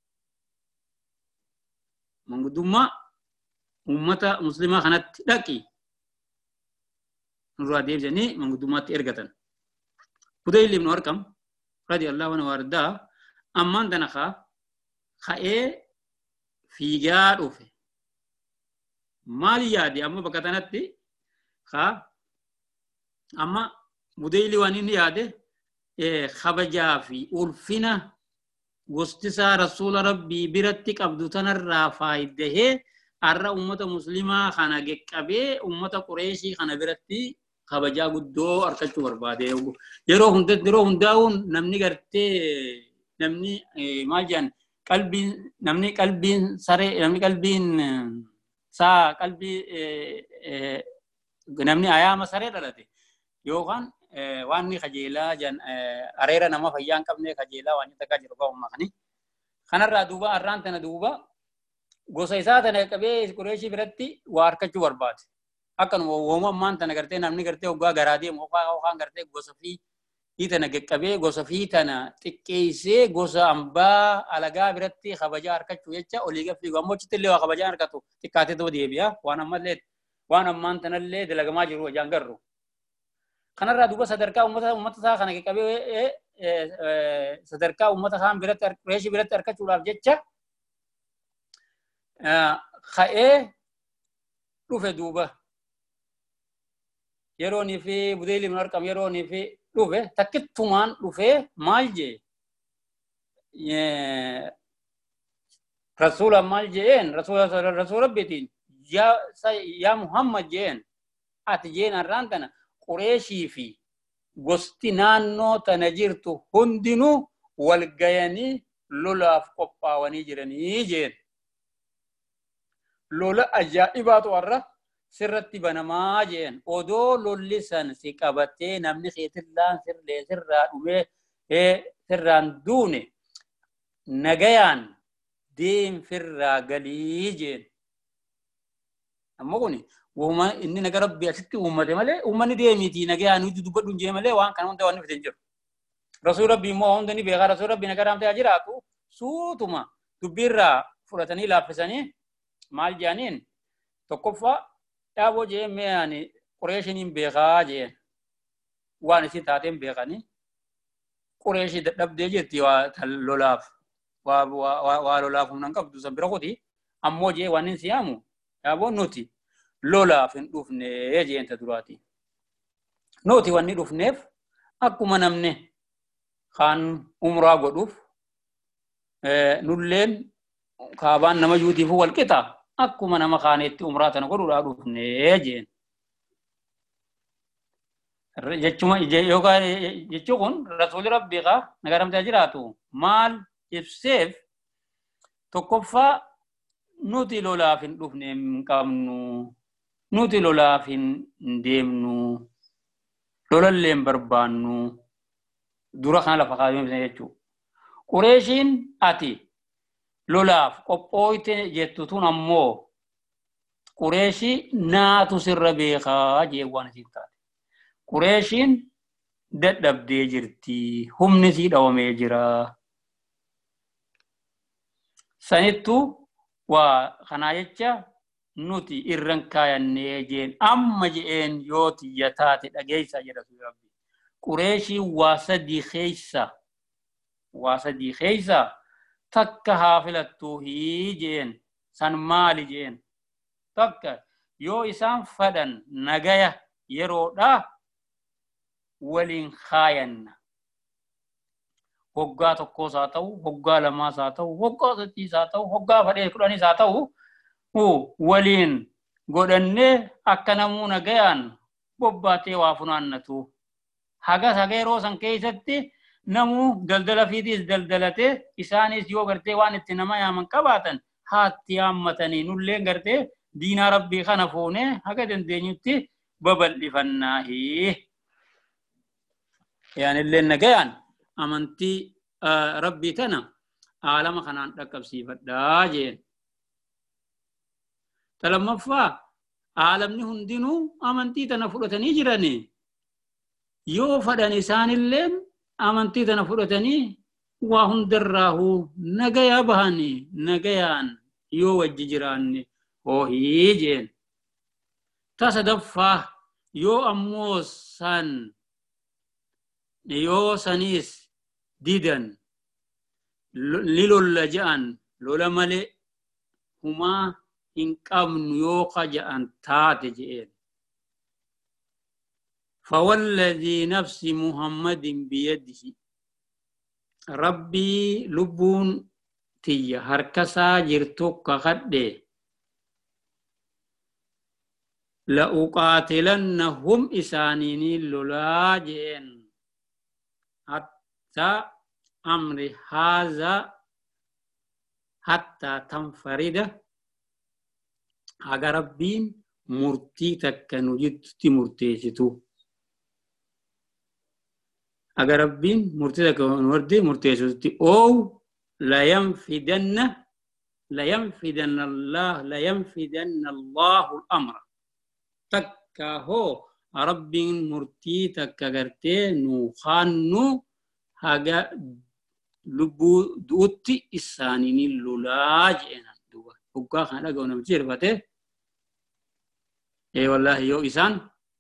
manguddummaa ummata muslimaa kanatti dhaqi nurraa deebisanii manguddummaatti ergatan Budayl ibn Arqam radiyallahu anhu wardaa ammaan tana kaa ka'ee fiigaa dhufe maal yaade amma bakka tanatti kaa amma Budayli waan inni yaade خبجا في ألفنا وستسا رسول ربي برتك عبدو تنرى فايده أرى أمة مسلمة خانا قبي أمة قريشي خانا برتي خبجا قدو أركتو برباده يرو هندت يرو هنداون نمني قرتي نمني مالجان قلبي نمني قلبي سري نمني قلبي سا قلبي نمني آيام سري دلتي يوغان واني خجيلا جن أريرا نما فيان كم نه خجيلا واني تكاجر قوم مخني خنا رادوبا أران تنا دوبا غوسايسا تنا كبي كوريشي برتي واركچو برباد أكن ووما مان تنا کرتے نامني کرتے وغا غرادي موقع وخان کرتے غوسفي هي تنا كبي غوسفي تنا تكيسي غوسا أمبا ألغا برتي خبجا أركچو يچا أوليغا في غموچ تلي خبجا أركتو تكاتي تو ديبيا وانا ملت وانا مان تنا لي دلغما جرو جانغرو خنا رادوبا صدركا أمتا أمتا سا خنا كبي صدركا أمتا خان برت ريشي برت أركچو لاف جچا خائه روفه دوبا يروني في بديل من أرقام يروني في روفه تكتمان روفه مالجي رسول مالجين رسول رسول بيتين يا يا محمد جين أتجين الرانتنا قريشي في غستنانو تنجرتو هندنو والغياني لولا فقبا ونجرني جين لولا أجائبات ورّا سرتي بنما جين أودو لولسان سكابتي نمني خيتلان سر لي سر رادومي سران دوني نغيان ديم فرّا غلي جين أما قوني وهما إني نقرب بيأتي أمتي مالي أمني ديميتي نغيان ويدو دبادون جي مالي وان كانون دواني فتنجر رسول ربي مو هندني بيغا رسول ربي نقرام تي أجراتو سوتما تبيرا فرطاني لافساني مال جانين تكفى تابو جي مياني قريشين بيغا جي وان سي تاتين بيغاني قريشي دب دي جي تيوا تلولاف ولولاف من قبض سبرغوتي أمو جي وانين سيامو تابو نوتي لولاف ندوفني جي انت دراتي نوتي واني دوفنيف أكو منمني خان عمره قدوف نولين kaabaan nama yuutiifuu wal qixa akkuma nama kaaneetti umraa tana godhuudhaa dhufnee jeen. Jechuma yookaan jechuun kun rasuulli rabbii kaa nagaramtee jiraatu maal ibseef tokkoffaa nuti lolaaf hin dhufne hin qabnu nuti lolaaf hin deemnu lolallee hin barbaannu dura kana lafa kaayamee jechuudha. Qureeshiin ati lolaaf qophooyte jettu tun ammoo Qureeshii naatu sirra beekaa jeewwan isiif taate. Qureeshiin dadhabdee jirti humni sii dhawamee jira. Sanittu waa kanaa jecha nuti irran kaayannee jeen amma jeen yoo tiyya taate dhageessaa jedha Rabbi. Qureeshii waa sadii keessa waa sadii keessa takka haa filattuu hii jeen san maali jeen takka yoo isaan fadhan nagaya yeroodhaa waliin kaayanna. Hoggaa tokkos haa ta'u, hoggaa lamaas haa ta'u, hoggaa sadiis haa ta'u, hoggaa fadhee kudhanis haa ta'u waliin godhannee akka namuu nagayaan bobbaatee waa funaannatu. Hagas haga yeroo san keessatti namuu daldala fiitiis daldalatee isaanis yoo gartee waan itti nama yaaman qabaatan haatti yaammatanii nullee gartee diinaa rabbii kana fuunee haga dandeenyutti babal'ifannaahi. Yaanillee nagayaan amantii rabbii tana aalama kanaan dhaqqabsiifadhaa jeen. Lammaffaa aalamni hundinuu amantii tana fudhatanii jiranii. Yoo fadhan isaanillee amantii tana fudhatanii waa hundarraahuu nagayaa bahanii nagayaan yoo wajji jiraanne hoohii jeen. Tasadaffaa yoo ammoo san yoo saniis didan ni lolla ja'an lola malee humaa hin qabnu yoo kaja'an taate jeen. فوالذي نفس محمد بيده ربي لبون تي هركسا جرتوك خده لأقاتلنهم إسانيني للاجين حتى أمر هذا حتى تنفرد أجا ربين مرتي تكنو جدتي مرتيشتو أجا ربين مرتي تكنو مرتي مرتيشتو أو لا ينفدن لا ينفدن الله لا ينفدن الله الأمر تكا هو ربين مرتي تكا غرتي نو خانو هاجا لبو دوتي إسانيني لولاج إنا دوبا وقا خانا قونا بجير فاتي إيه والله يو إسان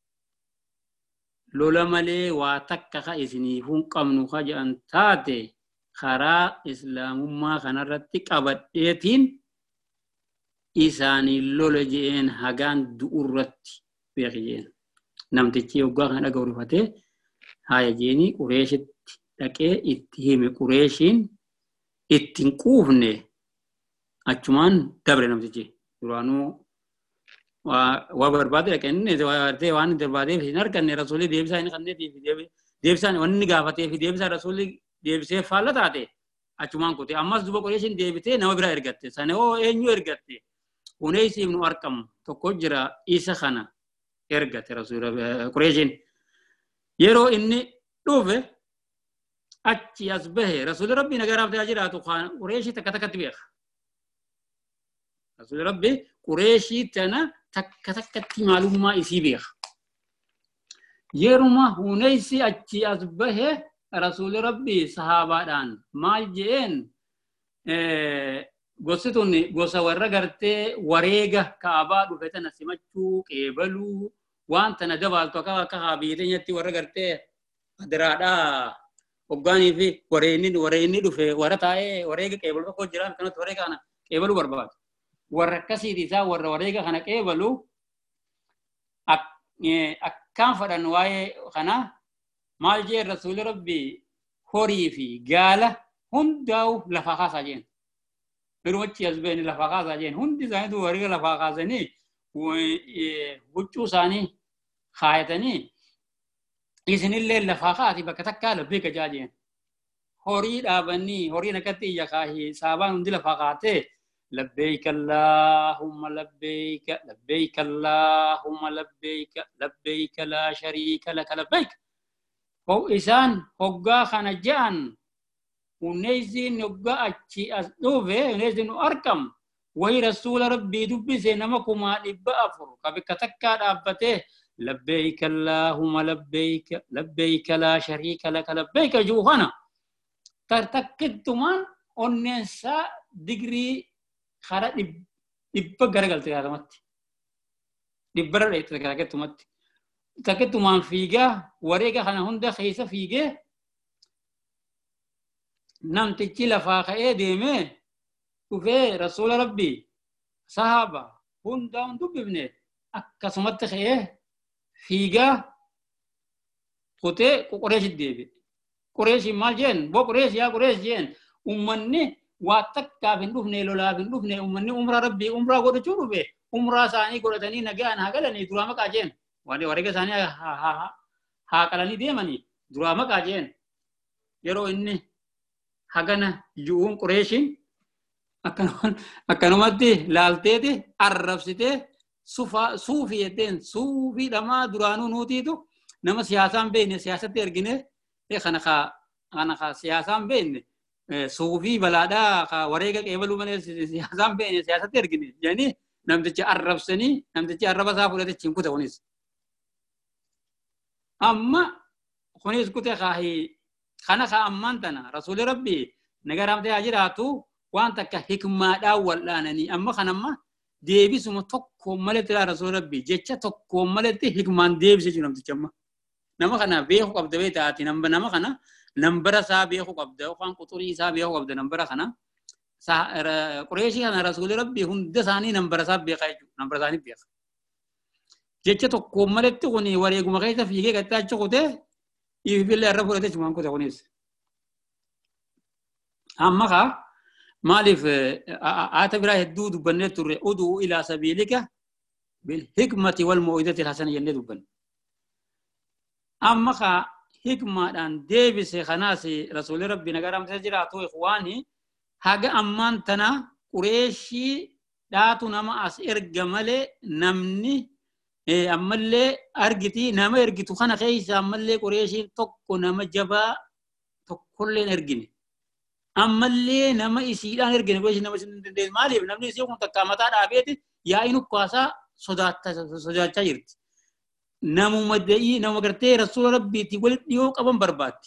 لولا مالي واتكا خا إسنيفون قمنو خاجا أنتاتي خرا إسلام ما خانا رتك أبديتين إساني لولا جين هاجان دورتي بيخيين نمتكي وقا خانا قونا فاتي هاي جيني قريشت dhaqee itti hime Qureeshiin ittiin quufne achumaan dabre namtichi duraanuu waa barbaade dhaqanii wartee waan barbaadeef hin arganne rasuulli deebisaa hin qabneetiif deebisaan wanni gaafateef deebisaa rasuulli deebisee faalla taate achumaan kute ammas duba Qureeshiin deebitee nama biraa ergatte sana oo eenyu ergatte Uneys ibnu Arqam tokko jira isa kana ergate rasuulli Qureeshiin yeroo inni dhufe achi as bahe rasuulli rabbii nagaraaf tajaajilatu kan Qureeshii takka takkatti beeka. Rasuulli rabbii Qureeshii tana takka takkatti maalummaa isii beeka. Yeruma Huneysi achi as bahe rasuulli rabbii sahaabaadhaan maal jeen gosi tun gosa warra gartee wareega kaabaa dhufe tana simachuu qeebaluu waan tana dabaaltu akka akka haabiiteenyatti warra gartee adiraadhaa. Hoggaanii fi warreenni warreenni dhufe warra taa'ee wareega qeebalu tokko jiraan kanatti wareega kana qeebaluu barbaadu. Warra akkasiiti isaa warra wareega kana qeebalu akkaan fadhan waa'ee kana maal jee rasuulli rabbii horii fi gaala hundaa'u lafa kaasaa jeen. Irumchi as been lafa kaasaa jeen hundi isaanii tu warri lafa kaasanii huccuu isaanii kaayatanii isinillee lafa kaati bakka takkaa labbeeka jaajeen. Horii dhaabanii horiin akkatti iyya kaahii saabaan hundi lafa kaatee labbeeka Allaahumma labbeeka labbeeka Allaahumma labbeeka labbeeka laa shariika laka labbeeka. Isaan hoggaa kana je'an uneezin hoggaa achi as dhufe uneezin nu argamu wayi rasuula rabbii dubbise nama kumaa dhibba afur ka bakka takkaa dhaabbatee labbeeka Allaahumma labbeeka labbeeka laa shariika laka labbeeka juu kana tartakkittumaan onneensaa digrii kara dhibba garagalte yaatamatti dhibbarra dheette garagattumatti takkittumaan fiigaa wareega kana hunda keessa fiigee namtichi lafaa ka'ee deemee dhufee rasuula rabbii sahaba hundaa hun dubbifne akkasumatti ka'ee fiigaa kutee Qureeshit deebi'e. Qureeshiin maal jeen boo Qureesh yaa Qureesh jeen ummanni waa takkaaf hin dhufne lolaaf hin dhufne ummanni umraa rabbii umraa godhachuu dhufe umraa isaanii godhatanii nagaan haa galanii duraa maqaa jeen wareega isaanii haa qalanii deemanii duraa maqaa jeen yeroo inni hagana ju'uun Qureeshiin akkanumatti laalteeti arrabsitee suufii jetteen suufii dhamaa duraanuu nuutiitu nama siyaasaan beekne siyaasatti ergine kana kana siyaasaan beekne suufii balaadhaa ka wareega qeebaluu malee siyaasaan beekne siyaasatti ergine jedhanii namtichi arrabsanii namtichi arraba isaa fudhate chiin kute kunis. Amma kunis kute kaahii kana ka ammaan tana rasuuli rabbii nagaramtee haa jiraatu waan takka hikmaadhaan wal'aananii amma kanamma deebisuma tokkoon maletti laa rasuuli rabbii jecha tokkoon maletti hikmaan deebise jiru namticha amma. Nama kana beeku qabda bee taati nama kana nambara isaa beeku qabda yookaan quxurii isaa beeku qabda nambara kana Qureeshii kana rasuuli rabbii hunda isaanii nambara isaa beekaa jechuudha nambara isaanii beeka. Jecha tokkoon maletti kun wareeguma keessa fiigee gattaacha kutee ifillee irra fudhatee cumaan kute kunis. Amma kaa maaliif aata biraa hedduu dubbannee turre uduu ilaa sabiilika bil hikmati wal mu'idati hasana jennee dubbanne. Amma kaa hikmaadhaan deebise kanaas rasuuli rabbii nagaramtee jiraatu ikhwaanii haga ammaan tana Qureeshii dhaatu nama as erga malee namni ammallee argiti nama ergitu kana keessa ammallee Qureeshiin tokko nama jabaa tokkolleen ergine ammallee nama isiidhaan ergine Qureeshiin nama isin dandeessu maaliif namni isii kun takka mataa dhaabeeti yaa'in ukkaasaa sodaachaa jirti. Namuma da'ii nama gartee rasuula rabbiitti walitti dhiyoo qaban barbaatti.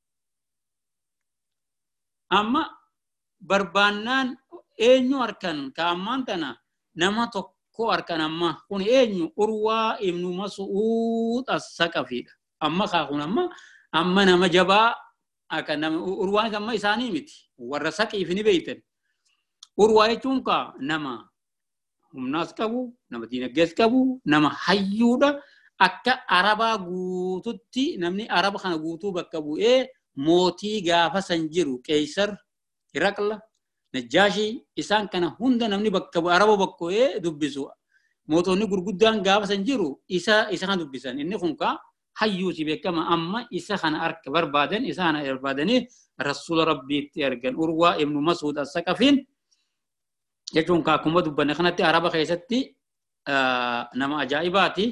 Amma barbaannaan eenyu harkan ka ammaan tana nama tokko harkan amma kun eenyu Urwaa ibnu Mas'uud as-Saqafiidha. Amma kaa kun amma amma nama jabaa akka nama Urwaan amma isaanii miti warra Saqiif ni beeytan. Urwaa jechuun kaa nama humnaas qabu nama diinagdees qabu nama hayyuudha. Akka Arabaa guututti namni Araba kana guutuu bakka bu'ee mootii gaafa san jiru Qeysar, Hiraqla, Najjaashii isaan kana hunda namni bakka Araba bakka bu'ee dubbisu. Mootonni gurguddaan gaafa san jiru isa isa kan dubbisan. Inni kun kaa hayyuuti beekama amma isa kana harka barbaadan isa kana barbaadanii rasuula rabbiitti ergan Urwaa ibnu Mas'uud as-Saqafiin jechuun kaa akkuma dubbanne kanatti Araba keessatti nama ajaa'ibaati.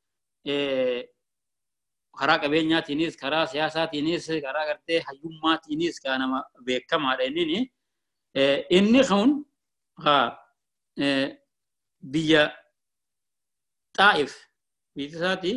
Karaa qabeenyaatiinis karaa siyaasaatiinis karaa gartee hayyummaatiinis kan nama beekamaadha inni inni kun biyya Xaa'if biyya isaati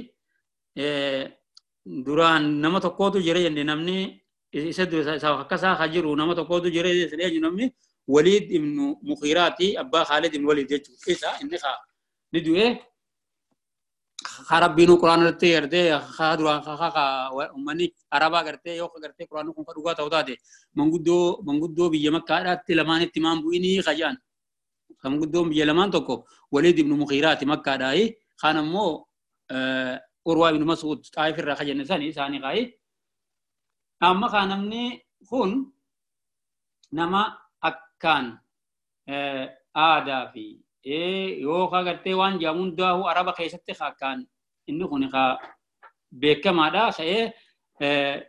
duraan nama tokkootu jira jenne namni isa akkasaa haa jiru nama tokkootu jira jedhee namni Waliid ibnu Mughiiraati abbaa Khaalid ibnu Waliid jechuudha isa inni haa ni du'ee Harabbiinu Quraan irratti gartee haa duraan haa uummanni Arabaa gartee yoo gartee Quraan kun kan dhugaa ta'u taate manguddoo manguddoo biyya Makkaadhaatti lamaanitti maan bu'inii khajaan manguddoon biyya lamaan tokko Waliid ibnu Mughiiraati Makkaadhaayi kaan ammoo Urwaa ibnu Mas'uud Xaa'if irraa khajanne sani isaanii kaayi amma kaan namni kun nama akkaan aadaa fi yoo kagartee waan jaamuun daahu araba keessatti kan inni kun ka beekamaadha ta'ee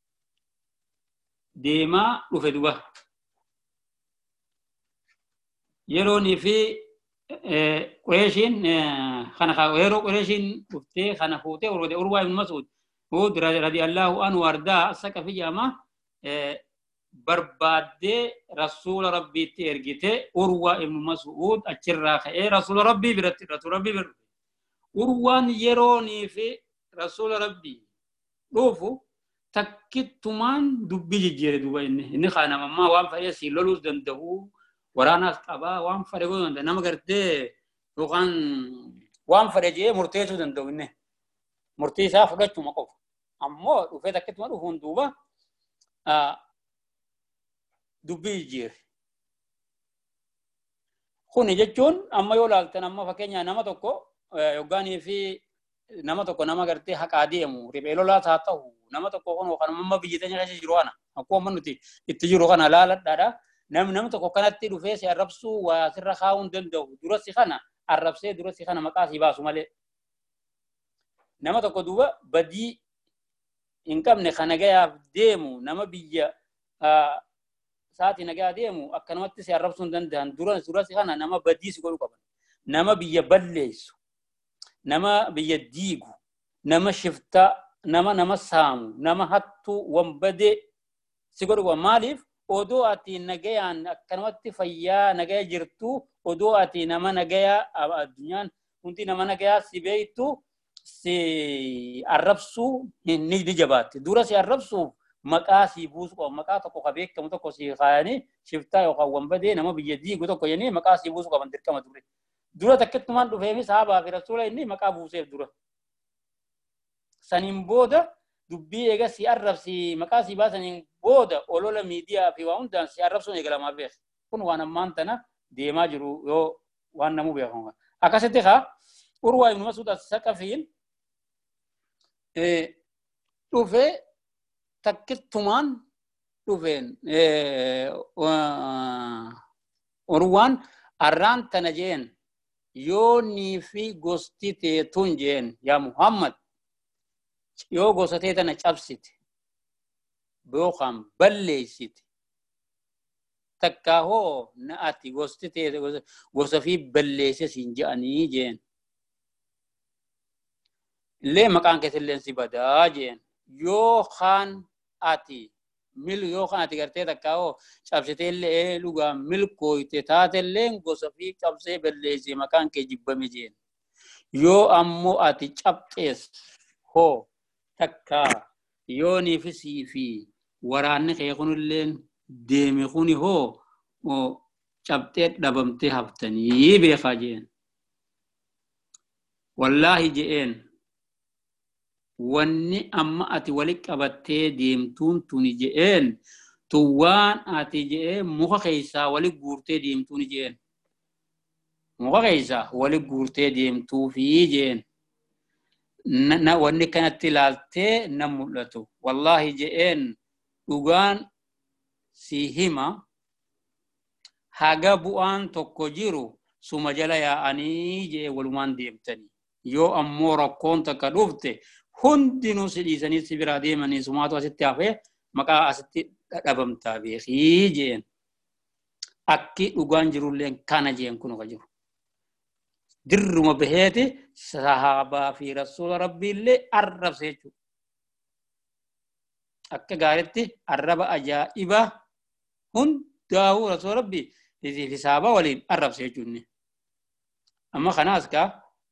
deemaa dhufe duba yeroonii fi Qurayshiin kana yeroo Qurayshiin dhuftee kana fuutee Urwaa ibn Mas'ud Hud radiyallahu anhu wardaa Saqafi jaama barbaadee rasuula rabbiitti ergite Urwaa ibn Mas'ud achirraa ka'ee rasuula rabbii biratti rasuula rabbii bira Urwaan yeroonii fi rasuula rabbii dhufu takkittumaan dubbii jijjiire duba inni inni kana mammaa waan fa'ee si loluu danda'u waraanaas qabaa waan fa'ee godhuu danda'u nama gartee yookaan waan fa'ee jee murteessuu danda'u inni murtii isaa fudhachuma qofa ammoo dhufee takkittumaan dhufuun duuba dubbii jijjiire. Kuni jechuun amma yoo laaltan amma fakkeenyaa nama tokko yoggaanii fi nama tokko nama gartee haqaa deemu riphee lolaas haa ta'u nama tokko kun kan amma biyya teenya keessa jiru kana akkuma nuti itti jiru kana laaladhaadha namni nama tokko kanatti dhufee si arrabsuu waa sirra kaa'uu hin danda'u dura si kana arrabsee dura si kana maqaa si baasu malee nama tokko duuba badii hin qabne kana gayaaf deemu nama biyya saati nagaa deemu akkanumatti si arrabsuu hin danda'an dura dura si kana nama badii si godhu qaban nama biyya balleessu nama biyya diigu nama shifta nama nama saamu nama hattu wambade si godhu maaliif odoo ati nagayaan akkanumatti fayyaa nagaya jirtu odoo ati nama nagaya addunyaan hundi nama nagaya si beektu si arrabsuu ni jabaatti dura si arrabsuuf maqaa si buusu qabu maqaa tokko ka beekamu tokko si kaayanii shiftaa yookaan wambade nama biyya diigu tokko jennee maqaa si buusu qaban dirqama ture dura takkittumaan dhufeefi sahabaa fi rasuula inni maqaa buuseef dura saniin booda dubbii eega si arrabsi maqaa si baasaniin booda olola miidiyaa fi waa hundaan si arrabsuun eegalamaa beek kun waan ammaan tana deemaa jiru yoo waan namuu beekamu akkasitti kaa Urwaa ibn Mas'ud as-Saqafiin dhufee takkittumaan dhufeen Urwaan arraan tana jeen yoo nii fi gosti teetun jeen yaa Muhammad yoo gosa tee tana cabsite yookaan balleessite takkaa hoo na ati gosti tee gosa fi balleesse siin je'anii jeen illee maqaan keessillee si badaa jeen yoo kaan ati mil yoo kaan ati gartee takkaa hoo cabsitee illee dhugaan milkooyte taatellee gosa fi cabsee balleesse maqaan kee jibbame jeen yoo ammoo ati cabxees hoo takkaa yoo niifisii fi waraanni kee kunilleen deeme kuni hoo cabxee dhabamtee haftanii beekaa jeen wallaahi je'een wanni amma ati walitti qabattee deemtuun tuni je'een tuwaan ati je'een muka keessaa walitti guurtee deemtuuni je'een muka keessaa walitti guurtee deemtuu fi je'een na wanni kanatti ilaaltee na mul'atu wallaahi je'een dhugaan si hima haga bu'aan tokko jiru suma jala yaa'anii je'ee walumaan deemtanii yoo ammoo rakkoon takka dhufte hundinuu si dhiisanii si biraa deemanii sumaatu asitti hafee maqaa asitti dhabamtaa beekii je'een akki dhugaan jirulleen kana je'een kunu ka jiru dirruma baheeti sahabaa fi rasuula rabbiillee arrabse jechuudha akka gaaritti arraba ajaa'ibaa hundaa'uu rasuula rabbii fi sahabaa waliin arrabse jechuudha amma kanaas kaa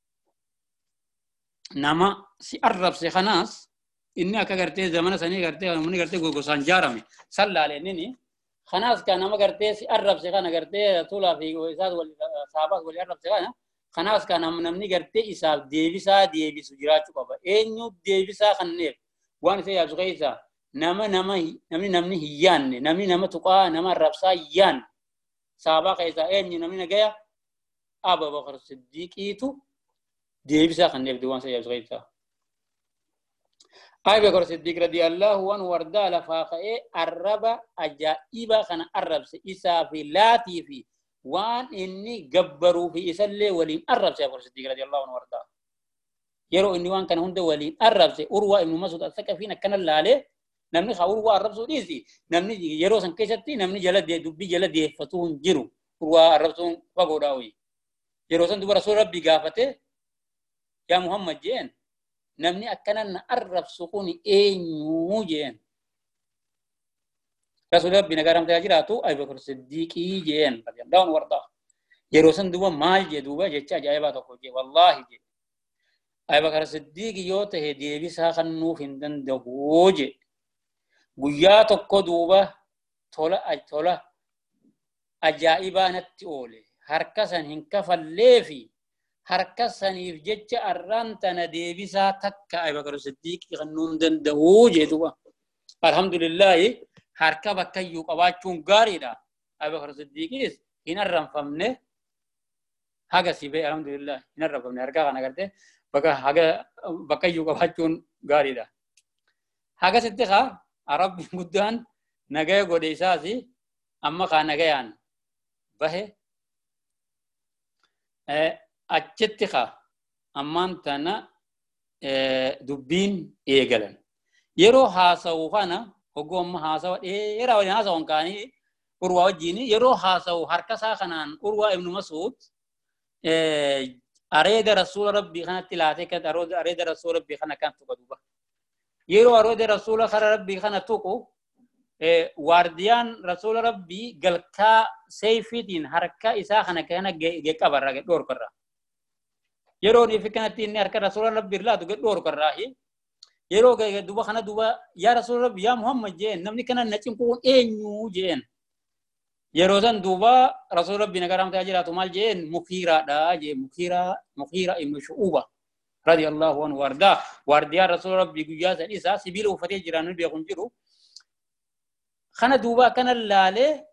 nama si arrabse kanaas inni akka gartee zamana sanii gartee namni gartee gogosaan jaarame sallaaleen inni kanaas kaa nama gartee si arrabse kana gartee rasuulaa fi isaas sahabaas walii arrabse kana kanaas kan namni gartee isaaf deebisaa deebisu jiraachuu qaba eenyu deebisaa kanneef waan isa yaadu keessa nama nama namni namni hiyyaanne namni nama tuqaa nama arrabsaa hiyyaan sahabaa keessa eenyu namni nagaya Abu Bakr Siddiqiitu deebisaa kanneef waan isa yaadu keessa Abu Bakr Siddiq radiyallahu anhu wardaa lafaa ka'ee arraba ajaa'iba kana arrabse isaa fi laatii fi وان إني جبروا في إسلي ولين أرب سي أبو الصديق رضي الله عنه وارضاه يرو إني وان كان هند ولين أرب سي أروى ابن مسعود الثقفي كان اللالي نمني خاور أرب سوديسي نمني يرو سنكشتي نمني جلد دبي جلد فتون جرو أروى أرب سون فقوداوي يرو سن دبر رسول ربي قافته يا محمد جين نمني أكنن أرب سكوني إنيو جين رسول ربي نقارم تاجراتو أبي بكر الصديق جين رضي الله عنه وارضاه يروسن دوبا مال جي دوبا جتشا جايباتو كوجي والله جي أبي بكر الصديق يوته ديبي ساخنو فندن دهوجي غياتو كدوبا تولا أج تولا أجائبا نتيولي هركسن هنكفل ليفي هركسن يفجتشا أرانتنا ديبي سا تكا أبي بكر الصديق يخنون دن دهوجي دوبا الحمد لله harka bakka iyyuu qabaachuun gaariidha. Abii Bakr Siddiiqis hin arranfamne haga sibee alhamdulillah hin arranfamne harka kana agartee bakka haga bakka iyyuu qabaachuun gaariidha. Haga sitti kaa Arabbiin guddaan nagaya godhe isaasi amma kaa nagayaan bahe achitti kaa ammaan tana dubbiin eegalan. Yeroo haasa'u kana Ogom hasawa era wali hasawa kani urwa wajini yero hasaw harka sa kanan urwa ibn Mas'ud eh areda rasul rabbi khana tilate ka arod areda rasul rabbi khana kan tukaduba yero arode rasul rabbi khana tuku eh wardiyan rasul rabbi galka sayfidin harka isa khana kana ge kabara ge dor karra yero ni fikanati ni harka rasul rabbi la tu ge dor karra hi yeroo gaya duba kana duba ya rasul rabbi ya muhammad jeen namni kana nacin ko eenyu jeen yeroo san duba rasul rabbi nagaram taajira tumal jeen mukira da je mukira mukira ibn shu'ba radiyallahu anhu warda wardiya rasul rabbi guyya san isa sibil ufate jiranu be kun jiru kana duba kana lale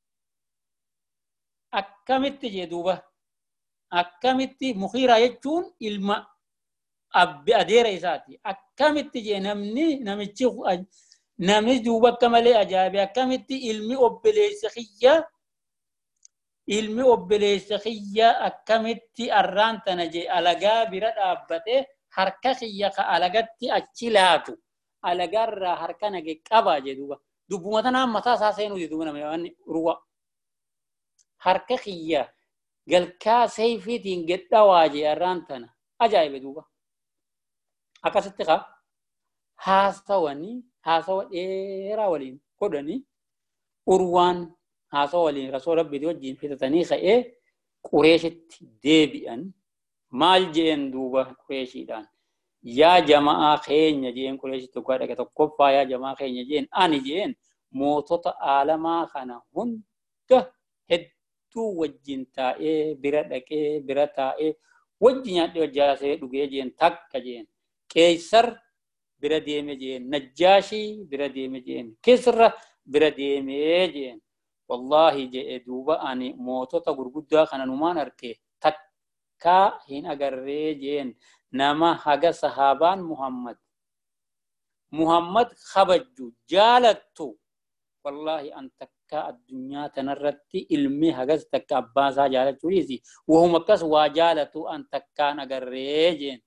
akkamitti je duba akkamitti mukira yechun ilma abbi adeera isaati akkamitti je namni namichi namni duuba kamalee ajaa'ibe akkamitti ilmi obboleessa xiyya ilmi obboleessa xiyya akkamitti arraan tana je alagaa bira dhaabbate harka xiyya ka alagatti achi laatu alagarraa harka nage qabaa je duuba dubbuma tanaan mataa isaa seenuu je duuba nama waan ruwa harka xiyya galkaa sayfiitiin gedhawaa je arraan tana ajaa'ibe duuba akkasitti kaa haasawanii haasawa dheeraa waliin godhanii urwaan haasawa waliin rasul rabbiiti wajjiin fitatanii ka'ee qureeshitti deebi'an maal jeen duuba qureeshiidhaan yaa jama'aa keenya jeen qureeshitti tokko dhaqe tokkoffaa yaa jama'aa keenya jeen ani jeen mootota aalamaa kana hunda hedduu wajjin taa'ee bira dhaqee bira taa'ee wajji nyaadhee wajjaasee dhugee jeen takka jeen Kaisar bira deeme jeen Najjaashi bira deeme jeen Kisra bira deeme jeen wallahi je duuba ani mootota gurguddaa kana numaan arke takka hin agarree jeen nama haga sahabaan Muhammad Muhammad khabajju jaalattu wallahi an takka addunyaa tanarratti ilmi hagas takka abbaasaa jaalachuu dhiisi wahum akkas waa jaalatu an takkaan agarree jeen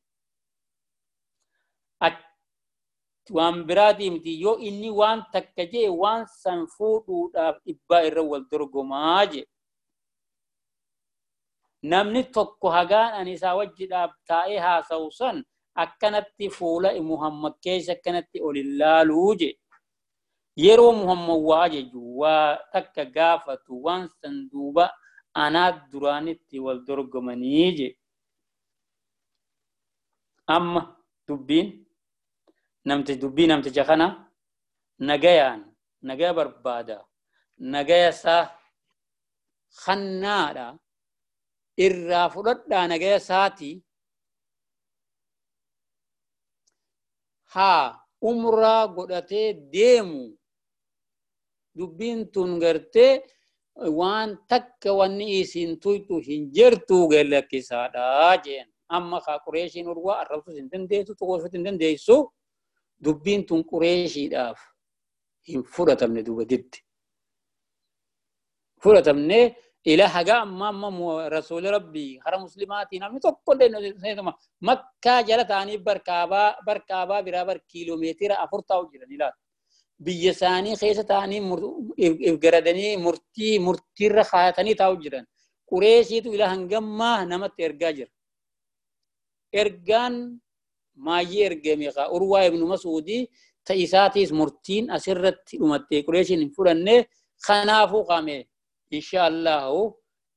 waan biraati miti yoo inni waan takka jee waan san fuudhuudhaaf dhibbaa irra wal dorgomaa je namni tokko hagaan ani isaa wajjidhaaf taa'ee haasa'u san akkanatti fuula Muhammad keessa akkanatti ol ilaaluu je yeroo Muhammad waa jeju waa takka gaafatu waan san duuba anaat duraanitti wal dorgomanii je amma dubbiin namti dubbii namticha kana nagayaan nagaya barbaada nagaya isaa khannaadha irraa fudhadhaa nagaya isaati haa umraa godhatee deemu dubbiin tun gartee waan takka wanni isin tuytu hin jirtu galakkisaadha jeen amma kaa qureeshiin urwaa arrabsus hin dandeessu tokkoofit hin dandeessu dubbiin tun qureeshiidhaaf hin fudhatamne duuba ditti fudhatamne إلى حاجة أما أما رسول ربي هر مسلماتي نعم تقول لنا مكة جلت عني بركابا بركابا برابر كيلومتر أفرتا وجرا نلا بيساني خيسة تاني إفجردني مرتي مرتي رخاتني تاوجرا قريشي تو إلى هنجمة نمت إرجاجر إرجان ما يرجع ميقا أروى ابن مسعودي تيساتيس مرتين أسرت أمتي قريشي نفرنه خنافو قامه إن شاء الله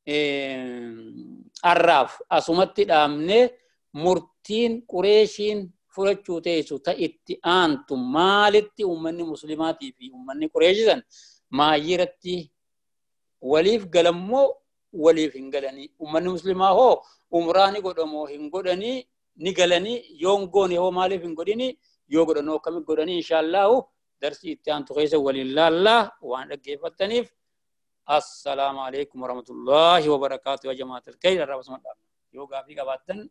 الرف أسمت الأمن مرتين قريشين فرجوا تيسو تأتي أنتم مالتي أمني مسلماتي في أمني قريشين ما يرتي وليف قلمو وليف هنقلني أمني مسلمة هو أمراني قدمو هنقلني نقلني يوم قوني هو مالي هنقلني يوم كم قلني إن شاء الله درسي اتيان تغيسة ولله الله وأنا كيف التنيف السلام عليكم ورحمة الله وبركاته يا جماعة الخير الرب سبحانه يوغا في قباتن